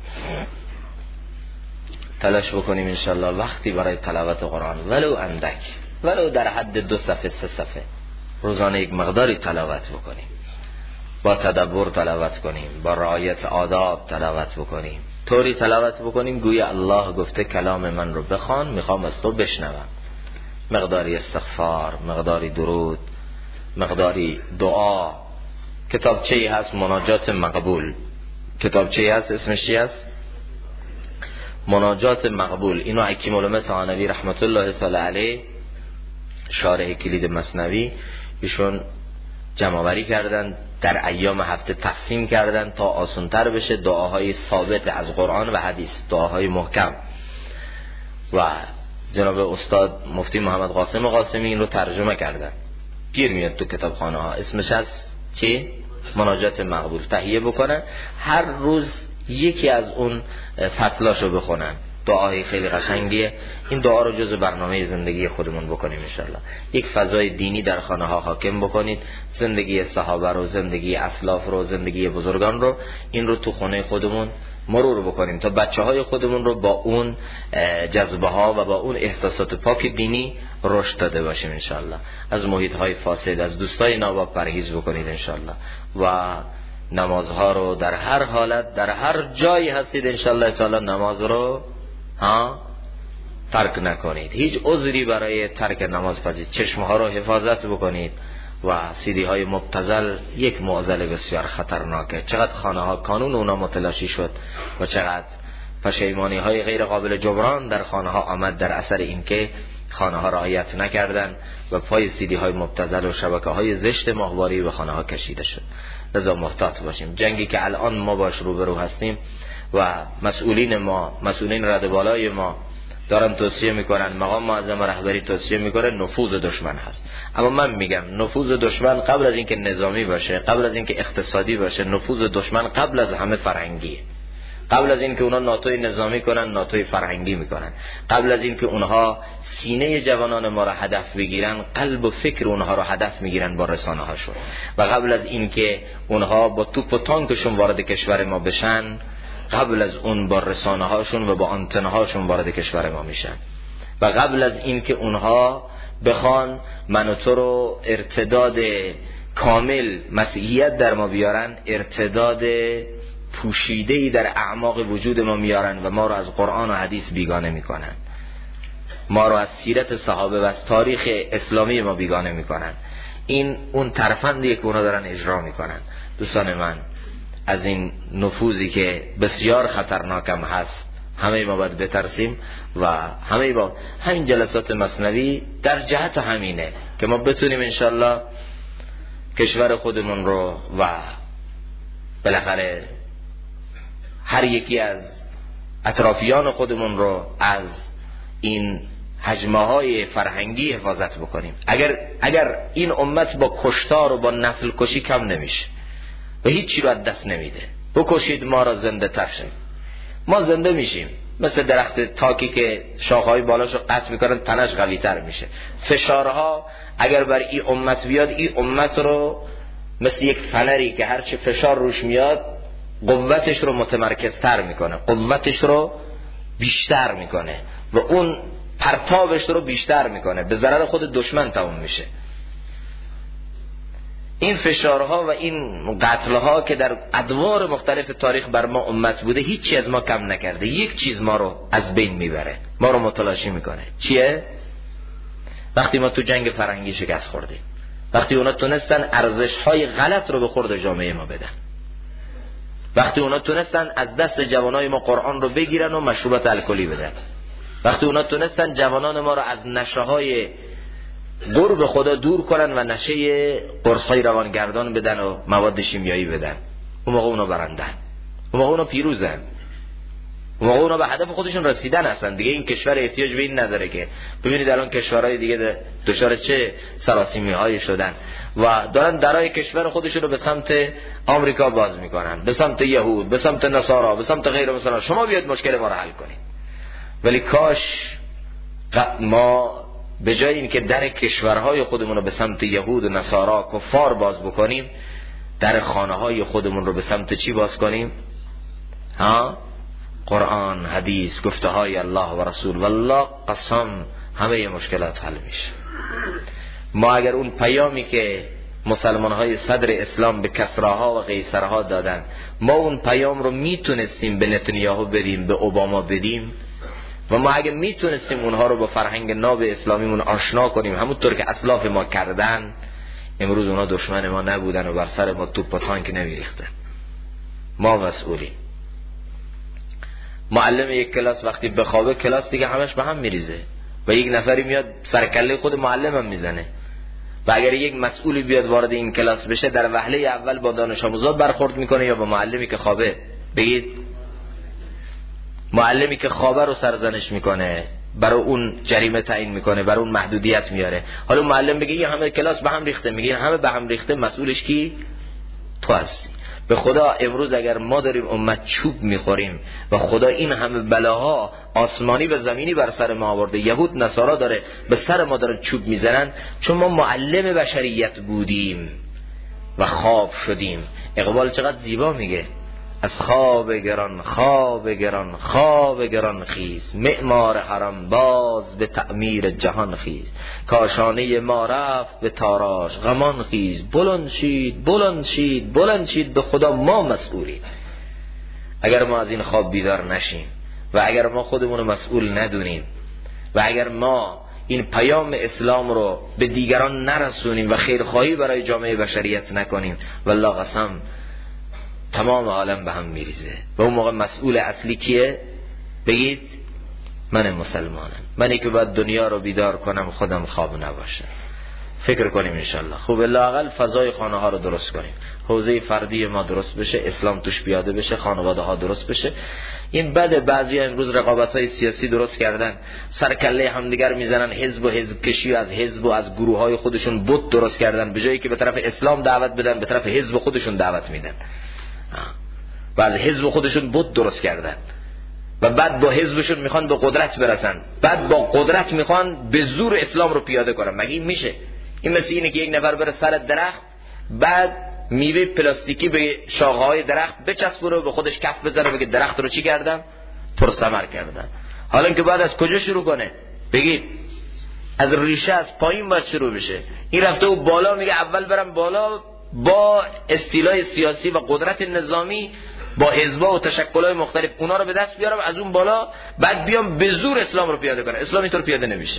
تلاش بکنیم انشالله وقتی برای تلاوت قرآن ولو اندک، ولو در حد 2 صفحه 3 صفحه روزانه یک مقداری تلاوت بکنیم، با تدبر تلاوت کنیم، با رعایت آداب تلاوت بکنیم، طوری تلاوت بکنیم گویا الله گفته کلام من رو بخوان، میخوام از تو بشنوم. مقداری استغفار، مقداری درود، مقداری دعا. کتابچه‌ای هست مناجات مقبول، کتابچه‌ای هست اسمش چی هست؟ مناجات مقبول. اینو حکیم علامه طحاوی رحمت الله تعالی علیه شارح کلید مثنوی ایشون جمع‌آوری کردن، در ایام هفته تقسیم کردن تا آسان‌تر بشه دعاهای ثابت از قرآن و حدیث، دعاهای محکم. و جناب استاد مفتی محمد قاسم قاسمی این رو ترجمه کردن، گیر میاد تو کتابخانه ها. اسمش از چی؟ مناجات مقبول. تهیه بکنن هر روز یکی از اون فصلاشو بخونن. دعای خیلی قشنگیه. این دعا رو جز برنامه زندگی خودمون بکنیم انشالله. یک فضای دینی در خانه ها حاکم بکنید. زندگی صحابه رو، زندگی اسلاف رو، زندگی بزرگان رو، این رو تو خونه خودمون مرور بکنیم تا بچه های خودمون رو با اون جذبه ها و با اون احساسات پاک دینی رشد داده باشیم انشالله. از محیط های فاسد، از دوستای ناباب پرهیز بکنید انشالله. و نمازها رو در هر حالت، در هر جایی هستید انشالله تعالی نماز رو ترک نکنید. هیچ عذری برای ترک نماز پذید. چشمها رو حفاظت بکنید. و سیدی های مبتذل یک معضل بسیار خطرناکه. چقدر خانه ها کانون اونا متلاشی شد و چقدر پشیمانی های غیر قابل جبران در خانه ها آمد در اثر اینکه خانه ها رعایت نکردن و پای سیدی های مبتذل و شبکه های زشت ماهواری به خانه ها کشیده شد. لذا محتاط باشیم. جنگی که الان ما باش روبرو هستیم و مسئولین ما، مسئولین رده بالای ما دارن توصیه میکنن، مقام معظم رهبری توصیه میکنه نفوذ دشمن هست. اما من میگم نفوذ دشمن قبل از اینکه نظامی باشه، قبل از اینکه اقتصادی باشه، نفوذ دشمن قبل از همه فرهنگیه. قبل از اینکه اونا ناتوی نظامی کنن، ناتوی فرهنگی میکنن. قبل از اینکه اونها سینه جوانان ما را هدف بگیرن، قلب و فکر اونها را هدف میگیرن با رسانه هاشون. و قبل از اینکه اونها با توپ و تانکشون وارد کشور ما بشن، قبل از اون با رسانه هاشون و با آنتن هاشون وارد کشور ما میشن. و قبل از اینکه اونها بخوان من و تو رو ارتداد کامل مسیحیت در ما بیارن، ارتداد پوشیده‌ای در اعماق وجود ما میارن و ما رو از قرآن و حدیث بیگانه میکنن، ما رو از سیرت صحابه و از تاریخ اسلامی ما بیگانه میکنن. این اون ترفندیه که اونا دارن اجرا میکنن. دوستان من، از این نفوذی که بسیار خطرناکم هست همه ما باید بترسیم و همه با همین جلسات مثنوی در جهت همینه که ما بتونیم انشالله کشور خودمون رو و بالاخره هر یکی از اطرافیان خودمون رو از این هجمه‌های فرهنگی حفاظت بکنیم. اگر این امت با کشتار و با نسل کشی کم نمیشه و هیچ چی رو از دست نمیده، بکشید ما را زنده تر شیم، ما زنده میشیم. مثل درخت تاکی که شاخه‌های بالاشو قطع میکنن تنش قوی تر میشه. فشارها اگر بر این امت بیاد، این امت رو مثل یک فنری که هرچی فشار روش میاد قوتش رو متمرکزتر میکنه، قوتش رو بیشتر میکنه و اون پرتابش رو بیشتر میکنه، به ضرر خود دشمن تموم میشه. این فشارها و این قتلها که در ادوار مختلف تاریخ بر ما امت بوده، هیچی از ما کم نکرده. یک چیز ما رو از بین میبره، ما رو متلاشی میکنه. چیه؟ وقتی ما تو جنگ فرنگی شکست خوردیم، وقتی اونا تونستن ارزش‌های غلط رو به خورد جامعه ما بدن، وقتی اونا تونستن از دست جوانای ما قرآن رو بگیرن و مشروبات الکلی بدن، وقتی اونا تونستن جوانان ما رو از نشه‌های قرب خدا دور کنن و نشه قرص‌های روانگردان بدن و مواد شیمیایی بدن، اون موقع اونا برندن، اون موقع اونا پیروزن، اون موقع اونا به هدف خودشون رسیدن. هستن دیگه این کشور احتیاج به این نداره که ببینید الان کشورهای دیگه دچار چه سراسیمی‌هایی شدن و دارن درای کشور خودشون رو به سمت آمریکا باز میکنن، به سمت یهود، به سمت نصارا، به سمت غیر مثلا. شما بیاید مشکل ما رو حل کنید. ولی کاش ما به جای این که در کشورهای خودمون رو به سمت یهود و نصارا کفار باز بکنیم، در خانه‌های خودمون رو به سمت چی باز کنیم؟ قرآن، حدیث، گفته های الله و رسول. والله قسم همه مشکلات حل میشه. ما اگر اون پیامی که مسلمان های صدر اسلام به کسراها و قیصرها دادن، ما اون پیام رو میتونستیم به نتانیاهو بدیم، به اوباما بدیم، و ما اگه میتونستیم اونها رو با فرهنگ ناب اسلامیمون آشنا کنیم همونطور که اسلاف ما کردن، امروز اونها دشمن ما نبودن و بر سر ما توپ و تانک نمیریختن. ما مسئولیم. معلم یک کلاس وقتی بخوابه، کلاس دیگه همش به هم میریزه و یک نفری میاد سرکله خود معلم هم میزنه. و اگر یک مسئولی بیاد وارد این کلاس بشه، در وهله اول با دانش آموزا برخورد میکنه یا با معلمی که خوابه؟ بگید. معلمی که خوابه رو سرزنش میکنه، برای اون جریمه تعیین میکنه، برای اون محدودیت میاره. حالا معلم بگه این همه کلاس به هم ریخته، میگه همه به هم ریخته، مسئولش کی؟ تو هستی. به خدا امروز اگر ما داریم امت چوب میخوریم و خدا این همه بلاها آسمانی و زمینی بر سر ما آورده، یهود نصارا داره به سر ما داره چوب میزنن، چون ما معلم بشریت بودیم و خواب شدیم. اقبال چقدر زیبا میگه: از خواب گران خواب گران خواب گران خیز، معمار حرم باز به تعمیر جهان خیز، کاشانه ما رفت به تاراج غمان خیز، بلند شید بلند شید بلند شید، به خدا ما مسئولیم. اگر ما از این خواب بیدار نشیم و اگر ما خودمون رو مسئول ندونیم و اگر ما این پیام اسلام رو به دیگران نرسونیم و خیرخواهی برای جامعه بشریت نکنیم، والله قسم تمام عالم به هم میریزه. و اون موقع مسئول اصلی کیه؟ بگید. من مسلمانم، منی که باید دنیا رو بیدار کنم، خودم خواب نباشم. فکر کنیم انشالله. خوب لااقل فضای خانه ها رو درست کنیم، حوزه فردی ما درست بشه، اسلام توش پیاده بشه، خانواده ها درست بشه. این بده بعضی امروز رقابت های سیاسی درست کردن، سرکله همدیگر میزنن، حزب و حزب کشی، از حزب و از گروه های خودشون بت درست کردن، به جایی که به طرف اسلام دعوت بدن به طرف حزب خودشون دعوت میدن و از حزب خودشون بت درست کردن و بعد با حزبشون میخوان به قدرت برسن، بعد با قدرت میخوان به زور اسلام رو پیاده کنن. مگه این میشه؟ این مثل اینه که یک نفر بره سر درخت، بعد میوه پلاستیکی به شاخه‌های درخت بچسبونه و به خودش کف بزنه بگه درخت رو چی کردم؟ پرثمر کردم. حالا اینکه بعد از کجا شروع کنه؟ بگید. از ریشه، از پایین باید شروع بشه. این رفته و بالا میگه اول برم بالا با استیلای سیاسی و قدرت نظامی، با حزبا و تشکل‌های مختلف اونا رو به دست بیارم، از اون بالا بعد بیام به زور اسلام رو پیاده کنم. اسلام اینطور پیاده نمیشه.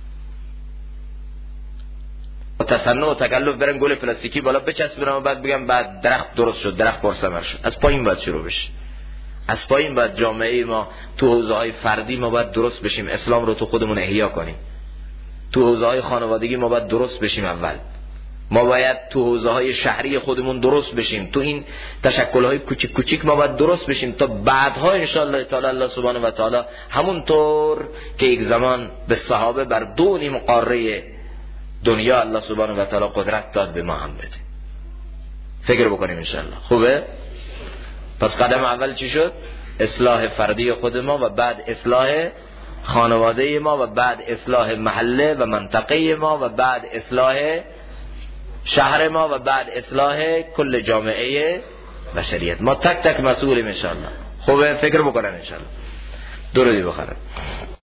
با تصنع و تکلف برن گل پلاستیکی بالا بچسبونم و بعد بگم بعد درخت درست شد، درخت پرثمر شد. از پایین باید شروع بشه. از پایین باید جامعه ما تو حوزه‌های فردی ما باید درست بشیم، اسلام رو تو خودمون احیا کنیم. تو حوزه‌های خانوادگی ما باید درست بشیم اول. ما باید تو حوزه‌های شهری خودمون درست بشیم، تو این تشکل‌های کوچیک کوچیک ما باید درست بشیم تا بعدها انشاءالله تعالی الله سبحانه و تعالی همونطور که یک زمان به صحابه بر 2 نیم قاره دنیا الله سبحانه و تعالی قدرت داد به ما هم بده. فکر بکنیم انشاءالله. خوبه؟ پس قدم اول چی شد؟ اصلاح فردی خود ما و بعد اصلاح خانواده ما و بعد اصلاح محله و منطقه ما و بعد اصلاح شهر ما و بعد اصلاح کل جامعه بشریت. ما تک تک مسئولیم انشاءالله. خوبه؟ فکر بکنن انشاءالله. درودی بخورن.